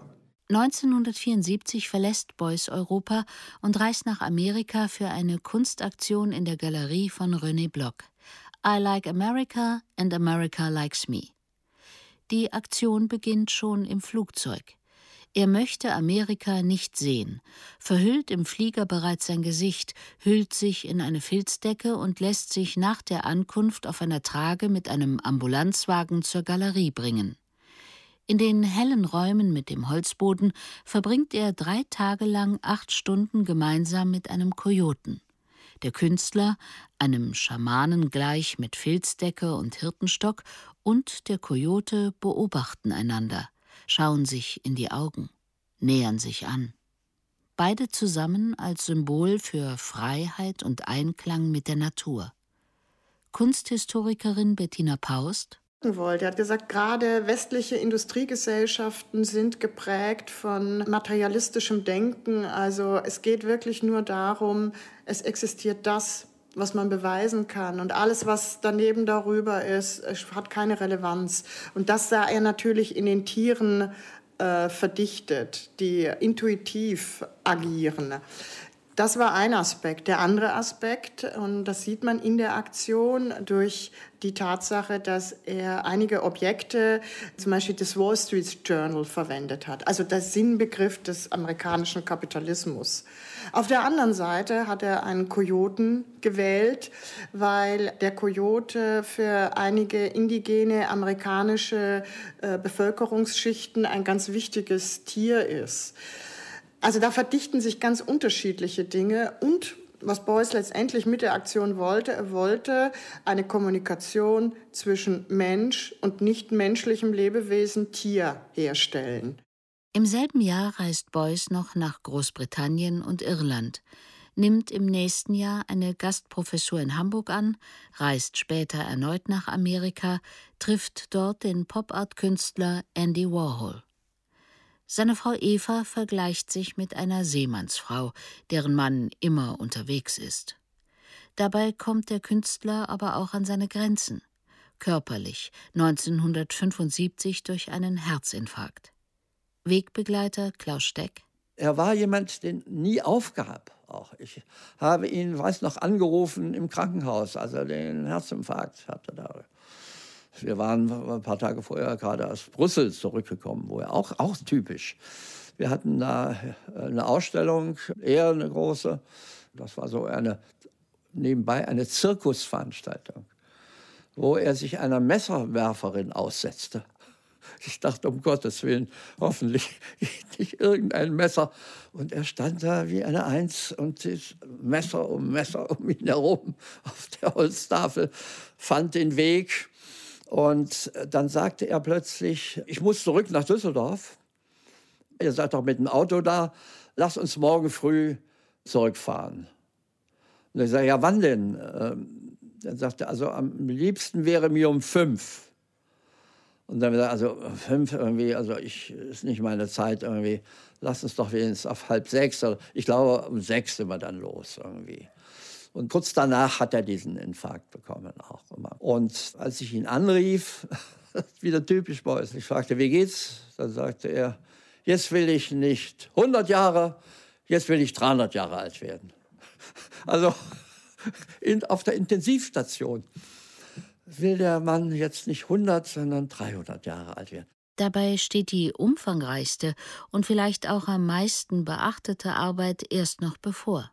1974 verlässt Beuys Europa und reist nach Amerika für eine Kunstaktion in der Galerie von René Block. I Like America and America Likes Me. Die Aktion beginnt schon im Flugzeug. Er möchte Amerika nicht sehen, verhüllt im Flieger bereits sein Gesicht, hüllt sich in eine Filzdecke und lässt sich nach der Ankunft auf einer Trage mit einem Ambulanzwagen zur Galerie bringen. In den hellen Räumen mit dem Holzboden verbringt er 3 Tage lang 8 Stunden gemeinsam mit einem Kojoten. Der Künstler, einem Schamanen gleich mit Filzdecke und Hirtenstock, und der Kojote beobachten einander, schauen sich in die Augen, nähern sich an. Beide zusammen als Symbol für Freiheit und Einklang mit der Natur. Kunsthistorikerin Bettina Paust: Er hat gesagt, gerade westliche Industriegesellschaften sind geprägt von materialistischem Denken. Also es geht wirklich nur darum, es existiert das, was man beweisen kann. Und alles, was daneben darüber ist, hat keine Relevanz. Und das sah er natürlich in den Tieren verdichtet, die intuitiv agieren. Das war ein Aspekt. Der andere Aspekt, und das sieht man in der Aktion durch die Tatsache, dass er einige Objekte, zum Beispiel das Wall Street Journal, verwendet hat. Also der Sinnbegriff des amerikanischen Kapitalismus. Auf der anderen Seite hat er einen Kojoten gewählt, weil der Kojote für einige indigene amerikanische Bevölkerungsschichten ein ganz wichtiges Tier ist. Also da verdichten sich ganz unterschiedliche Dinge und was Beuys letztendlich mit der Aktion wollte, er wollte eine Kommunikation zwischen Mensch und nichtmenschlichem Lebewesen, Tier, herstellen. Im selben Jahr reist Beuys noch nach Großbritannien und Irland, nimmt im nächsten Jahr eine Gastprofessur in Hamburg an, reist später erneut nach Amerika, trifft dort den Pop-Art-Künstler Andy Warhol. Seine Frau Eva vergleicht sich mit einer Seemannsfrau, deren Mann immer unterwegs ist. Dabei kommt der Künstler aber auch an seine Grenzen. Körperlich, 1975 durch einen Herzinfarkt. Wegbegleiter Klaus Steck: Er war jemand, den nie aufgab. Auch ich habe ihn, noch angerufen im Krankenhaus, als er den Herzinfarkt hatte. Wir waren ein paar Tage vorher gerade aus Brüssel zurückgekommen, wo er auch typisch. Wir hatten da eine Ausstellung, eher eine große. Das war so nebenbei eine Zirkusveranstaltung, wo er sich einer Messerwerferin aussetzte. Ich dachte, um Gottes Willen, hoffentlich nicht irgendein Messer. Und er stand da wie eine Eins und das Messer um ihn herum auf der Holztafel, fand den Weg. Und dann sagte er plötzlich, ich muss zurück nach Düsseldorf, ihr seid doch mit dem Auto da, lasst uns morgen früh zurückfahren. Und ich sage, ja, wann denn? Dann sagt er, also am liebsten wäre mir um 5. Und dann gesagt, also 5 irgendwie, also ist nicht meine Zeit irgendwie. Lass uns doch wenigstens auf 5:30. Ich glaube, um 6 sind wir dann los irgendwie. Und kurz danach hat er diesen Infarkt bekommen auch immer. Und als ich ihn anrief, wieder typisch Beuys, ich fragte, wie geht's? Dann sagte er, jetzt will ich nicht 100 Jahre, jetzt will ich 300 Jahre alt werden. Also auf der Intensivstation will der Mann jetzt nicht 100, sondern 300 Jahre alt werden. Dabei steht die umfangreichste und vielleicht auch am meisten beachtete Arbeit erst noch bevor.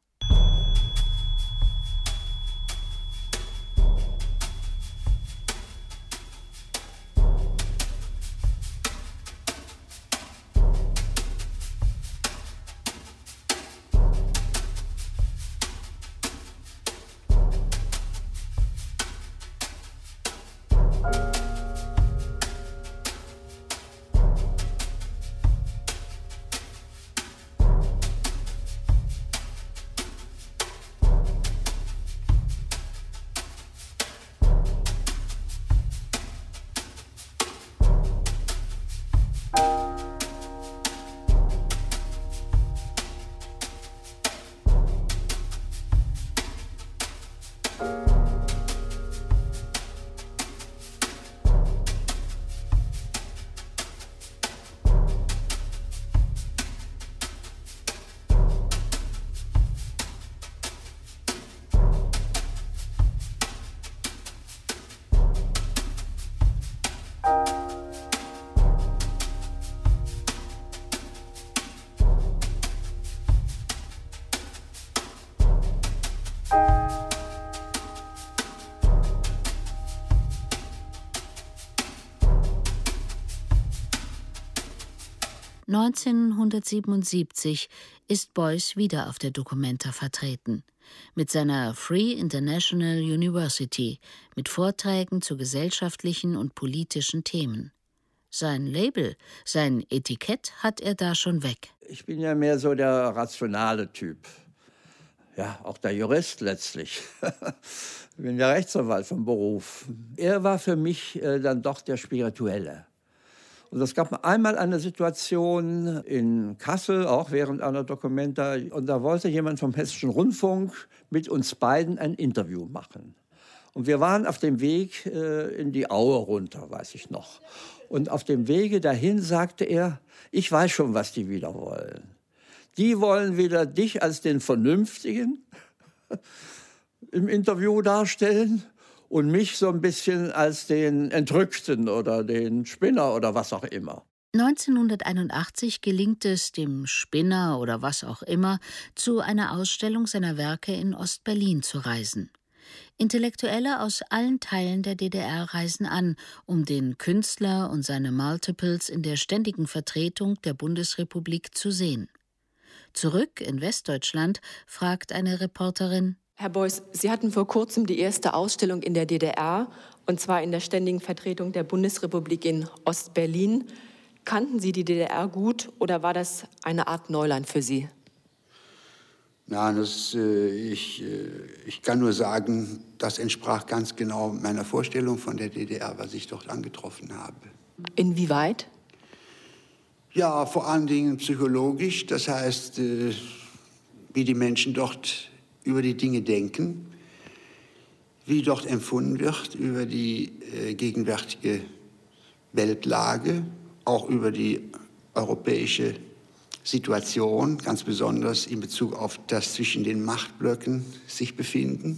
(1977) ist Beuys wieder auf der Documenta vertreten. Mit seiner Free International University, mit Vorträgen zu gesellschaftlichen und politischen Themen. Sein Label, sein Etikett hat er da schon weg. Ich bin ja mehr so der rationale Typ. Ja, auch der Jurist letztlich. Ich bin ja Rechtsanwalt vom Beruf. Er war für mich dann doch der Spirituelle. Und es gab einmal eine Situation in Kassel, auch während einer Documenta, und da wollte jemand vom Hessischen Rundfunk mit uns beiden ein Interview machen. Und wir waren auf dem Weg in die Aue runter, weiß ich noch. Und auf dem Wege dahin sagte er, ich weiß schon, was die wieder wollen. Die wollen wieder dich als den Vernünftigen im Interview darstellen und mich so ein bisschen als den Entrückten oder den Spinner oder was auch immer. 1981 gelingt es dem Spinner oder was auch immer, zu einer Ausstellung seiner Werke in Ostberlin zu reisen. Intellektuelle aus allen Teilen der DDR reisen an, um den Künstler und seine Multiples in der ständigen Vertretung der Bundesrepublik zu sehen. Zurück in Westdeutschland fragt eine Reporterin: Herr Beuys, Sie hatten vor kurzem die erste Ausstellung in der DDR, und zwar in der ständigen Vertretung der Bundesrepublik in Ostberlin. Kannten Sie die DDR gut oder war das eine Art Neuland für Sie? Nein, ich kann nur sagen, das entsprach ganz genau meiner Vorstellung von der DDR, was ich dort angetroffen habe. Inwieweit? Ja, vor allen Dingen psychologisch, das heißt, wie die Menschen dort über die Dinge denken, wie dort empfunden wird über die gegenwärtige Weltlage, auch über die europäische Situation, ganz besonders in Bezug auf das zwischen den Machtblöcken sich befinden,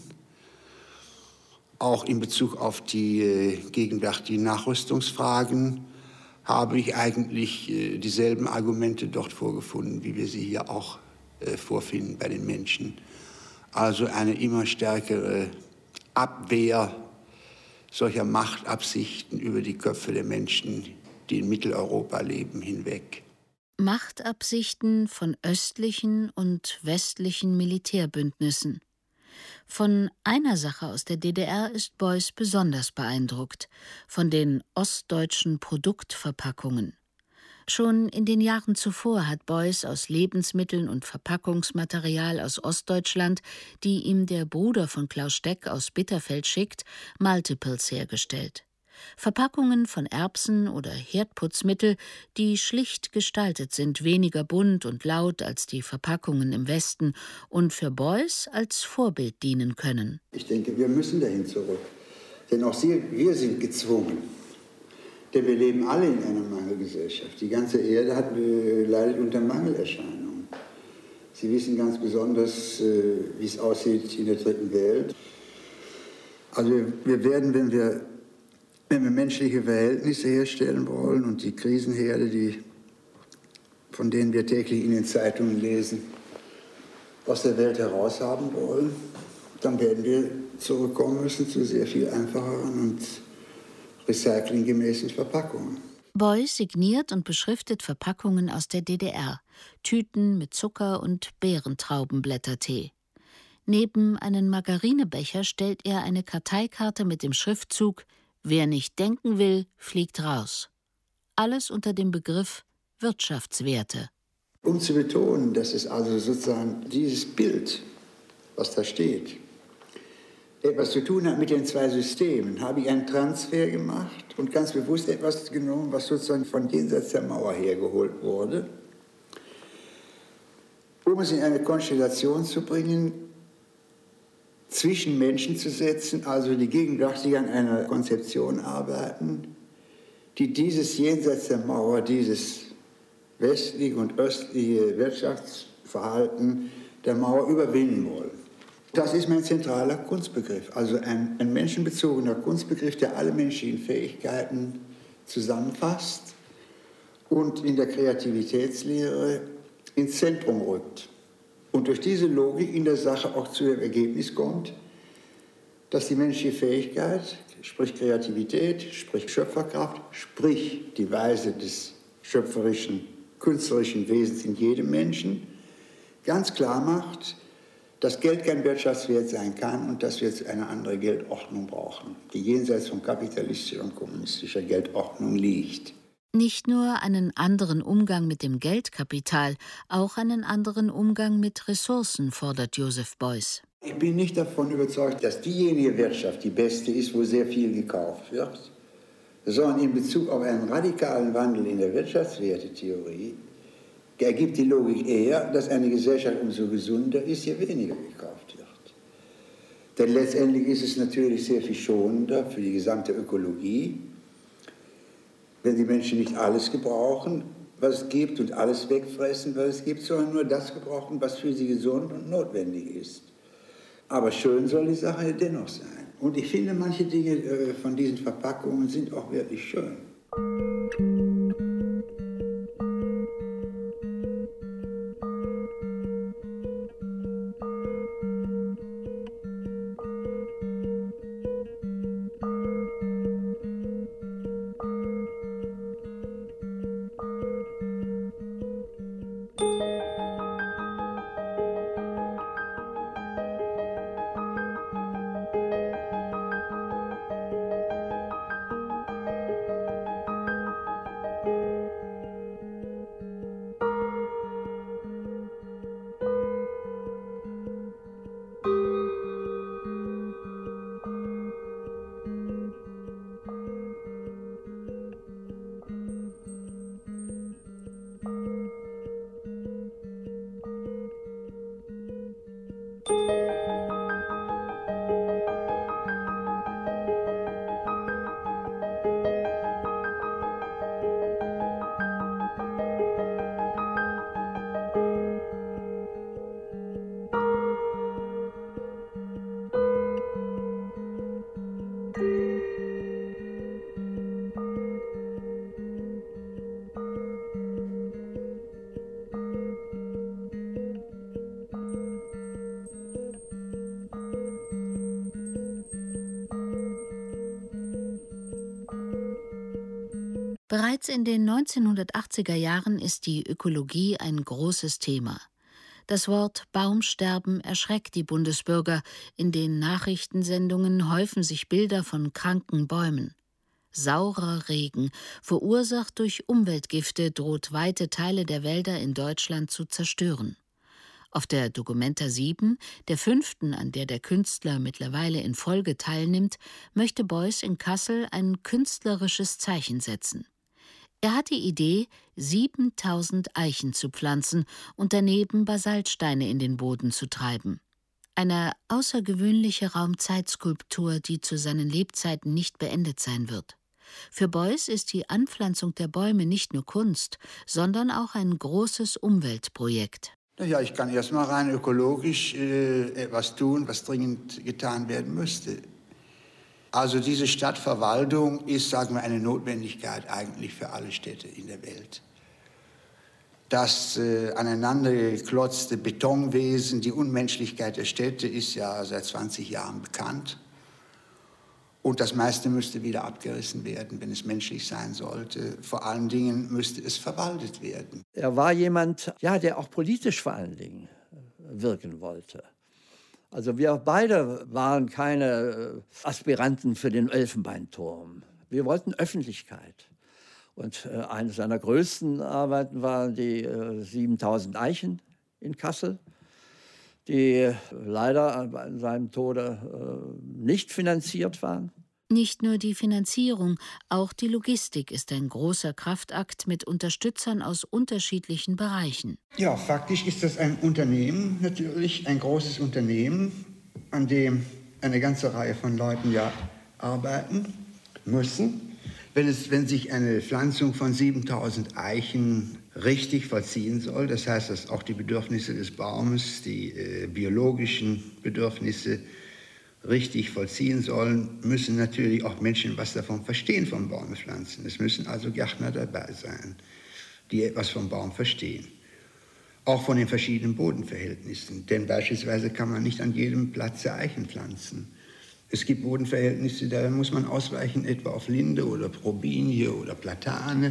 auch in Bezug auf die gegenwärtigen Nachrüstungsfragen, habe ich eigentlich dieselben Argumente dort vorgefunden, wie wir sie hier auch vorfinden bei den Menschen. Also eine immer stärkere Abwehr solcher Machtabsichten über die Köpfe der Menschen, die in Mitteleuropa leben, hinweg. Machtabsichten von östlichen und westlichen Militärbündnissen. Von einer Sache aus der DDR ist Beuys besonders beeindruckt: von den ostdeutschen Produktverpackungen. Schon in den Jahren zuvor hat Beuys aus Lebensmitteln und Verpackungsmaterial aus Ostdeutschland, die ihm der Bruder von Klaus Steck aus Bitterfeld schickt, Multiples hergestellt. Verpackungen von Erbsen oder Herdputzmittel, die schlicht gestaltet sind, weniger bunt und laut als die Verpackungen im Westen und für Beuys als Vorbild dienen können. Ich denke, wir müssen dahin zurück. Denn auch wir sind gezwungen. Denn wir leben alle in einer Mangelgesellschaft. Die ganze Erde leidet unter Mangelerscheinungen. Sie wissen ganz besonders, wie es aussieht in der dritten Welt. Also wir werden, wenn wir menschliche Verhältnisse herstellen wollen und die Krisenherde, von denen wir täglich in den Zeitungen lesen, aus der Welt heraus haben wollen, dann werden wir zurückkommen müssen zu sehr viel einfacheren und recyclinggemäßen Verpackungen. Beuys signiert und beschriftet Verpackungen aus der DDR, Tüten mit Zucker- und Beerentraubenblättertee. Neben einen Margarinebecher stellt er eine Karteikarte mit dem Schriftzug »Wer nicht denken will, fliegt raus«. Alles unter dem Begriff Wirtschaftswerte. Um zu betonen, dass es also sozusagen dieses Bild, was da steht, etwas zu tun hat mit den zwei Systemen, habe ich einen Transfer gemacht und ganz bewusst etwas genommen, was sozusagen von jenseits der Mauer hergeholt wurde, um es in eine Konstellation zu bringen, zwischen Menschen zu setzen, also die gegenwärtig an einer Konzeption arbeiten, die dieses jenseits der Mauer, dieses westliche und östliche Wirtschaftsverhalten der Mauer überwinden wollen. Das ist mein zentraler Kunstbegriff, also ein menschenbezogener Kunstbegriff, der alle menschlichen Fähigkeiten zusammenfasst und in der Kreativitätslehre ins Zentrum rückt. Und durch diese Logik in der Sache auch zu dem Ergebnis kommt, dass die menschliche Fähigkeit, sprich Kreativität, sprich Schöpferkraft, sprich die Weise des schöpferischen, künstlerischen Wesens in jedem Menschen, ganz klar macht, dass Geld kein Wirtschaftswert sein kann und dass wir jetzt eine andere Geldordnung brauchen, die jenseits von kapitalistischer und kommunistischer Geldordnung liegt. Nicht nur einen anderen Umgang mit dem Geldkapital, auch einen anderen Umgang mit Ressourcen fordert Joseph Beuys. Ich bin nicht davon überzeugt, dass diejenige Wirtschaft die beste ist, wo sehr viel gekauft wird, sondern in Bezug auf einen radikalen Wandel in der Wirtschaftswertetheorie ergibt die Logik eher, dass eine Gesellschaft umso gesünder ist, je weniger gekauft wird. Denn letztendlich ist es natürlich sehr viel schonender für die gesamte Ökologie, wenn die Menschen nicht alles gebrauchen, was es gibt, und alles wegfressen, was es gibt, sondern nur das gebrauchen, was für sie gesund und notwendig ist. Aber schön soll die Sache dennoch sein. Und ich finde, manche Dinge von diesen Verpackungen sind auch wirklich schön. Bereits in den 1980er Jahren ist die Ökologie ein großes Thema. Das Wort Baumsterben erschreckt die Bundesbürger. In den Nachrichtensendungen häufen sich Bilder von kranken Bäumen. Saurer Regen, verursacht durch Umweltgifte, droht weite Teile der Wälder in Deutschland zu zerstören. Auf der Documenta 7, der 5., an der der Künstler mittlerweile in Folge teilnimmt, möchte Beuys in Kassel ein künstlerisches Zeichen setzen. Er hat die Idee, 7000 Eichen zu pflanzen und daneben Basaltsteine in den Boden zu treiben. Eine außergewöhnliche Raumzeitskulptur, die zu seinen Lebzeiten nicht beendet sein wird. Für Beuys ist die Anpflanzung der Bäume nicht nur Kunst, sondern auch ein großes Umweltprojekt. Ja, ich kann erst mal rein ökologisch etwas tun, was dringend getan werden müsste. Also diese Stadtverwaltung ist, sagen wir, eine Notwendigkeit eigentlich für alle Städte in der Welt. Das aneinandergeklotzte Betonwesen, die Unmenschlichkeit der Städte ist ja seit 20 Jahren bekannt. Und das meiste müsste wieder abgerissen werden, wenn es menschlich sein sollte. Vor allen Dingen müsste es verwaltet werden. Er war jemand, ja, der auch politisch vor allen Dingen wirken wollte. Also wir beide waren keine Aspiranten für den Elfenbeinturm. Wir wollten Öffentlichkeit. Und eine seiner größten Arbeiten waren die 7000 Eichen in Kassel, die leider an seinem Tode nicht finanziert waren. Nicht nur die Finanzierung, auch die Logistik ist ein großer Kraftakt mit Unterstützern aus unterschiedlichen Bereichen. Ja, faktisch ist das ein Unternehmen, natürlich ein großes Unternehmen, an dem eine ganze Reihe von Leuten ja arbeiten müssen. Wenn sich eine Pflanzung von 7000 Eichen richtig vollziehen soll, das heißt, dass auch die Bedürfnisse des Baumes, die biologischen Bedürfnisse richtig vollziehen sollen, müssen natürlich auch Menschen was davon verstehen vom Baumpflanzen. Es müssen also Gärtner dabei sein, die etwas vom Baum verstehen. Auch von den verschiedenen Bodenverhältnissen. Denn beispielsweise kann man nicht an jedem Platz Eichen pflanzen. Es gibt Bodenverhältnisse, da muss man ausweichen, etwa auf Linde oder Robinie oder Platane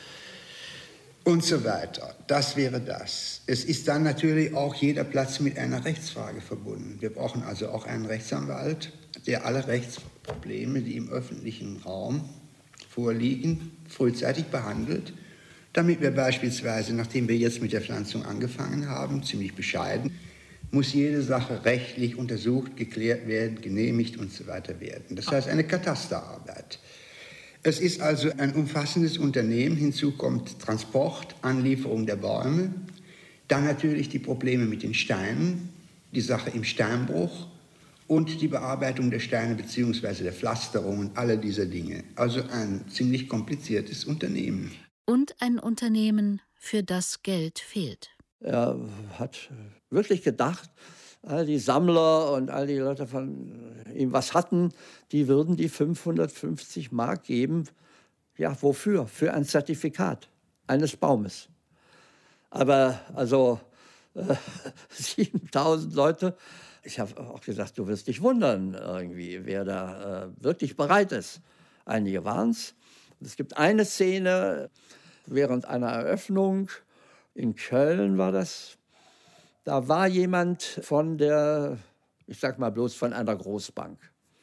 und so weiter. Das wäre das. Es ist dann natürlich auch jeder Platz mit einer Rechtsfrage verbunden. Wir brauchen also auch einen Rechtsanwalt, der alle Rechtsprobleme, die im öffentlichen Raum vorliegen, frühzeitig behandelt, damit wir beispielsweise, nachdem wir jetzt mit der Pflanzung angefangen haben, ziemlich bescheiden, muss jede Sache rechtlich untersucht, geklärt werden, genehmigt und so weiter werden. Das heißt eine Katasterarbeit. Es ist also ein umfassendes Unternehmen. Hinzu kommt Transport, Anlieferung der Bäume, dann natürlich die Probleme mit den Steinen, die Sache im Steinbruch und die Bearbeitung der Steine bzw. der Pflasterung und alle diese Dinge. Also ein ziemlich kompliziertes Unternehmen. Und ein Unternehmen, für das Geld fehlt. Er hat wirklich gedacht, all die Sammler und all die Leute von ihm was hatten, die würden die 550 Mark geben. Ja, wofür? Für ein Zertifikat eines Baumes. Aber also 7000 Leute, ich habe auch gesagt, du wirst dich wundern irgendwie, wer da wirklich bereit ist. Einige waren es. Es gibt eine Szene während einer Eröffnung, in Köln war das, da war jemand von der, ich sag mal bloß von einer Großbank.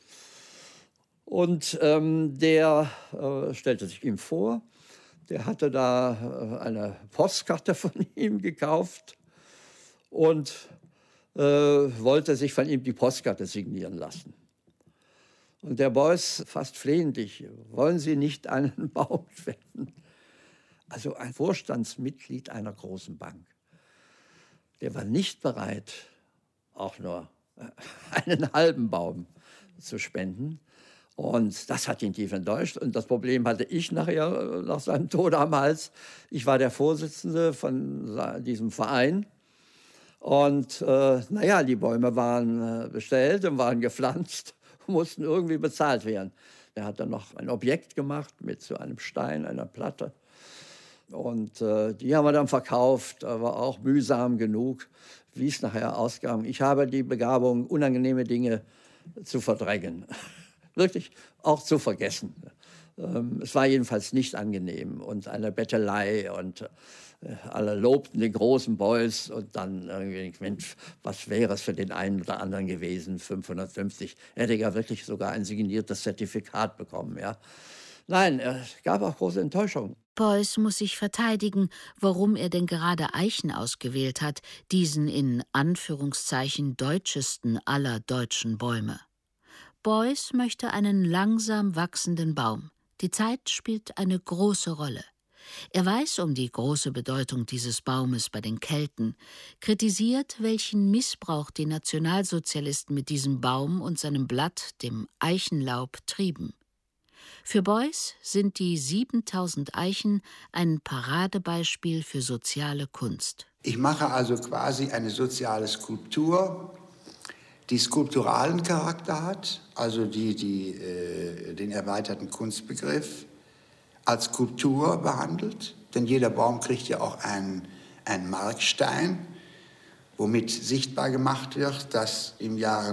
Und der stellte sich ihm vor, der hatte da eine Postkarte von ihm gekauft und wollte sich von ihm die Postkarte signieren lassen. Und der Beuys fast flehentlich, wollen Sie nicht einen Baum spenden? Also ein Vorstandsmitglied einer großen Bank, der war nicht bereit, auch nur einen halben Baum zu spenden. Und das hat ihn tief enttäuscht. Und das Problem hatte ich nachher, nach seinem Tod am Hals. Ich war der Vorsitzende von diesem Verein. Und naja, die Bäume waren bestellt und waren gepflanzt, mussten irgendwie bezahlt werden. Er hat dann noch ein Objekt gemacht mit so einem Stein, einer Platte. Und die haben wir dann verkauft, aber auch mühsam genug, wie es nachher ausging. Ich habe die Begabung, unangenehme Dinge zu verdrängen, wirklich auch zu vergessen. Es war jedenfalls nicht angenehm und eine Bettelei und alle lobten den großen Beuys und dann irgendwie, Mensch, was wäre es für den einen oder anderen gewesen, 550. Er hätte ja wirklich sogar ein signiertes Zertifikat bekommen, ja. Nein, es gab auch große Enttäuschung. Beuys muss sich verteidigen, warum er denn gerade Eichen ausgewählt hat, diesen in Anführungszeichen deutschesten aller deutschen Bäume. Beuys möchte einen langsam wachsenden Baum. Die Zeit spielt eine große Rolle. Er weiß um die große Bedeutung dieses Baumes bei den Kelten, kritisiert, welchen Missbrauch die Nationalsozialisten mit diesem Baum und seinem Blatt, dem Eichenlaub, trieben. Für Beuys sind die 7000 Eichen ein Paradebeispiel für soziale Kunst. Ich mache also quasi eine soziale Skulptur, die skulpturalen Charakter hat, also den erweiterten Kunstbegriff als Skulptur behandelt. Denn jeder Baum kriegt ja auch einen Markstein, womit sichtbar gemacht wird, dass im Jahre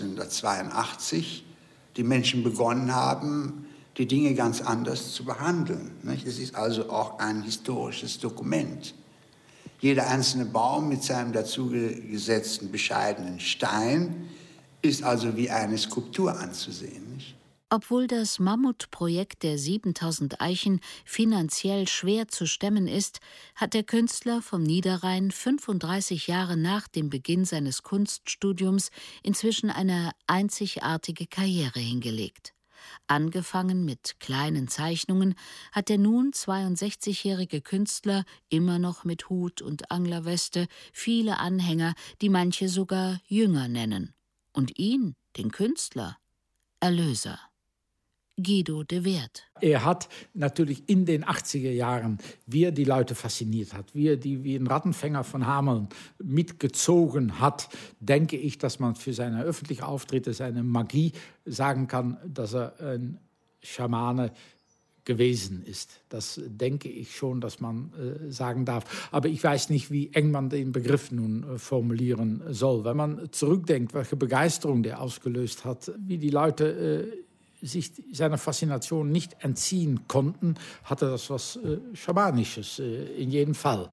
1982 die Menschen begonnen haben, die Dinge ganz anders zu behandeln. Es ist also auch ein historisches Dokument. Jeder einzelne Baum mit seinem dazugesetzten bescheidenen Stein ist also wie eine Skulptur anzusehen. Nicht? Obwohl das Mammutprojekt der 7000 Eichen finanziell schwer zu stemmen ist, hat der Künstler vom Niederrhein 35 Jahre nach dem Beginn seines Kunststudiums inzwischen eine einzigartige Karriere hingelegt. Angefangen mit kleinen Zeichnungen hat der nun 62-jährige Künstler immer noch mit Hut und Anglerweste viele Anhänger, die manche sogar Jünger nennen. Und ihn, den Künstler, Erlöser. Guido de Werd. Er hat natürlich in den 80er Jahren, wie er die Leute fasziniert hat, wie er die wie ein Rattenfänger von Hameln mitgezogen hat, denke ich, dass man für seine öffentlichen Auftritte, seine Magie sagen kann, dass er ein Schamane gewesen ist. Das denke ich schon, dass man sagen darf. Aber ich weiß nicht, wie eng man den Begriff nun formulieren soll. Wenn man zurückdenkt, welche Begeisterung der ausgelöst hat, wie die Leute sich seiner Faszination nicht entziehen konnten, hatte das was Schamanisches, in jedem Fall.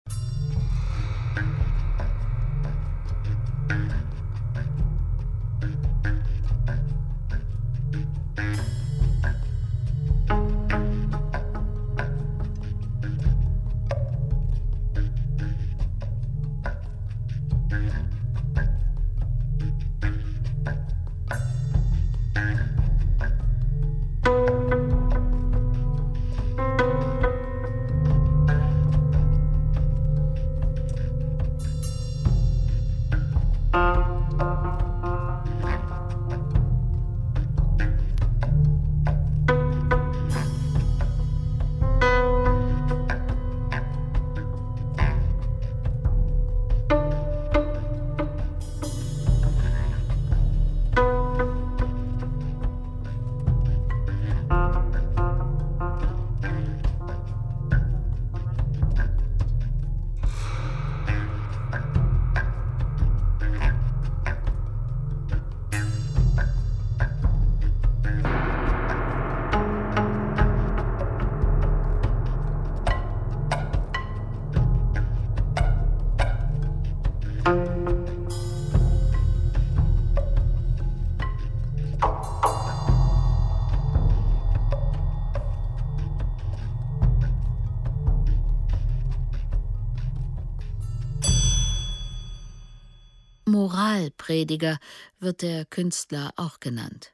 Moralprediger wird der Künstler auch genannt.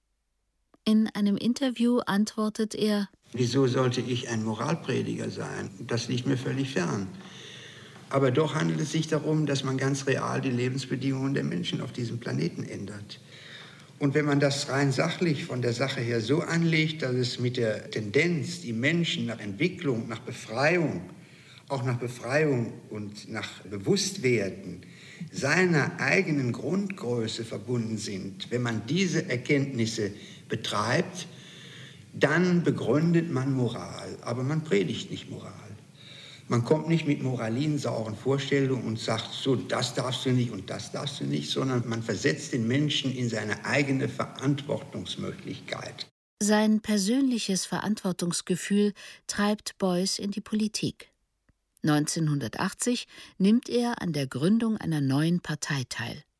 In einem Interview antwortet er: Wieso sollte ich ein Moralprediger sein? Das liegt mir völlig fern. Aber doch handelt es sich darum, dass man ganz real die Lebensbedingungen der Menschen auf diesem Planeten ändert. Und wenn man das rein sachlich von der Sache her so anlegt, dass es mit der Tendenz, die Menschen nach Entwicklung, nach Befreiung, auch nach Befreiung und nach Bewusstwerden seiner eigenen Grundgröße verbunden sind, wenn man diese Erkenntnisse betreibt, dann begründet man Moral, aber man predigt nicht Moral. Man kommt nicht mit moralinsauren Vorstellungen und sagt, so, das darfst du nicht und das darfst du nicht, sondern man versetzt den Menschen in seine eigene Verantwortungsmöglichkeit. Sein persönliches Verantwortungsgefühl treibt Beuys in die Politik. 1980 nimmt er an der Gründung einer neuen Partei teil.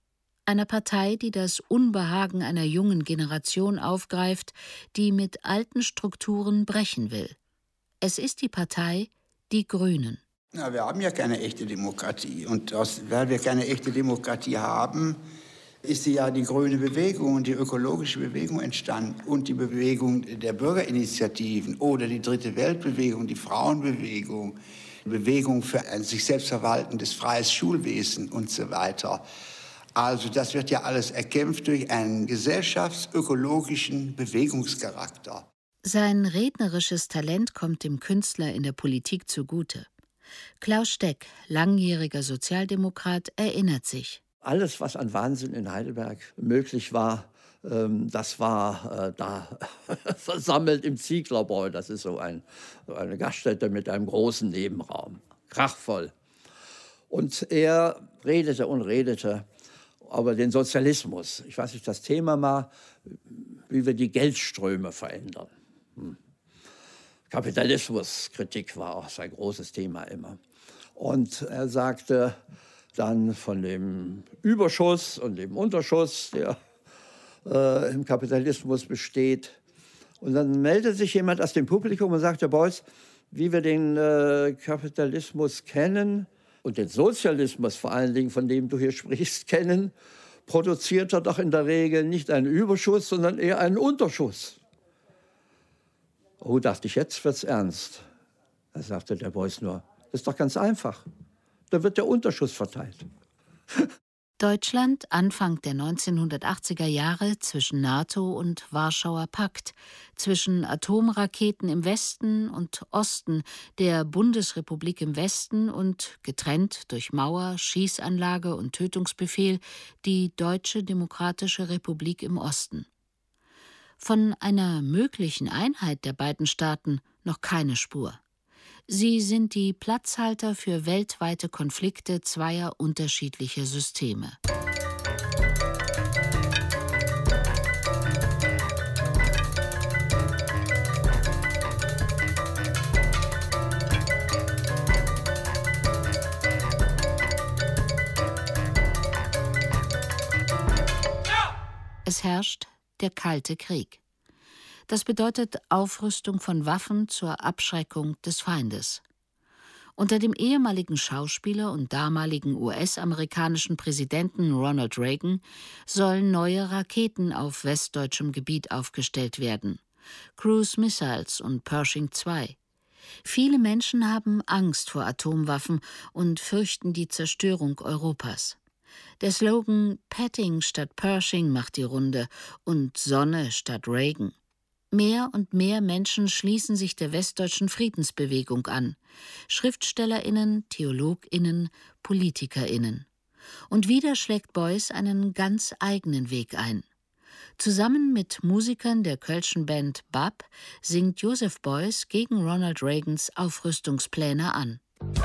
Einer Partei, die das Unbehagen einer jungen Generation aufgreift, die mit alten Strukturen brechen will. Es ist die Partei Die Grünen. Na, wir haben ja keine echte Demokratie. Und weil wir keine echte Demokratie haben, ist ja die grüne Bewegung und die ökologische Bewegung entstanden und die Bewegung der Bürgerinitiativen oder die Dritte Weltbewegung, die Frauenbewegung, die Bewegung für ein sich selbst verwaltendes freies Schulwesen und so weiter. Also das wird ja alles erkämpft durch einen gesellschaftsökologischen Bewegungscharakter. Sein rednerisches Talent kommt dem Künstler in der Politik zugute. Klaus Steck, langjähriger Sozialdemokrat, erinnert sich. Alles, was an Wahnsinn in Heidelberg möglich war, das war da versammelt im Zieglerbräu. Das ist so eine Gaststätte mit einem großen Nebenraum, krachvoll. Und er redete und redete über den Sozialismus. Ich weiß nicht, das Thema mal, wie wir die Geldströme verändern. Kapitalismuskritik war auch sein großes Thema immer. Und er sagte dann von dem Überschuss und dem Unterschuss, der im Kapitalismus besteht. Und dann meldete sich jemand aus dem Publikum und sagte, Beuys, wie wir den Kapitalismus kennen und den Sozialismus vor allen Dingen, von dem du hier sprichst, kennen, produziert er doch in der Regel nicht einen Überschuss, sondern eher einen Unterschuss. Oh, dachte ich, jetzt wird's ernst. Da sagte der Beuys nur, das ist doch ganz einfach. Da wird der Unterschuss verteilt. Deutschland Anfang der 1980er Jahre zwischen NATO und Warschauer Pakt, zwischen Atomraketen im Westen und Osten, der Bundesrepublik im Westen und, getrennt durch Mauer, Schießanlage und Tötungsbefehl, die Deutsche Demokratische Republik im Osten. Von einer möglichen Einheit der beiden Staaten noch keine Spur. Sie sind die Platzhalter für weltweite Konflikte zweier unterschiedlicher Systeme. Es herrscht der Kalte Krieg. Das bedeutet Aufrüstung von Waffen zur Abschreckung des Feindes. Unter dem ehemaligen Schauspieler und damaligen US-amerikanischen Präsidenten Ronald Reagan sollen neue Raketen auf westdeutschem Gebiet aufgestellt werden. Cruise Missiles und Pershing II. Viele Menschen haben Angst vor Atomwaffen und fürchten die Zerstörung Europas. Der Slogan »Petting statt Pershing« macht die Runde und »Sonne statt Reagan«. Mehr und mehr Menschen schließen sich der westdeutschen Friedensbewegung an. SchriftstellerInnen, TheologInnen, PolitikerInnen. Und wieder schlägt Beuys einen ganz eigenen Weg ein. Zusammen mit Musikern der kölschen Band BAP singt Joseph Beuys gegen Ronald Reagans Aufrüstungspläne an.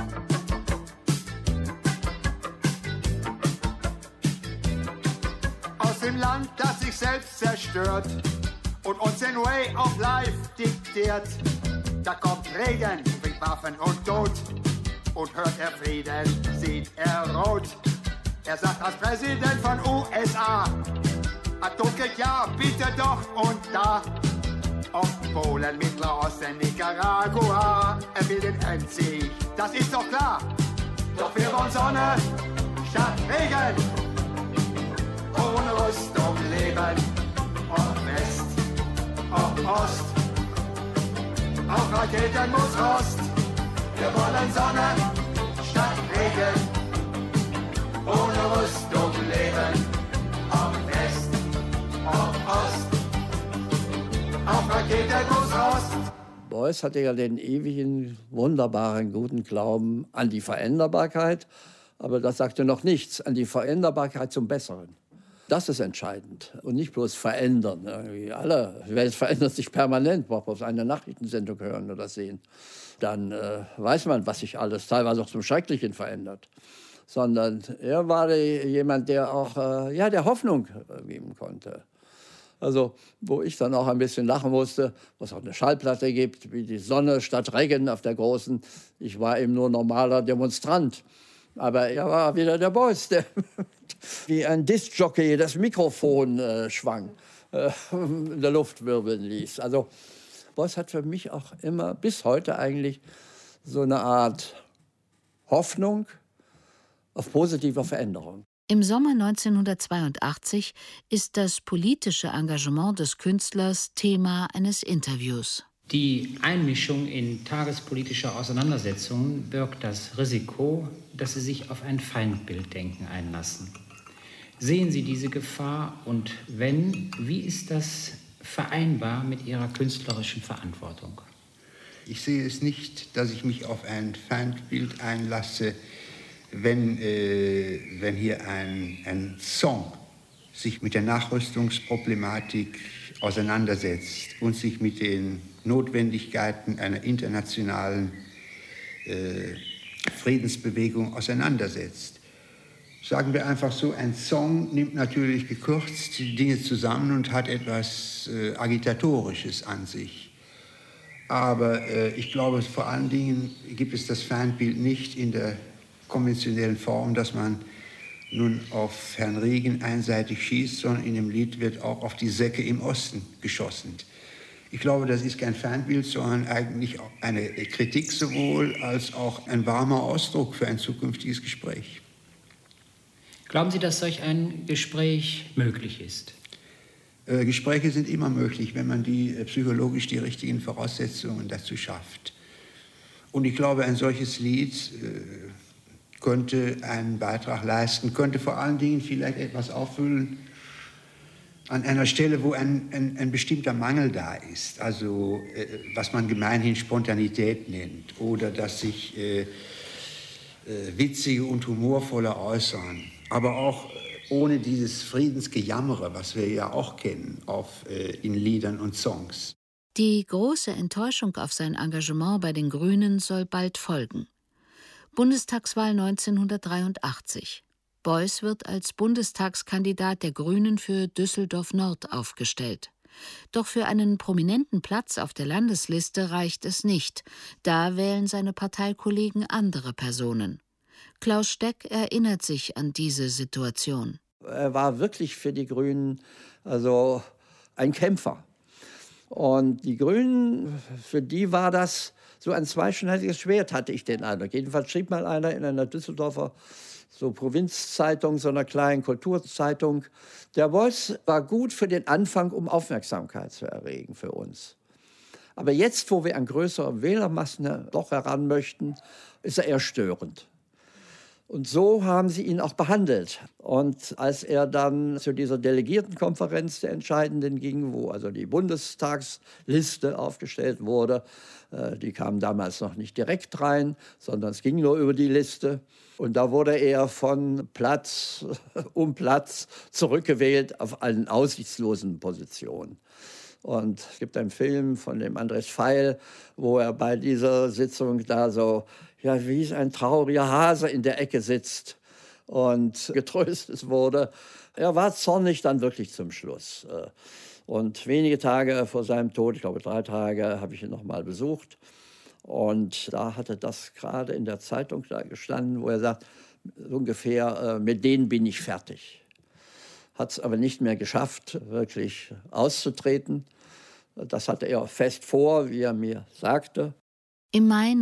Aus dem Land, das sich selbst zerstört und uns den Way of Life diktiert. Da kommt Reagan, bringt Waffen und Tod. Und hört er Frieden, sieht er rot. Er sagt als Präsident von USA, Atomkrieg ja, bitte doch und da. Auf Polen, Mittlerer Osten, Nicaragua. Er will den Endsieg, das ist doch klar. Doch wir wollen Sonne statt Regen. Ohne Rüstung leben, ob West, ob Ost, auf Raketen muss Rost. Wir wollen Sonne statt Regen, ohne Rüstung leben, ob West, ob Ost, auf Raketen muss Rost. Beuys hatte ja den ewigen, wunderbaren, guten Glauben an die Veränderbarkeit, aber das sagte noch nichts, an die Veränderbarkeit zum Besseren. Das ist entscheidend und nicht bloß verändern. Die Welt verändert sich permanent, braucht bloß eine Nachrichtensendung hören oder sehen. Dann weiß man, was sich alles teilweise auch zum Schrecklichen verändert. Sondern er war jemand, der auch der Hoffnung geben konnte. Also wo ich dann auch ein bisschen lachen musste, wo es auch eine Schallplatte gibt, wie die Sonne statt Regen auf der großen. Ich war eben nur normaler Demonstrant. Aber er war wieder der Beuys, der wie ein Diskjockey das Mikrofon schwang, in der Luft wirbeln ließ. Also Beuys hat für mich auch immer, bis heute eigentlich, so eine Art Hoffnung auf positive Veränderung. Im Sommer 1982 ist das politische Engagement des Künstlers Thema eines Interviews. Die Einmischung in tagespolitische Auseinandersetzungen birgt das Risiko, dass Sie sich auf ein Feindbilddenken einlassen. Sehen Sie diese Gefahr und wenn, wie ist das vereinbar mit Ihrer künstlerischen Verantwortung? Ich sehe es nicht, dass ich mich auf ein Feindbild einlasse, wenn hier ein Song sich mit der Nachrüstungsproblematik auseinandersetzt und sich mit den Notwendigkeiten einer internationalen Friedensbewegung auseinandersetzt. Sagen wir einfach so, ein Song nimmt natürlich gekürzt die Dinge zusammen und hat etwas Agitatorisches an sich. Aber ich glaube, vor allen Dingen gibt es das Feindbild nicht in der konventionellen Form, dass man nun auf Herrn Regen einseitig schießt, sondern in dem Lied wird auch auf die Säcke im Osten geschossen. Ich glaube, das ist kein Feindbild, sondern eigentlich auch eine Kritik sowohl als auch ein warmer Ausdruck für ein zukünftiges Gespräch. Glauben Sie, dass solch ein Gespräch möglich ist? Gespräche sind immer möglich, wenn man psychologisch die richtigen Voraussetzungen dazu schafft. Und ich glaube, ein solches Lied könnte einen Beitrag leisten, könnte vor allen Dingen vielleicht etwas auffüllen an einer Stelle, wo ein bestimmter Mangel da ist, also was man gemeinhin Spontanität nennt, oder dass sich witzige und humorvolle äußern, aber auch ohne dieses Friedensgejammere, was wir ja auch kennen, in Liedern und Songs. Die große Enttäuschung auf sein Engagement bei den Grünen soll bald folgen. Bundestagswahl 1983. Beuys wird als Bundestagskandidat der Grünen für Düsseldorf-Nord aufgestellt. Doch für einen prominenten Platz auf der Landesliste reicht es nicht. Da wählen seine Parteikollegen andere Personen. Klaus Steck erinnert sich an diese Situation. Er war wirklich für die Grünen also ein Kämpfer. Und die Grünen, für die war das so ein zweischneidiges Schwert, hatte ich den Eindruck. Jedenfalls schrieb mal einer in einer Düsseldorfer Provinzzeitung, so einer kleinen Kulturzeitung, der Beuys war gut für den Anfang, um Aufmerksamkeit zu erregen für uns. Aber jetzt, wo wir an größere Wählermassen doch heran möchten, ist er eher störend. Und so haben sie ihn auch behandelt. Und als er dann zu dieser Delegiertenkonferenz der Entscheidenden ging, wo also die Bundestagsliste aufgestellt wurde, die kam damals noch nicht direkt rein, sondern es ging nur über die Liste. Und da wurde er von Platz um Platz zurückgewählt auf allen aussichtslosen Positionen. Und es gibt einen Film von dem Andres Feil, wo er bei dieser Sitzung da so, ja, wie ein trauriger Hase in der Ecke sitzt und getröstet wurde. Er war zornig dann wirklich zum Schluss. Und wenige Tage vor seinem Tod, ich glaube 3 Tage, habe ich ihn noch mal besucht. Und da hatte das gerade in der Zeitung da gestanden, wo er sagt, ungefähr, mit denen bin ich fertig. Hat es aber nicht mehr geschafft, wirklich auszutreten. Das hatte er fest vor, wie er mir sagte. Im Mai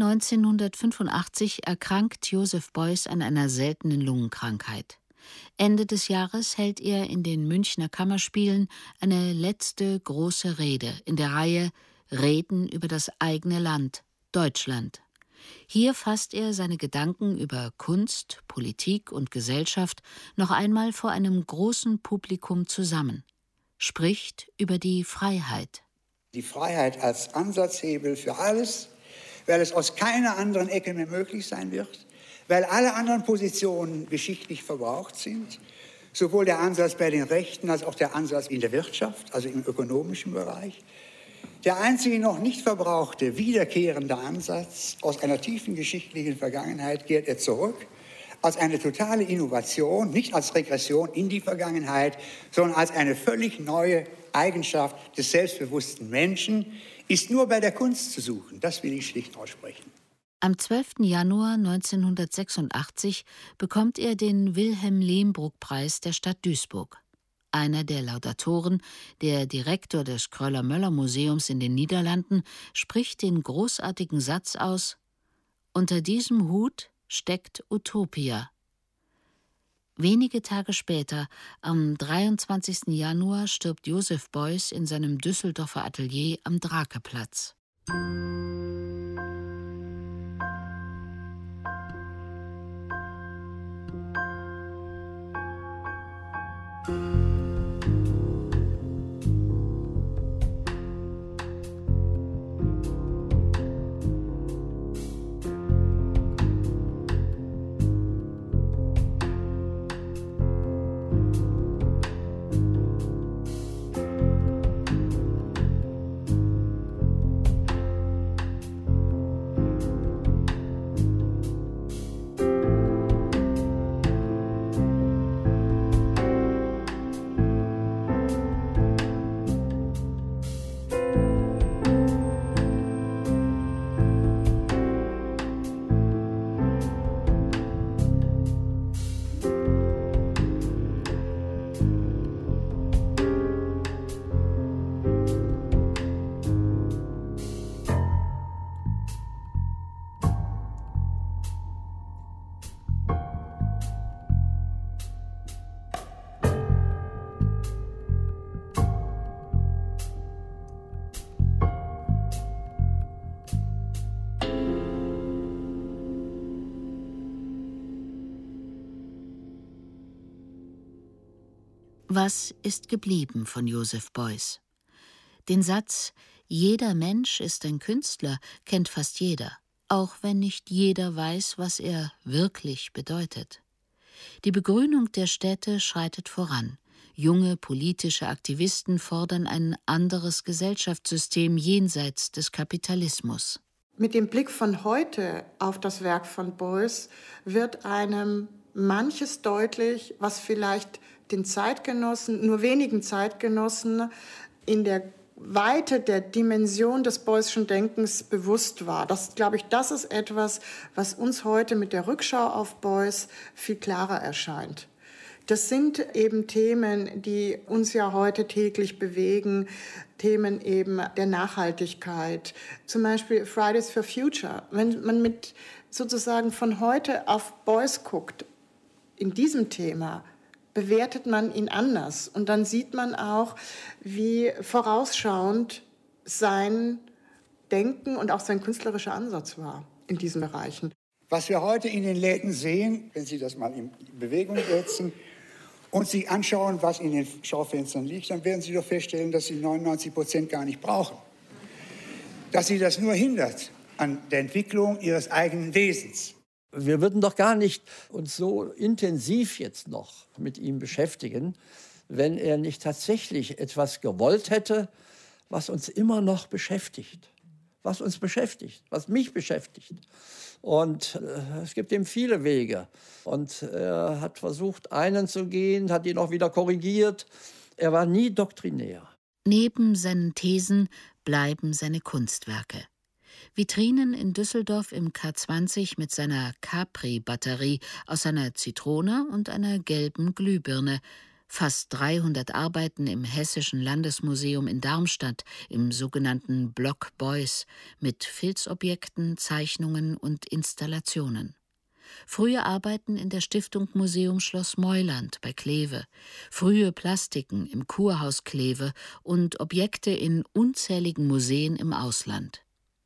1985 erkrankt Joseph Beuys an einer seltenen Lungenkrankheit. Ende des Jahres hält er in den Münchner Kammerspielen eine letzte große Rede in der Reihe Reden über das eigene Land, Deutschland. Hier fasst er seine Gedanken über Kunst, Politik und Gesellschaft noch einmal vor einem großen Publikum zusammen, spricht über die Freiheit. Die Freiheit als Ansatzhebel für alles, weil es aus keiner anderen Ecke mehr möglich sein wird, weil alle anderen Positionen geschichtlich verbraucht sind, sowohl der Ansatz bei den Rechten als auch der Ansatz in der Wirtschaft, also im ökonomischen Bereich. Der einzige noch nicht verbrauchte, wiederkehrende Ansatz aus einer tiefen geschichtlichen Vergangenheit kehrt er zurück, als eine totale Innovation, nicht als Regression in die Vergangenheit, sondern als eine völlig neue Eigenschaft des selbstbewussten Menschen, ist nur bei der Kunst zu suchen. Das will ich schlicht aussprechen. Am 12. Januar 1986 bekommt er den Wilhelm-Lehmbruck-Preis der Stadt Duisburg. Einer der Laudatoren, der Direktor des Kröller-Möller-Museums in den Niederlanden, spricht den großartigen Satz aus: Unter diesem Hut steckt Utopia. Wenige Tage später, am 23. Januar, stirbt Joseph Beuys in seinem Düsseldorfer Atelier am Drakeplatz. Was ist geblieben von Joseph Beuys? Den Satz »Jeder Mensch ist ein Künstler« kennt fast jeder, auch wenn nicht jeder weiß, was er wirklich bedeutet. Die Begrünung der Städte schreitet voran. Junge politische Aktivisten fordern ein anderes Gesellschaftssystem jenseits des Kapitalismus. Mit dem Blick von heute auf das Werk von Beuys wird einem manches deutlich, was vielleicht den Zeitgenossen, nur wenigen Zeitgenossen, in der Weite der Dimension des Beuysschen Denkens bewusst war. Das, glaube ich, das ist etwas, was uns heute mit der Rückschau auf Beuys viel klarer erscheint. Das sind eben Themen, die uns ja heute täglich bewegen, Themen eben der Nachhaltigkeit, zum Beispiel Fridays for Future. Wenn man mit sozusagen von heute auf Beuys guckt, in diesem Thema, bewertet man ihn anders. Und dann sieht man auch, wie vorausschauend sein Denken und auch sein künstlerischer Ansatz war in diesen Bereichen. Was wir heute in den Läden sehen, wenn Sie das mal in Bewegung setzen und sich anschauen, was in den Schaufenstern liegt, dann werden Sie doch feststellen, dass Sie 99% gar nicht brauchen. Dass Sie das nur hindert an der Entwicklung Ihres eigenen Wesens. Wir würden doch gar nicht uns so intensiv jetzt noch mit ihm beschäftigen, wenn er nicht tatsächlich etwas gewollt hätte, was uns immer noch beschäftigt. Was uns beschäftigt, was mich beschäftigt. Und es gibt ihm viele Wege. Und er hat versucht, einen zu gehen, hat ihn auch wieder korrigiert. Er war nie doktrinär. Neben seinen Thesen bleiben seine Kunstwerke. Vitrinen in Düsseldorf im K20 mit seiner Capri-Batterie aus einer Zitrone und einer gelben Glühbirne. Fast 300 Arbeiten im Hessischen Landesmuseum in Darmstadt im sogenannten Block Beuys mit Filzobjekten, Zeichnungen und Installationen. Frühe Arbeiten in der Stiftung Museum Schloss Meuland bei Kleve, frühe Plastiken im Kurhaus Kleve und Objekte in unzähligen Museen im Ausland.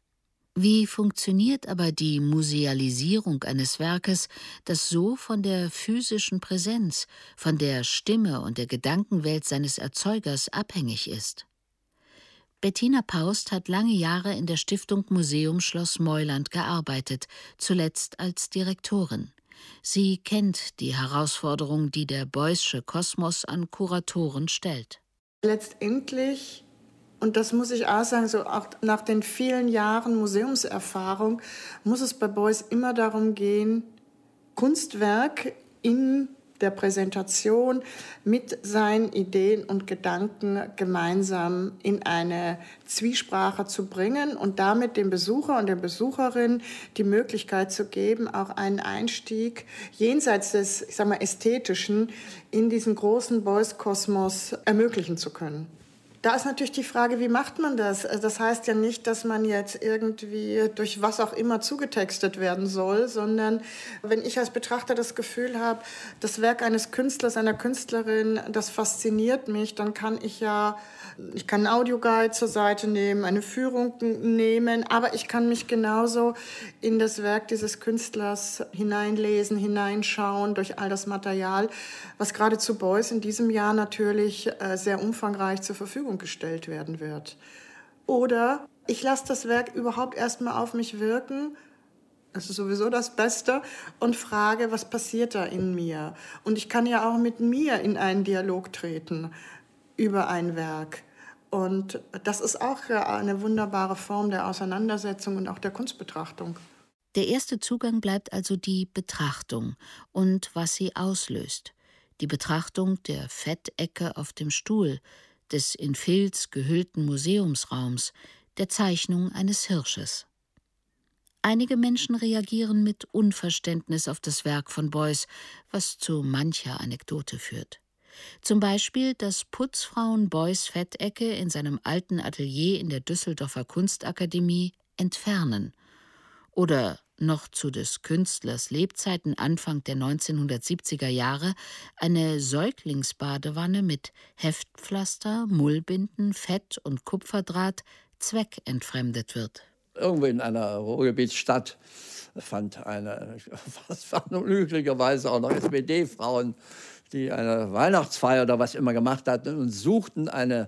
Wie funktioniert aber die Musealisierung eines Werkes, das so von der physischen Präsenz, von der Stimme und der Gedankenwelt seines Erzeugers abhängig ist? Bettina Paust hat lange Jahre in der Stiftung Museum Schloss Meuland gearbeitet, zuletzt als Direktorin. Sie kennt die Herausforderung, die der Beuysche Kosmos an Kuratoren stellt. Letztendlich, und das muss ich auch sagen, so auch nach den vielen Jahren Museumserfahrung, muss es bei Beuys immer darum gehen, Kunstwerk in der Präsentation mit seinen Ideen und Gedanken gemeinsam in eine Zwiesprache zu bringen und damit dem Besucher und der Besucherin die Möglichkeit zu geben, auch einen Einstieg jenseits des, ich sag mal, Ästhetischen in diesen großen Beuys-Kosmos ermöglichen zu können. Da ist natürlich die Frage, wie macht man das? Das heißt ja nicht, dass man jetzt irgendwie durch was auch immer zugetextet werden soll, sondern wenn ich als Betrachter das Gefühl habe, das Werk eines Künstlers, einer Künstlerin, das fasziniert mich, dann kann ich einen Audioguide zur Seite nehmen, eine Führung nehmen, aber ich kann mich genauso in das Werk dieses Künstlers hineinlesen, hineinschauen durch all das Material, was gerade zu Beuys in diesem Jahr natürlich sehr umfangreich zur Verfügung gestellt werden wird. Oder ich lasse das Werk überhaupt erstmal auf mich wirken, das ist sowieso das Beste, und frage, was passiert da in mir? Und ich kann ja auch mit mir in einen Dialog treten über ein Werk. Und das ist auch eine wunderbare Form der Auseinandersetzung und auch der Kunstbetrachtung. Der erste Zugang bleibt also die Betrachtung und was sie auslöst. Die Betrachtung der Fettecke auf dem Stuhl, des in Filz gehüllten Museumsraums, der Zeichnung eines Hirsches. Einige Menschen reagieren mit Unverständnis auf das Werk von Beuys, was zu mancher Anekdote führt. Zum Beispiel, dass Putzfrauen Beuys Fettecke in seinem alten Atelier in der Düsseldorfer Kunstakademie entfernen. Oder noch zu des Künstlers Lebzeiten Anfang der 1970er Jahre eine Säuglingsbadewanne mit Heftpflaster, Mullbinden, Fett und Kupferdraht zweckentfremdet wird. Irgendwo in einer Ruhrgebietsstadt fand was waren unglücklicherweise auch noch SPD-Frauen, die eine Weihnachtsfeier oder was immer gemacht hatten und suchten einen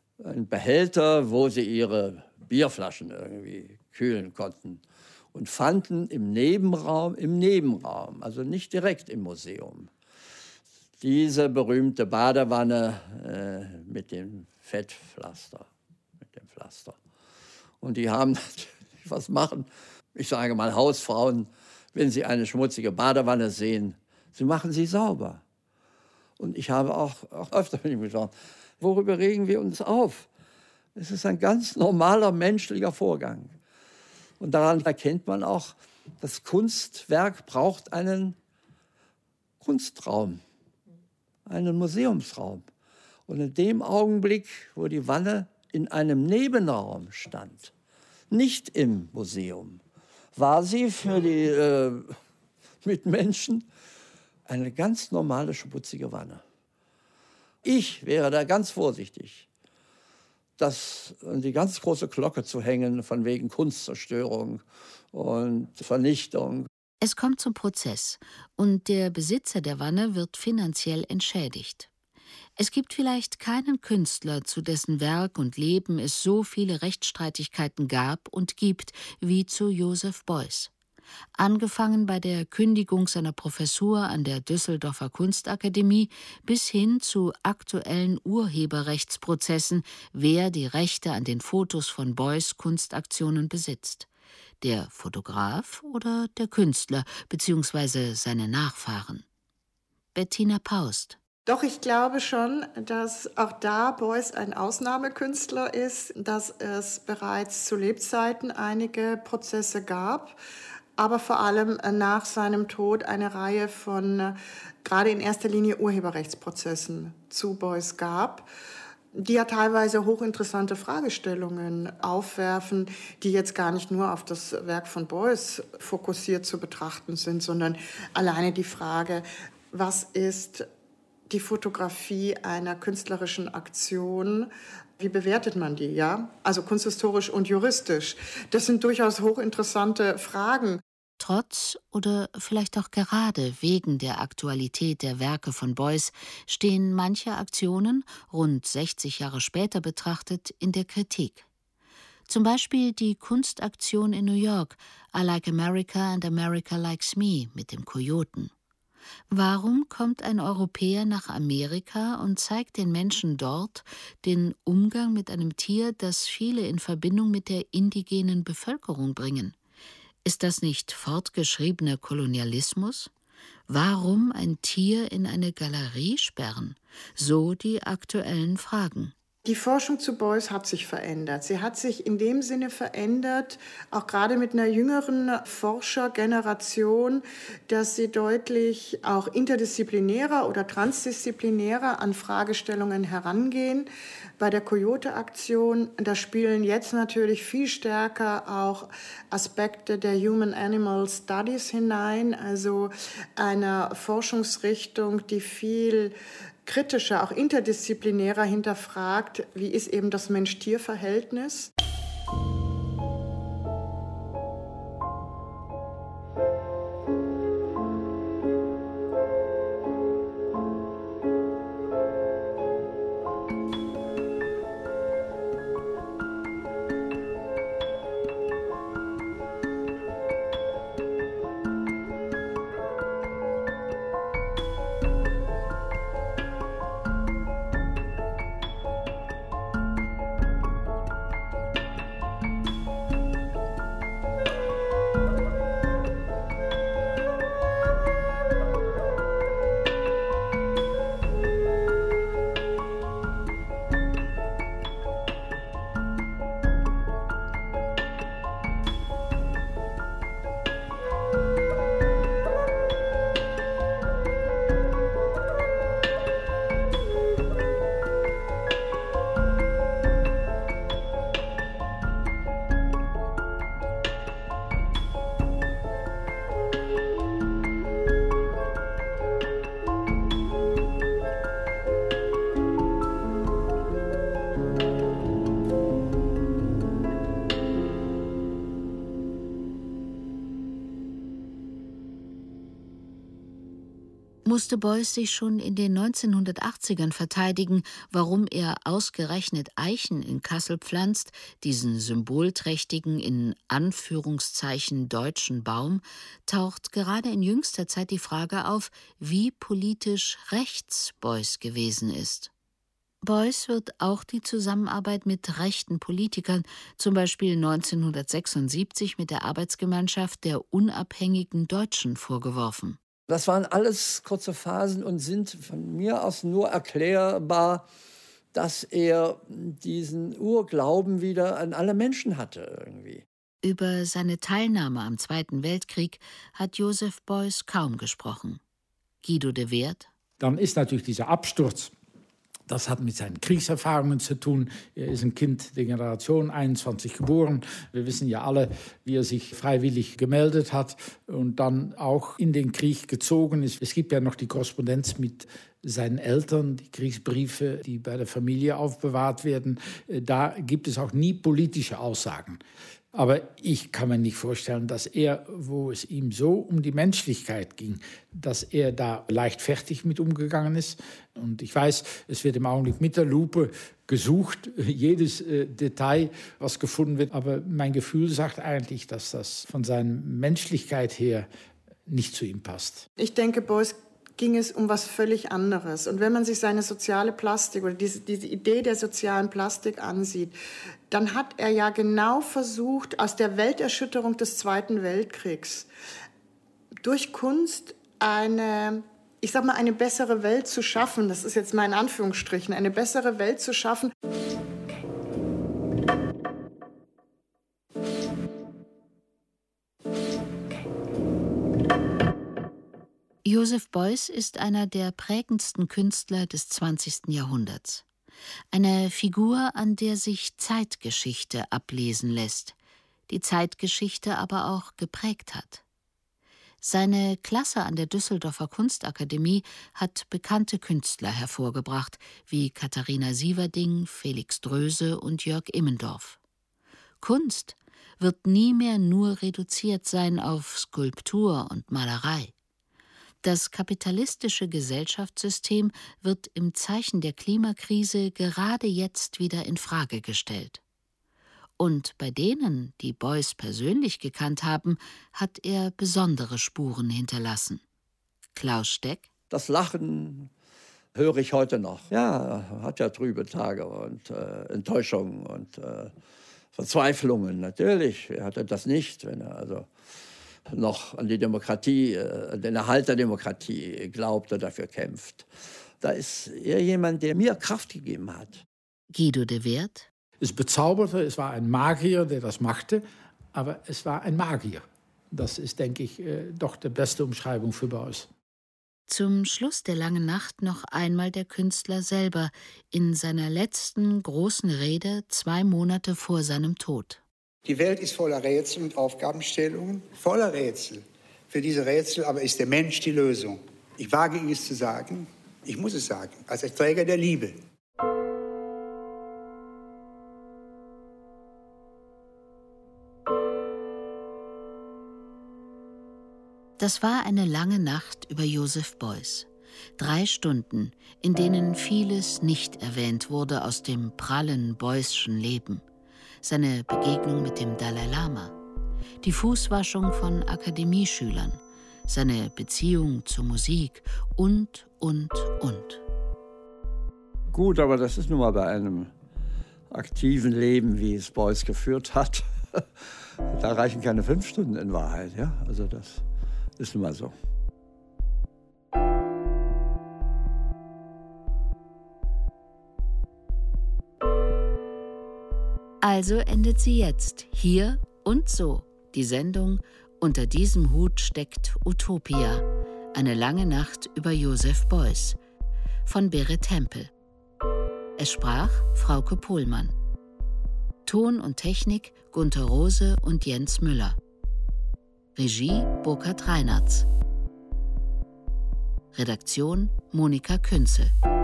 Behälter, wo sie ihre Bierflaschen irgendwie kühlen konnten. Und fanden im Nebenraum, also nicht direkt im Museum, diese berühmte Badewanne mit dem Fettpflaster, mit dem Pflaster. Und die haben natürlich was machen. Ich sage mal Hausfrauen, wenn sie eine schmutzige Badewanne sehen, sie machen sie sauber. Und ich habe auch öfter mit ihm gesprochen, worüber regen wir uns auf? Es ist ein ganz normaler menschlicher Vorgang. Und daran erkennt man auch, das Kunstwerk braucht einen Kunstraum, einen Museumsraum. Und in dem Augenblick, wo die Wanne in einem Nebenraum stand, nicht im Museum, war sie für die Mitmenschen eine ganz normale, schmutzige Wanne. Ich wäre da ganz vorsichtig, das an die ganz große Glocke zu hängen, von wegen Kunstzerstörung und Vernichtung. Es kommt zum Prozess und der Besitzer der Wanne wird finanziell entschädigt. Es gibt vielleicht keinen Künstler, zu dessen Werk und Leben es so viele Rechtsstreitigkeiten gab und gibt wie zu Joseph Beuys. Angefangen bei der Kündigung seiner Professur an der Düsseldorfer Kunstakademie bis hin zu aktuellen Urheberrechtsprozessen, wer die Rechte an den Fotos von Beuys Kunstaktionen besitzt. Der Fotograf oder der Künstler bzw. seine Nachfahren. Bettina Paust. Doch ich glaube schon, dass auch da Beuys ein Ausnahmekünstler ist, dass es bereits zu Lebzeiten einige Prozesse gab, aber vor allem nach seinem Tod eine Reihe von, gerade in erster Linie Urheberrechtsprozessen zu Beuys gab, die ja teilweise hochinteressante Fragestellungen aufwerfen, die jetzt gar nicht nur auf das Werk von Beuys fokussiert zu betrachten sind, sondern alleine die Frage, was ist die Fotografie einer künstlerischen Aktion, wie bewertet man die, ja? Also kunsthistorisch und juristisch. Das sind durchaus hochinteressante Fragen. Trotz oder vielleicht auch gerade wegen der Aktualität der Werke von Beuys stehen manche Aktionen, rund 60 Jahre später betrachtet, in der Kritik. Zum Beispiel die Kunstaktion in New York, I Like America and America Likes Me mit dem Kojoten. Warum kommt ein Europäer nach Amerika und zeigt den Menschen dort den Umgang mit einem Tier, das viele in Verbindung mit der indigenen Bevölkerung bringen? Ist das nicht fortgeschriebener Kolonialismus? Warum ein Tier in eine Galerie sperren? So die aktuellen Fragen. Die Forschung zu Beuys hat sich verändert. Sie hat sich in dem Sinne verändert, auch gerade mit einer jüngeren Forschergeneration, dass sie deutlich auch interdisziplinärer oder transdisziplinärer an Fragestellungen herangehen. Bei der Coyote-Aktion, da spielen jetzt natürlich viel stärker auch Aspekte der Human-Animal Studies hinein, also einer Forschungsrichtung, die viel kritischer, auch interdisziplinärer hinterfragt, wie ist eben das Mensch-Tier-Verhältnis. Musste Beuys sich schon in den 1980ern verteidigen, warum er ausgerechnet Eichen in Kassel pflanzt, diesen symbolträchtigen, in Anführungszeichen deutschen Baum, taucht gerade in jüngster Zeit die Frage auf, wie politisch rechts Beuys gewesen ist. Beuys wird auch die Zusammenarbeit mit rechten Politikern, zum Beispiel 1976 mit der Arbeitsgemeinschaft der Unabhängigen Deutschen, vorgeworfen. Das waren alles kurze Phasen und sind von mir aus nur erklärbar, dass er diesen Urglauben wieder an alle Menschen hatte irgendwie. Über seine Teilnahme am Zweiten Weltkrieg hat Joseph Beuys kaum gesprochen. Guido de Werd. Dann ist natürlich dieser Absturz. Das hat mit seinen Kriegserfahrungen zu tun. Er ist ein Kind der Generation 21 geboren. Wir wissen ja alle, wie er sich freiwillig gemeldet hat und dann auch in den Krieg gezogen ist. Es gibt ja noch die Korrespondenz mit seinen Eltern, die Kriegsbriefe, die bei der Familie aufbewahrt werden. Da gibt es auch nie politische Aussagen. Aber ich kann mir nicht vorstellen, dass er, wo es ihm so um die Menschlichkeit ging, dass er da leichtfertig mit umgegangen ist. Und ich weiß, es wird im Augenblick mit der Lupe gesucht, jedes Detail, was gefunden wird. Aber mein Gefühl sagt eigentlich, dass das von seiner Menschlichkeit her nicht zu ihm passt. Ich denke, Beuys ging es um was völlig anderes. Und wenn man sich seine soziale Plastik oder diese Idee der sozialen Plastik ansieht, dann hat er ja genau versucht, aus der Welterschütterung des Zweiten Weltkriegs durch Kunst eine bessere Welt zu schaffen. Das ist jetzt mal in Anführungsstrichen, eine bessere Welt zu schaffen. Joseph Beuys ist einer der prägendsten Künstler des 20. Jahrhunderts. Eine Figur, an der sich Zeitgeschichte ablesen lässt, die Zeitgeschichte aber auch geprägt hat. Seine Klasse an der Düsseldorfer Kunstakademie hat bekannte Künstler hervorgebracht, wie Katharina Sieverding, Felix Dröse und Jörg Immendorf. Kunst wird nie mehr nur reduziert sein auf Skulptur und Malerei. Das kapitalistische Gesellschaftssystem wird im Zeichen der Klimakrise gerade jetzt wieder in Frage gestellt. Und bei denen, die Beuys persönlich gekannt haben, hat er besondere Spuren hinterlassen. Klaus Steck. Das Lachen höre ich heute noch. Ja, hat ja trübe Tage und Enttäuschungen und Verzweiflungen. Natürlich, wer hatte das nicht, wenn er also noch an die Demokratie, den Erhalt der Demokratie glaubt und dafür kämpft. Da ist er jemand, der mir Kraft gegeben hat. Guido de Werd. Es bezauberte, es war ein Magier, der das machte, aber es war ein Magier. Das ist, denke ich, doch die beste Umschreibung für Beuys. Zum Schluss der langen Nacht noch einmal der Künstler selber in seiner letzten großen Rede 2 Monate vor seinem Tod. Die Welt ist voller Rätsel und Aufgabenstellungen, voller Rätsel. Für diese Rätsel aber ist der Mensch die Lösung. Ich wage es zu sagen, ich muss es sagen, als Träger der Liebe. Das war eine lange Nacht über Joseph Beuys. 3 Stunden, in denen vieles nicht erwähnt wurde aus dem prallen Beuysschen Leben. Seine Begegnung mit dem Dalai Lama, die Fußwaschung von Akademieschülern, seine Beziehung zur Musik und. Gut, aber das ist nun mal bei einem aktiven Leben, wie es Beuys geführt hat. Da reichen keine 5 Stunden in Wahrheit. Ja? Also das ist nun mal so. Also endet sie jetzt, hier und so, die Sendung Unter diesem Hut steckt Utopia, eine lange Nacht über Joseph Beuys, von Berit Hempel. Es sprach Frauke Pohlmann. Ton und Technik Gunter Rose und Jens Müller. Regie Burkhard Reinertz. Redaktion Monika Künzel.